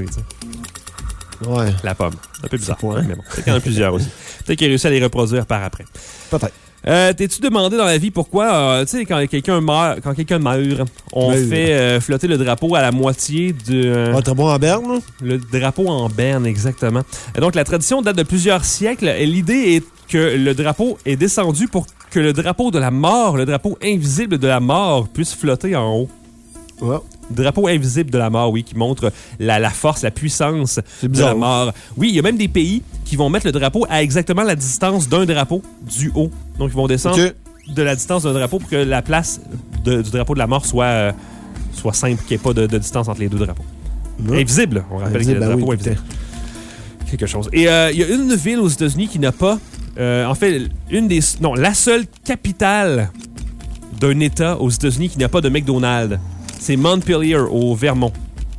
t'sais? Ouais. La pomme. C'est un peu bizarre. Point. Mais bon, peut-être qu'il y en a plusieurs aussi. Peut-être qu'il a réussi à les reproduire par après. Peut-être. Euh, T'es-tu demandé dans la vie pourquoi, euh, tu sais, quand quelqu'un meurt, quand quelqu'un meurt, on oui, fait euh, flotter le drapeau à la moitié de... Euh, ah, drapeau en berne, là? Le drapeau en berne, exactement. Et donc, la tradition date de plusieurs siècles. Et l'idée est que le drapeau est descendu pour que le drapeau de la mort, le drapeau invisible de la mort, puisse flotter en haut. Ouais. Drapeau invisible de la mort, oui, qui montre la, la force, la puissance de la mort. Oui, il y a même des pays qui vont mettre le drapeau à exactement la distance d'un drapeau du haut. Donc, ils vont descendre okay. de la distance d'un drapeau pour que la place de, du drapeau de la mort soit, euh, soit simple, qu'il n'y ait pas de, de distance entre les deux drapeaux. Ouais. Invisible, on rappelle invisible, que le drapeau oui, invisible. Quelque chose. Et euh, il y a une ville aux États-Unis qui n'a pas... Euh, en fait, une des... Non, la seule capitale d'un État aux États-Unis qui n'a pas de McDonald's. C'est Montpelier, au Vermont.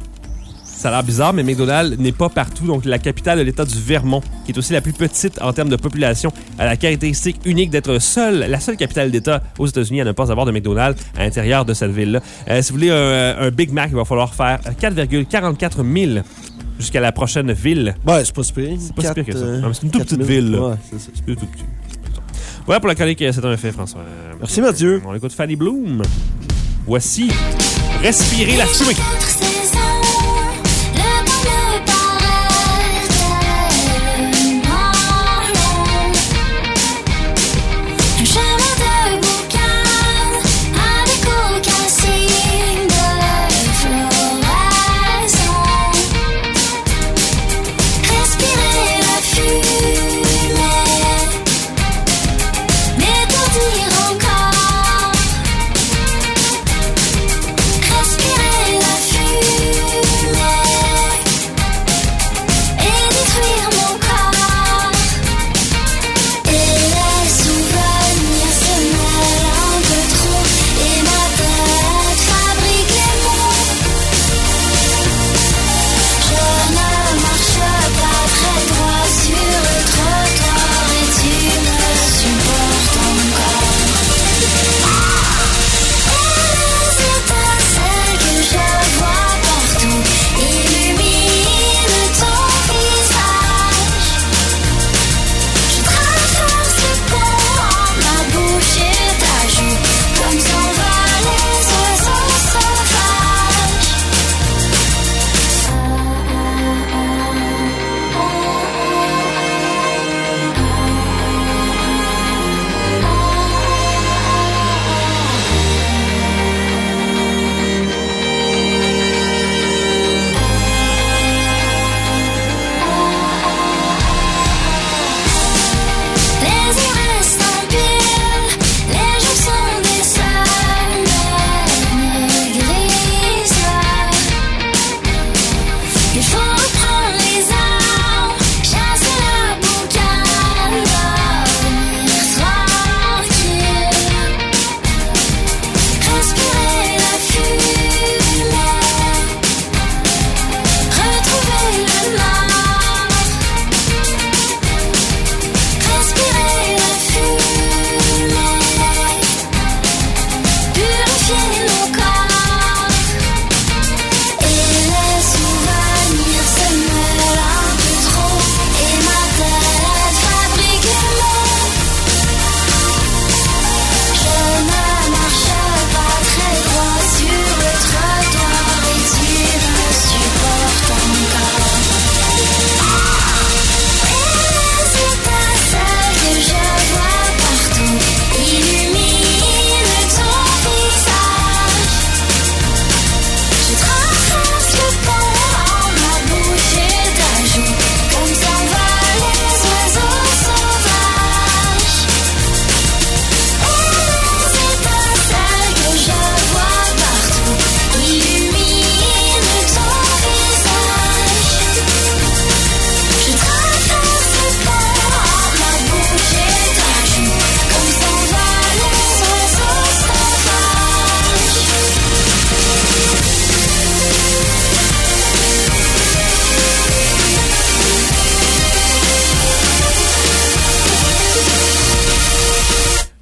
Ça a l'air bizarre, mais McDonald's n'est pas partout. Donc, la capitale de l'État du Vermont, qui est aussi la plus petite en termes de population, a la caractéristique unique d'être seule, la seule capitale d'État aux États-Unis à ne pas avoir de McDonald's à l'intérieur de cette ville-là. Euh, si vous voulez un, un Big Mac, il va falloir faire quatre virgule quarante-quatre milles jusqu'à la prochaine ville. Ouais, c'est pas super. C'est pas super que ça. Euh, non, c'est une toute petite ville. Là. Ouais, c'est ça. C'est tout petit. Voilà pour la chronique, c'est un fait, François. Merci, Mathieu. On écoute Fanny Bloom. Voici Respirer la fumée. Respirer la fumée.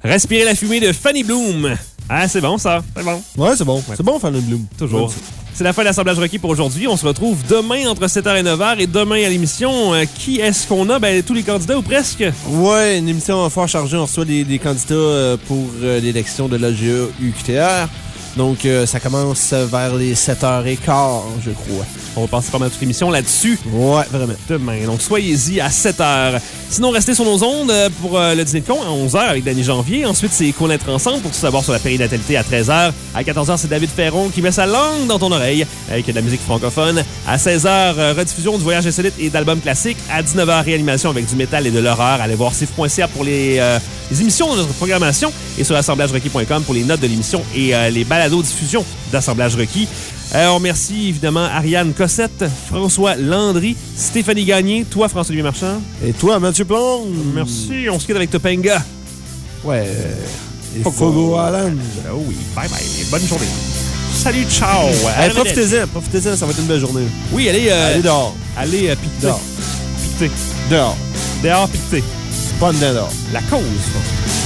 Respirer la fumée de Fanny Bloom. Ah, c'est bon, ça. C'est bon. Ouais, c'est bon. Ouais. C'est bon, Fanny Bloom. Toujours. C'est la fin de l'assemblage requis pour aujourd'hui. On se retrouve demain entre sept heures et neuf heures. Et demain à l'émission, euh, qui est-ce qu'on a? Ben, tous les candidats ou presque? Ouais, une émission fort chargée. On reçoit des, des candidats euh, pour euh, l'élection de l'A G A U Q T R. Donc, euh, ça commence vers les sept heures quinze, je crois. On va passer pas mal toute l'émission là-dessus. Ouais, vraiment. Demain. Donc, soyez-y à sept heures. Sinon, restez sur nos ondes pour euh, le dîner de con à onze heures avec Danny Janvier. Ensuite, c'est Connaître ensemble pour tout savoir sur la périnatalité à treize heures. À quatorze heures, c'est David Ferron qui met sa langue dans ton oreille avec de la musique francophone. À seize heures, euh, rediffusion du Voyage insolite et d'albums classiques. À dix-neuf heures, réanimation avec du métal et de l'horreur. Allez voir sif point c a pour les, euh, les émissions de notre programmation et sur assemblage requis point com pour les notes de l'émission et euh, les balados-diffusions d'Assemblage requis. Euh, on remercie évidemment Ariane Cossette, François Landry, Stéphanie Gagné, toi François-Olivier Marchand. Et toi Mathieu Plomb. Merci, on se quitte avec Topanga. Ouais. Et Fogo Island. Oh oui, bye bye, bonne journée. Salut, ciao. Hey, profitez-en, profitez-en, ça va être une belle journée. Oui, allez, euh, allez dehors. Allez euh, piqueter. Dehors. Piqueter. Dehors. Dehors piqueter. Pas dedans dehors. La cause, François.